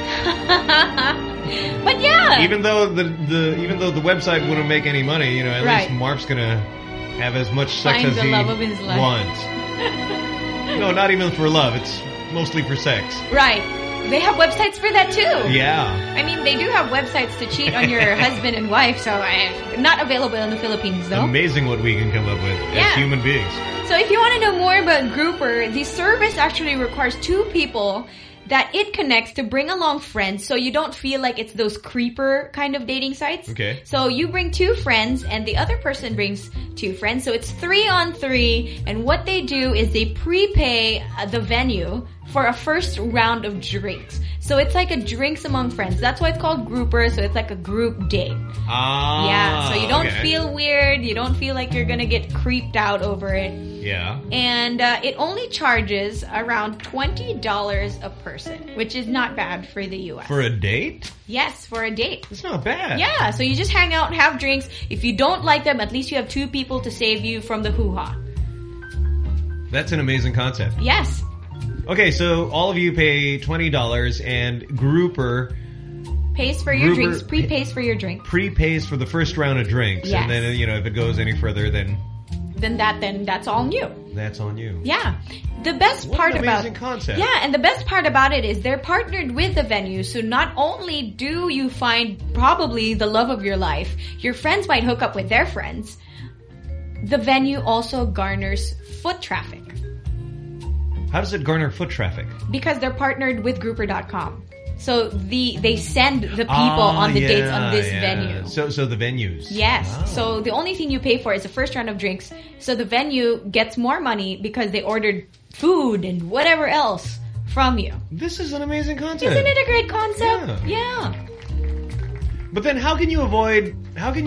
But yeah. Even though the website wouldn't make any money, you know, at least Marv's gonna have as much sex as he love of his life. wants. No, not even for love. It's mostly for sex. Right. They have websites for that too. Yeah. I mean, they do have websites to cheat on your husband and wife, so not available in the Philippines though. Amazing what we can come up with as human beings. So if you want to know more about Grouper, the service actually requires 2 people that it connects to bring along friends, so you don't feel like it's those creeper kind of dating sites. Okay. So you bring 2 friends, and the other person brings 2 friends, so it's 3 on 3, and what they do is they prepay the venue for a first round of drinks. So it's like a drinks among friends. That's why it's called Grouper, so it's like a group date. Ah. Yeah, so you don't feel weird, you don't feel like you're gonna get creeped out over it. Yeah. And it only charges around $20 a person, which is not bad for the U.S. For a date? Yes, for a date. It's not bad. Yeah, so you just hang out and have drinks. If you don't like them, at least you have 2 people to save you from the hoo-ha. That's an amazing concept. Yes. Okay, so all of you pay $20 and Grouper pays for your drinks, prepays for your drink. Prepays for the first round of drinks. Yes. And then, you know, if it goes any further, then that's all you. That's on you. Yeah. The best part an about amazing concept. Yeah, and the best part about it is they're partnered with the venue, so not only do you find probably the love of your life, your friends might hook up with their friends. The venue also garners foot traffic. How does it garner foot traffic? Because they're partnered with Grouper.com. So they send the people on the dates on this venue. So the venues. Yes. Oh. So the only thing you pay for is the first round of drinks. So the venue gets more money because they ordered food and whatever else from you. This is an amazing concept. Isn't it a great concept? Yeah. But then how can you avoid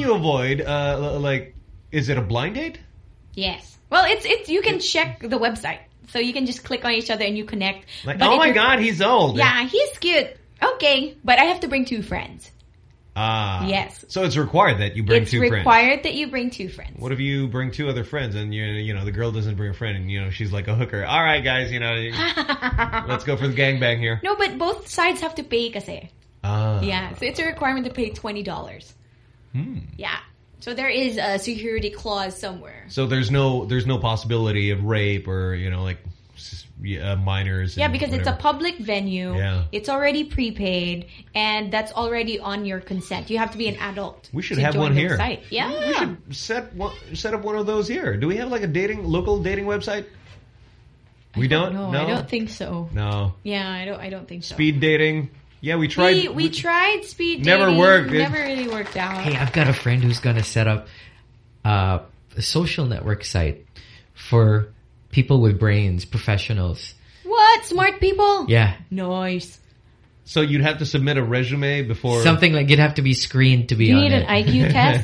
like, is it a blind date? Yes. Well, it's you can check the website. So you can just click on each other and you connect. Like, oh my God, he's old. Yeah, he's cute. Okay, but I have to bring 2 friends. Yes. So it's required that you bring 2 friends. It's required that you bring 2 friends. What if you bring 2 other friends and you know the girl doesn't bring a friend and she's like a hooker? All right, guys, let's go for the gangbang here. No, but both sides have to pay kasi. Yeah, so it's a requirement to pay $20. Yeah. So there is a security clause somewhere. So there's no possibility of rape or like minors. Yeah, because whatever. It's a public venue. Yeah. It's already prepaid, and that's already on your consent. You have to be an adult. We should have one here. Site. Yeah, we should set up one of those here. Do we have like a local dating website? We don't. No, I don't think so. No. Yeah, I don't think so. Speed dating. Yeah, we tried. We tried speed dating. Never worked. Never really worked out. Hey, I've got a friend who's going to set up a social network site for people with brains, professionals. What? Smart people? Yeah. Nice. So you'd have to submit a resume before... Something like you'd have to be screened to be on it. You need an IQ test?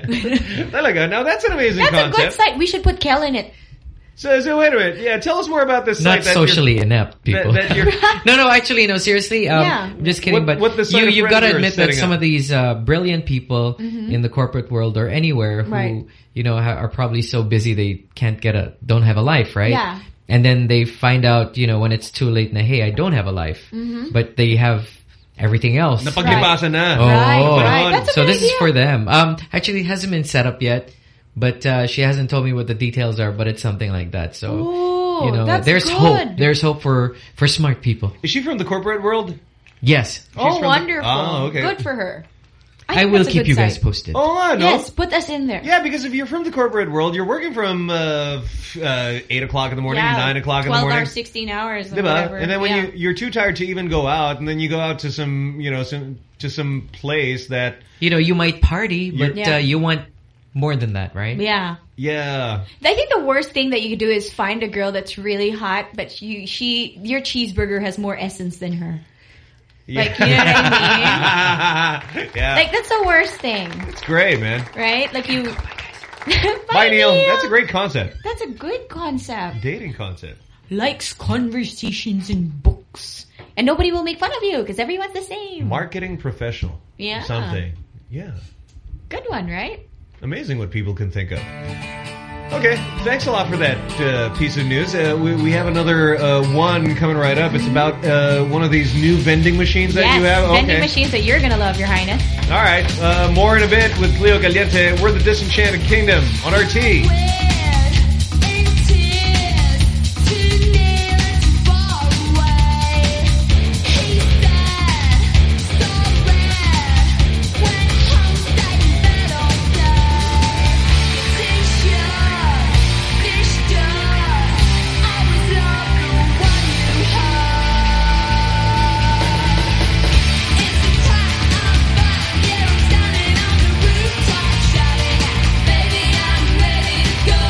Now that's an amazing concept. That's a good site. We should put Kel in it. So wait a minute. Yeah, tell us more about this site. Not socially inept people. No, actually, no, seriously. I'm just kidding. But you've got to admit that some of these brilliant people in the corporate world or anywhere who, are probably so busy they don't have a life, right? Yeah. And then they find out, when it's too late na, hey, I don't have a life. But they have everything else. Napaglipasan na. Right. That's so this is for them. Actually, it hasn't been set up yet. But she hasn't told me what the details are, but it's something like that. So, that's there's good. hope. There's hope for smart people. Is she from the corporate world? Yes. Wonderful. Okay. Good for her. I will keep you guys posted. Oh, no. Yes, put us in there. Yeah, because if you're from the corporate world, you're working from 8 o'clock in the morning, 9 o'clock in the morning. 12 hours, 16 hours, or whatever. And then when you're too tired to even go out, and then you go out to some place that... you might party, but you want... more than that, right? Yeah. Yeah. I think the worst thing that you could do is find a girl that's really hot, but your cheeseburger has more essence than her. Yeah. Like, you know what I mean? Yeah. Like, that's the worst thing. It's great, man. Right? Like you... Bye, Neil. That's a great concept. That's a good concept. Dating concept. Likes conversations in books. And nobody will make fun of you because everyone's the same. Marketing professional. Yeah. Something. Yeah. Good one, right? Amazing what people can think of. Okay, thanks a lot for that piece of news. We have another one coming right up. It's about one of these new vending machines that you have. Vending machines that you're going to love, Your Highness. All right, more in a bit with Leo Caliente. We're the Disenchanted Kingdom on RT. Go!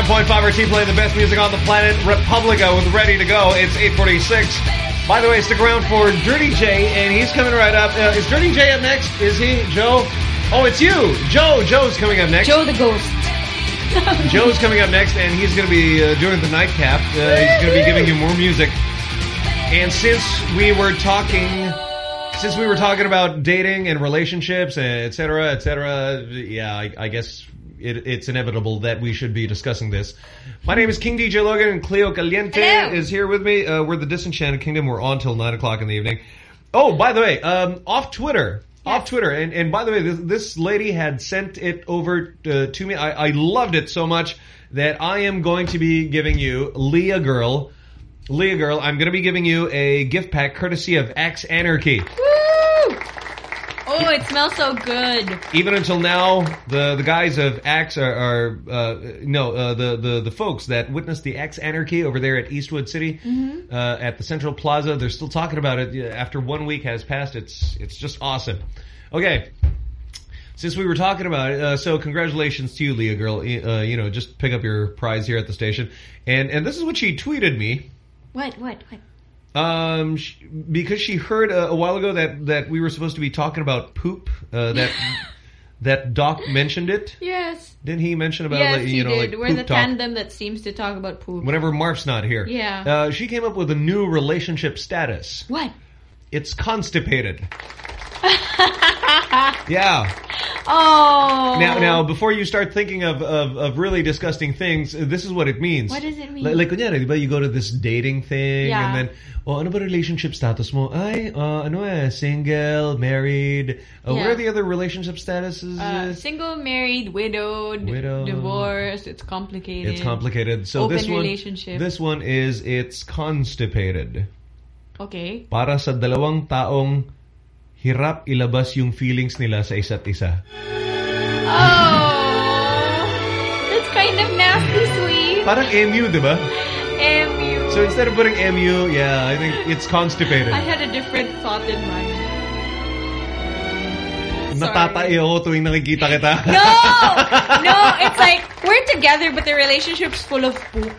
99.5 RT playing the best music on the planet. Republica with Ready to Go. It's 8:46. By the way, stick around for Dirty J, and he's coming right up. Is Dirty J up next? Is he? Joe? Oh, it's you. Joe's coming up next. Joe the Ghost. Joe's coming up next, and he's going to be doing the nightcap. He's going to be giving you more music. And since we were talking about dating and relationships, etc., yeah, I guess it's inevitable that we should be discussing this. My name is King DJ Logan, and Cleo Caliente is here with me. We're the Disenchanted Kingdom. We're on till 9 o'clock in the evening. Oh, by the way, off Twitter. Off Twitter. And by the way, this lady had sent it over to me. I loved it so much that I am going to be giving you, Leah Girl, I'm going to be giving you a gift pack courtesy of Axe Anarchy. Woo! Oh, it smells so good. Even until now, the guys of Axe the folks that witnessed the Axe Anarchy over there at Eastwood City, at the Central Plaza, they're still talking about it after 1 week has passed. It's just awesome. Okay. Since we were talking about it, so congratulations to you, Leah Girl. Just pick up your prize here at the station. And this is what she tweeted me. What? Because she heard a while ago that we were supposed to be talking about poop. That Doc mentioned it. Yes. Didn't he mention about he did. Like we're the tandem that seems to talk about poop. Whenever Marf's not here. Yeah. She came up with a new relationship status. What? It's constipated. Yeah. Oh. Now, before you start thinking of really disgusting things, this is what it means. What does it mean? Like kunyari, di ba, you go to this dating thing, and then, ano ba relationship status mo? Ay, single, married. What are the other relationship statuses? Single, married, widowed, divorced. It's complicated. So open relationship. This one is, it's constipated. Okay. Para sa dalawang taong hirap ilabas yung feelings nila sa isa't isa. Oh, that's kind of nasty, sweet. Parang MU, di ba? MU. So instead of putting MU, yeah, I think it's constipated. I had a different thought in mind. Natatay ako tuwing nakikita kita. No, it's like, we're together but the relationship's full of poop.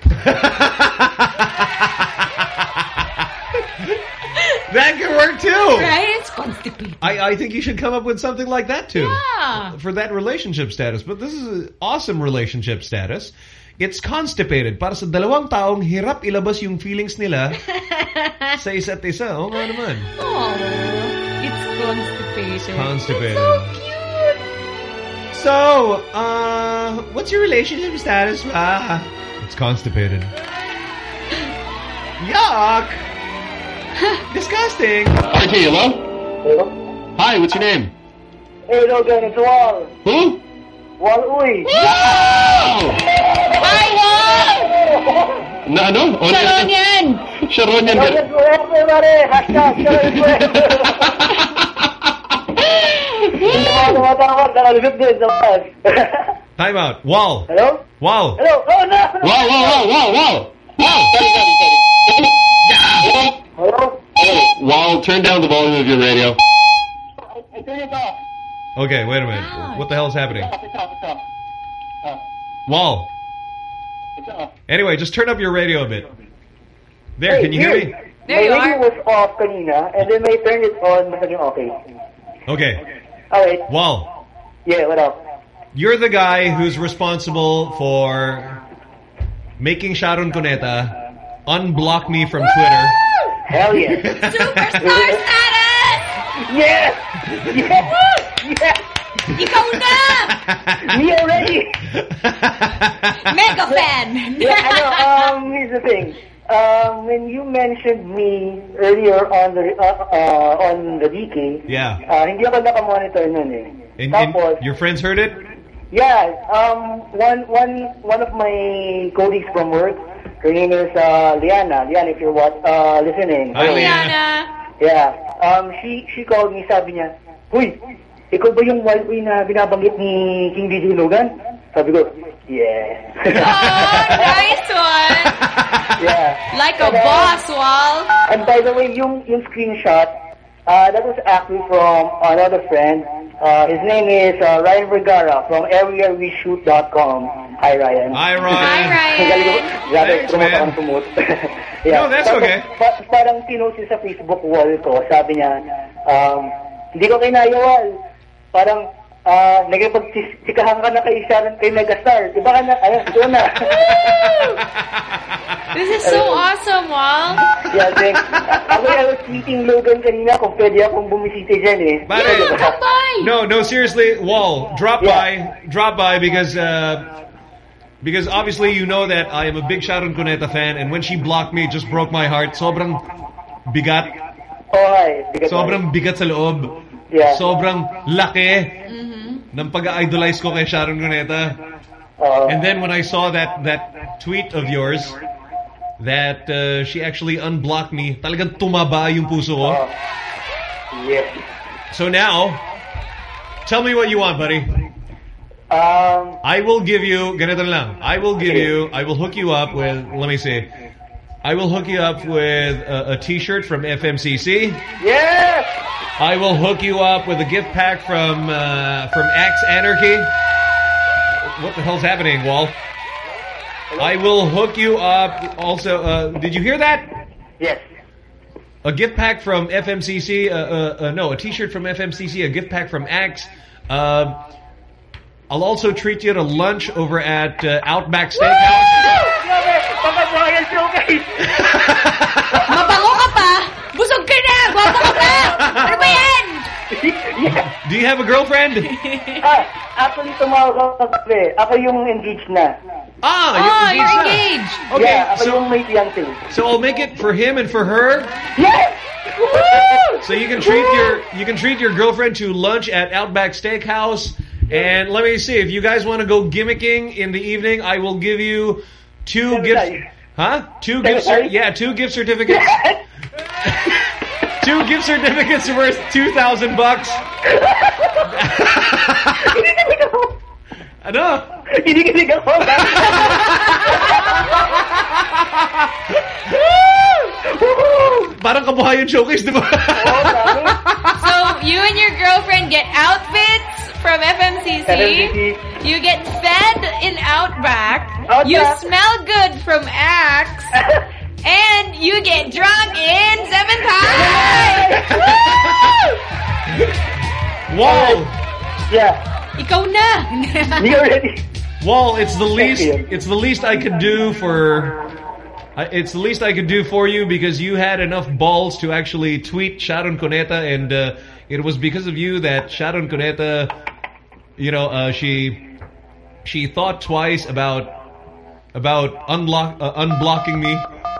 That could work too. Right? It's constipated. I think you should come up with something like that too. Yeah. For that relationship status. But this is an awesome relationship status. It's constipated. Para sa dalawang taong hirap ilabas yung feelings nila sa isa't isa. Oo nga naman. Oh, it's constipated. It's constipated. It's so cute. So, what's your relationship status? It's constipated. Yuck! Disgusting. RT, hello? Hello? Hi, what's your name? Hey, Logan, it's Wal. Who? Wal Uy. Wow! Hi, Wal! Ano? Sharon yan! Sharon yan. Sharon forever, pare. Hashtag Sharon forever. Time out. Wal. Hello? Wal. Hello? Oh, no! Wow. Hello? Wow, turn down the volume of your radio. I turn it off. Okay, wait a minute. What the hell is happening? It's off. Wal. It's off. Anyway, just turn up your radio a bit. There, can you hear me? There you are. are. My radio was off kanina, and then I turned it on, masaging okay. Okay. Alright. Wal. Yeah, what up? You're the guy who's responsible for making Sharon Cuneta unblock me from Twitter. Hell yeah. Superstar status! Yes! Ikaw na! Me already! Mega fan! Yeah, here's the thing. When you mentioned me earlier on the DK, hindi ako nakamonitor nun eh. And your friends heard it? Yeah, one of my colleagues from work, her name is Liana. Liana, if you're listening. Hi, Liana. Yeah. She called me, sabi niya, "Huy, ikaw ba yung Walway na binabanggit ni King DJ Logan?" Sabi ko, yeah. Oh, nice one. Yeah. Like a boss, Wal. And by the way, yung screenshot, That was actually from another friend. His name is Ryan Vergara from everywhereshoot.com. Hi, Ryan. Hi, Ryan. Thanks, man. Yeah. No, that's okay. Parang pinost sa Facebook wall ko. Sabi niya, hindi ko kinaya, Wal. Parang, nagpagtsikahan ka na kay Sharon, kay Megastar. Diba ka na, ito na. This is so awesome, Wal. Yeah, thanks. I was tweeting Logan kanina kung pwede akong bumisita dyan eh. Come by! No, seriously, Wal, drop by because obviously you know that I am a big Sharon Cuneta fan, and when she blocked me, it just broke my heart. Sobrang bigat. Bigat. Sobrang bigat sa loob. Yeah. Sobrang laki ng pag-idolize ko kay Sharon Cuneta. And then when I saw that tweet of yours that she actually unblocked me, talagang tumaba yung puso ko. Yes. So now, tell me what you want, buddy. I will give you, ganito lang. I will hook you up with, let me see. I will hook you up with a t-shirt from FMCC. Yes! I will hook you up with a gift pack from Axe Anarchy. What the hell's happening, Wal? I will hook you up also. Did you hear that? Yes. A gift pack from FMCC. No, a t-shirt from FMCC. A gift pack from Axe. I'll also treat you to lunch over at Outback Steakhouse. Mabango ka pa! Busog ka na! Guwapo ka pa! Ano ba yan? Do you have a girlfriend? Actually, tumawag ako yung engaged na. You're engaged. Okay, yeah, ako yung may fiancé. So I'll make it for him and for her? Yes! So you can treat your girlfriend to lunch at Outback Steakhouse. And let me see, if you guys want to go gimmicking in the evening, I will give you 2 gifts. Huh? 2 gift certificates. 2 gift certificates worth $2,000. Ano? Kinikilig ako. Parang Kabuhayan Showcase, di ba? So, you and your girlfriend get outfits from FMCC. You get fed in Outback. You smell good from Axe. And you get drunk in 7 Times. Wow. Yeah. Ikaw na. You already. Wal, it's the least I could do for. It's the least I could do for you because you had enough balls to actually tweet Sharon Cuneta, and it was because of you that Sharon Cuneta, she thought twice about unblocking me.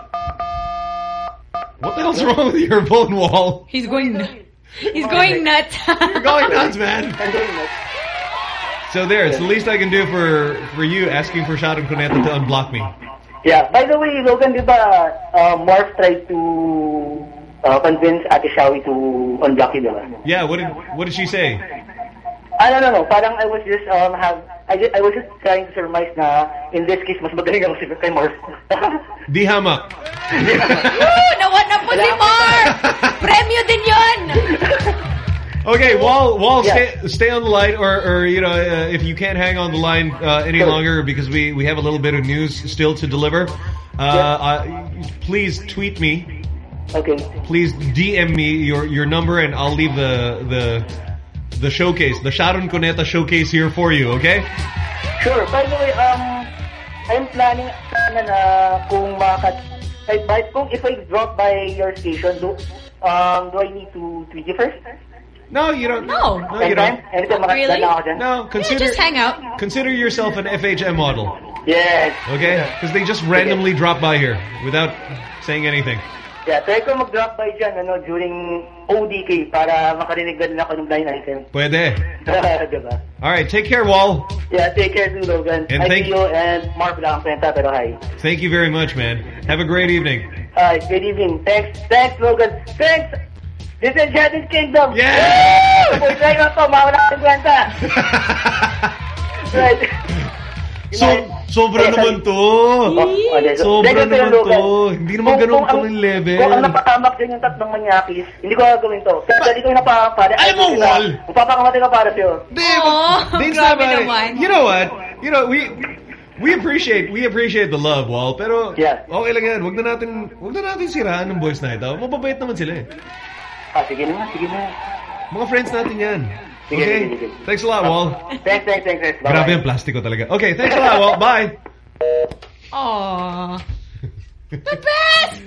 What the hell's wrong with your phone, Wal? He's going nuts. You're going nuts, man. So there, it's the least I can do for you asking for Sharon Cuneta to unblock me. Yeah. By the way, Logan, di ba, Morph tried to convince Ate Shawi to unblock you, di ba? Yeah. What did she say? No. Parang I was just I was just trying to surmise na in this case mas magaling ako si kay Morph. Di hamak. Nawa na po si Morph. Premyo din 'yon. Okay, Wal, stay on the line, or if you can't hang on the line any longer because we have a little bit of news still to deliver. Please tweet me. Okay. Please DM me your number, and I'll leave the showcase, the Sharon Cuneta showcase here for you. Okay? Sure. By the way, I'm planning na kung if I drop by your station, do I need to tweet you first? No, you don't. No, you don't. Really? No, just hang out. Consider yourself an FHM model. Yes. Okay? Because they just randomly drop by here without saying anything. Yeah, try ko mag-drop by dyan during ODK para makarinig na din ako ng blind item. Pwede. Diba? Alright, take care, Wal. Yeah, take care too, Logan. And thank you, and Mark lang ang kwenta, pero hi. Thank you very much, man. Have a great evening. Alright, good evening. Thanks, Logan. Thanks! Disenchanted Kingdom! Yeah! Try ko ito, mawala ang kwenta. Right. Sobra naman to. Sobra naman to. Hindi naman ganun po yung level. Kung ang napakamak din yung tatlong manyakis, hindi ko gagawin to. Kaya dito yung napakapara. Alam mo, Wal! Magpapakamatay ka para sa'yo. Grabe naman. You know what? You know, we appreciate the love, Wal. Pero okay lang yan. Wag na natin siraan ng boys na ito. Mababait naman sila eh. Sige na. Mga friends natin yan. Okay? Thanks a lot, Wal. Thanks. Grabe yung plastiko talaga. Okay, thanks a lot, Wal. Bye. Aww. The best!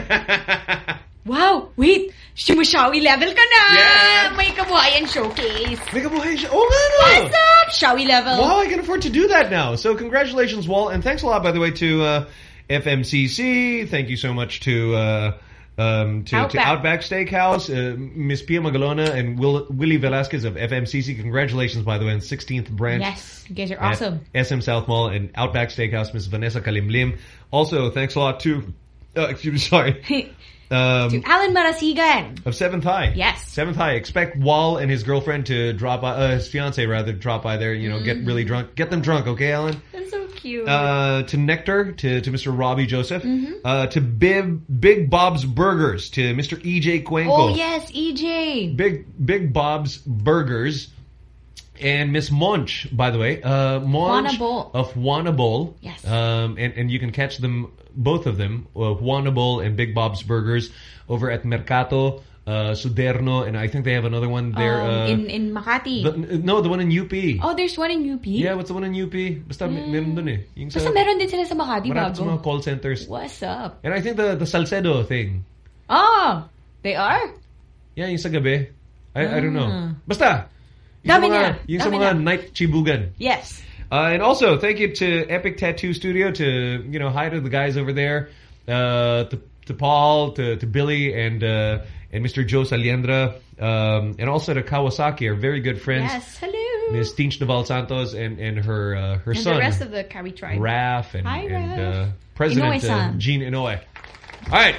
Wow, wait. Shimushawi level ka na! Yeah. May kabuhayan showcase. Oh, no. What's up? Shawi level. Wow, I can afford to do that now. So congratulations, Wal. And thanks a lot, by the way, to FMCC. Thank you so much to Outback Steakhouse, Miss Pia Magalona and Willie Velasquez of FMCC. Congratulations, by the way, on 16th branch. Yes, you guys are awesome. SM South Mall and Outback Steakhouse, Miss Vanessa Kalimlim. Also, thanks a lot to, to Alan Marasigan of 7th High. Yes. 7th High. Expect Wal and his girlfriend to drop by, his fiance rather, drop by there, get really drunk. Get them drunk, okay, Alan? That's so cute. To Nectar, to Mr. Robbie Joseph, to Big Bob's Burgers, to Mr. EJ Cuenco. Oh, yes, EJ. Big Bob's Burgers. And Miss Monch, by the way. Monch of Juana Bowl. Yes. And you can catch them, both of them, Juana Bowl and Big Bob's Burgers, over at Mercato, Suderno, and I think they have another one there. In Makati. The one in UP. Oh, there's one in UP? Yeah, what's the one in UP? Basta meron dun eh. Basta meron din sila sa Makati, bago. Sa mga call centers. What's up? And I think the Salcedo thing. Oh, they are? Yeah, yung sa gabi. I don't know. Basta. Yung sa mga night chibugan. Yes. And also, thank you to Epic Tattoo Studio, to, hi to the guys over there, to Paul, to Billy, and Mr. Joe Saliendra, and also to Kawasaki, our very good friends. Yes, hello. Ms. Tinch Naval Santos and her and son. And the rest of the Kawi tribe. Raph and Raph. President Gene Inoue. All right.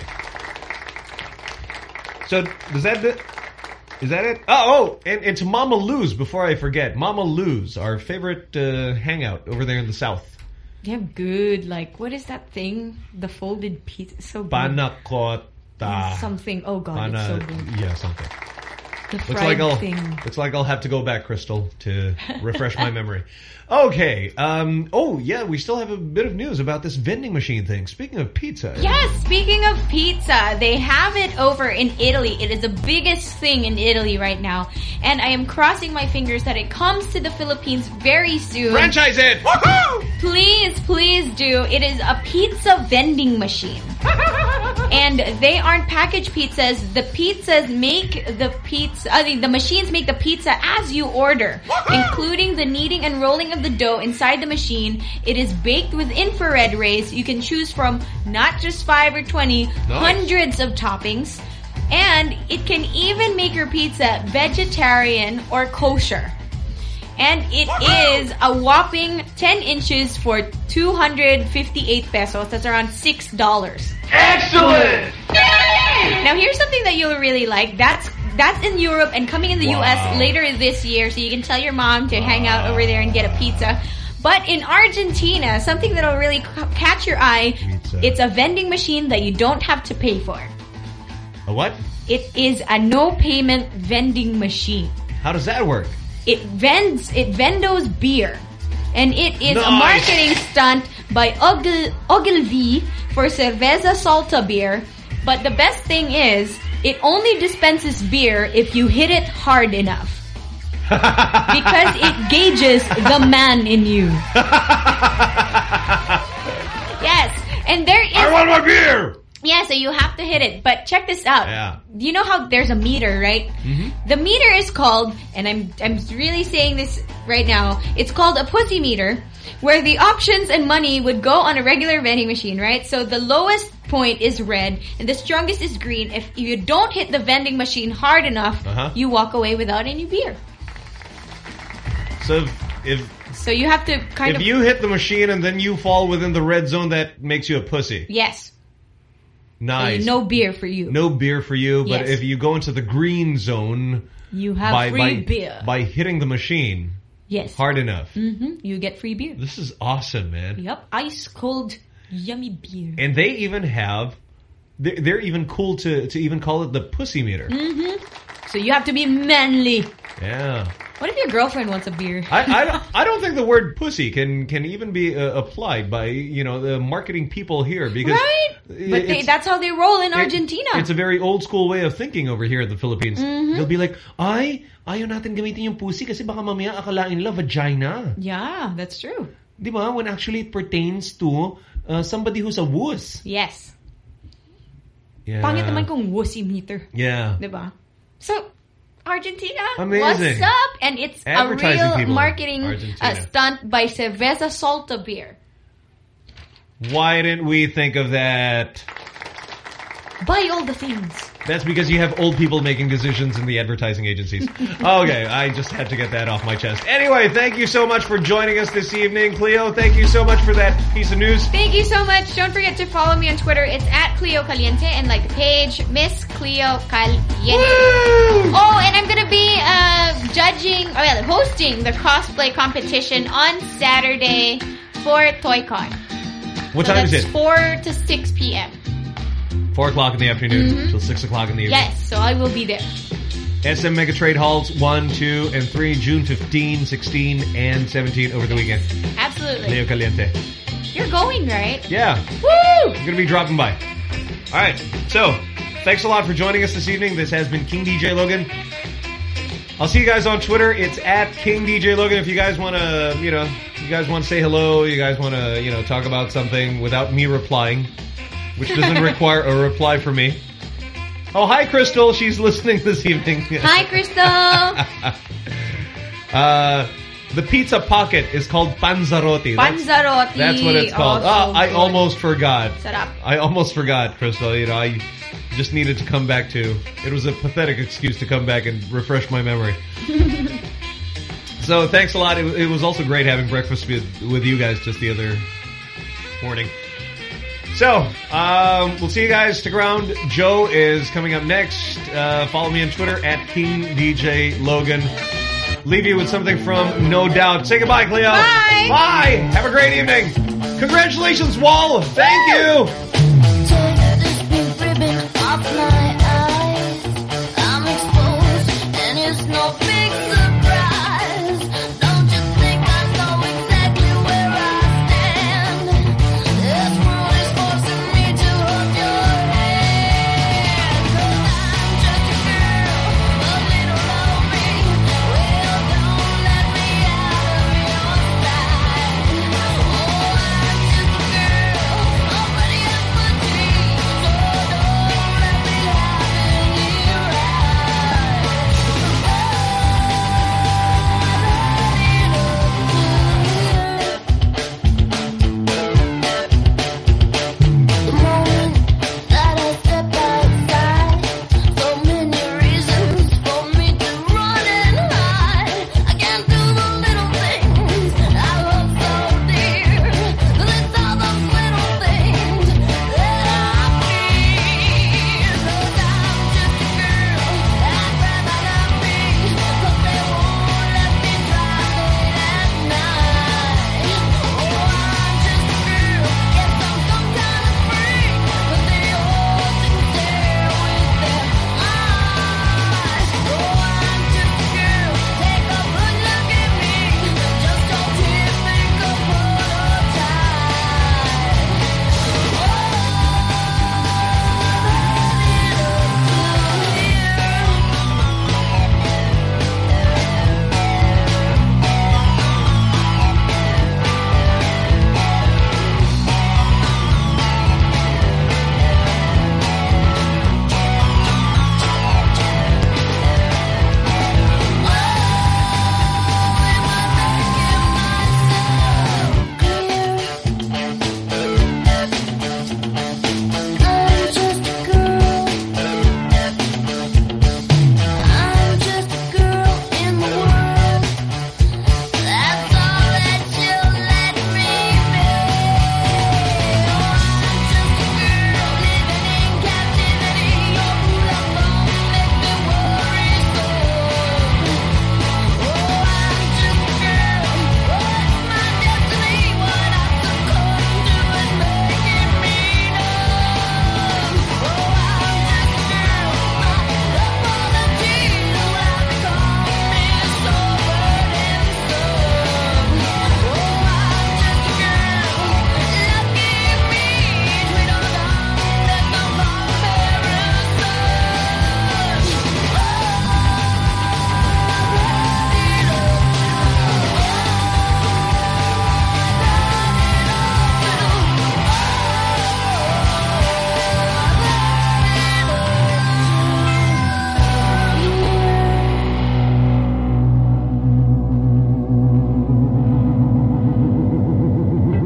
So, is that it? And to Mama Lou's, before I forget. Mama Lou's, our favorite hangout over there in the south. They have good, what is that thing? The folded pizza. So good. Panakota. Something. Oh, God, it's so good. Yeah, something. The fried thing. Looks like I'll have to go back, Crystal, to refresh my memory. Okay. We still have a bit of news about this vending machine thing. Speaking of pizza. Yes, speaking of pizza, they have it over in Italy. It is the biggest thing in Italy right now. And I am crossing my fingers that it comes to the Philippines very soon. Franchise it! Woohoo! Please do. It is a pizza vending machine. And they aren't packaged pizzas. The pizzas make the pizza, the machines make the pizza as you order, including the kneading and rolling of the dough inside the machine. It is baked with infrared rays. You can choose from not just 5 or 20, hundreds of toppings. And it can even make your pizza vegetarian or kosher. And it is a whopping 10 inches for 258 pesos. That's around $6. Excellent! Now here's something that you'll really like. That's in Europe and coming in the US later this year. So you can tell your mom to hang out over there and get a pizza. But in Argentina, something that'll really catch your eye, it's a vending machine that you don't have to pay for. A what? It is a no-payment vending machine. How does that work? It vendos beer. And it is a marketing stunt by Ogilvy for Cerveza Salta beer. But the best thing is, it only dispenses beer if you hit it hard enough. Because it gauges the man in you. Yes. And there is... I want my beer! Yeah, so you have to hit it. But check this out. Yeah. You know how there's a meter, right? Mm-hmm. The meter is called, and I'm really saying this right now, it's called a pussy meter, where the options and money would go on a regular vending machine, right? So the lowest point is red, and the strongest is green. If you don't hit the vending machine hard enough, you walk away without any beer. So you have to If you hit the machine and then you fall within the red zone, that makes you a pussy. Yes. Nice. So no beer for you. No beer for you, but yes. if you go into the green zone... You have free beer. By hitting the machine... Yes. Hard enough. You get free beer. This is awesome, man. Yep. Ice cold, yummy beer. And they even have... They're even cool to even call it the pussy meter. So you have to be manly. Yeah. What if your girlfriend wants a beer? I don't think the word pussy can even be applied by the marketing people here because but that's how they roll in Argentina. It's a very old school way of thinking over here in the Philippines. They'll be like, ayaw natin gamitin yung pussy kasi baka mamaya akalain nila vagina. Yeah, that's true. Diba? When actually it pertains to somebody who's a wuss. Yes. Yeah. Pangit naman kung wussy meter. Yeah. Diba? So, Argentina, amazing. What's up? And it's a real marketing stunt by Cerveza Salta beer. Why didn't we think of that? Buy all the things. That's because you have old people making decisions in the advertising agencies. Okay, I just had to get that off my chest. Anyway, thank you so much for joining us this evening. Cleo, thank you so much for that piece of news. Thank you so much. Don't forget to follow me on Twitter. It's @Cleo Caliente and like the page, Miss Cleo Caliente. Woo! Oh, and I'm going to be hosting the cosplay competition on Saturday for ToyCon. What time is it? 4 to 6 p.m. 4 o'clock in the afternoon till 6 o'clock in the evening. Yes, so I will be there. SM Mega Trade Halls 1, 2, and 3, June 15, 16, and 17 over the weekend. Absolutely. Leo Caliente. You're going, right? Yeah. Woo! I'm going to be dropping by. All right. So, thanks a lot for joining us this evening. This has been King DJ Logan. I'll see you guys on Twitter. It's @KingDJLogan. If you guys want to, you guys want to say hello, you guys want to, talk about something without me replying, which doesn't require a reply from me. Oh, hi, Crystal. She's listening this evening. Hi, Crystal. The pizza pocket is called Panzarotti. Panzarotti. That's what it's called. I almost forgot. Sarap. I almost forgot, Crystal. I just needed to come back to... It was a pathetic excuse to come back and refresh my memory. So, thanks a lot. It was also great having breakfast with you guys just the other morning. So, we'll see you guys. Stick around. Joe is coming up next. Follow me on Twitter @KingDJLogan. Leave you with something from No Doubt. Say goodbye, Cleo. Bye. Bye. Have a great evening. Congratulations, Wall. Thank you.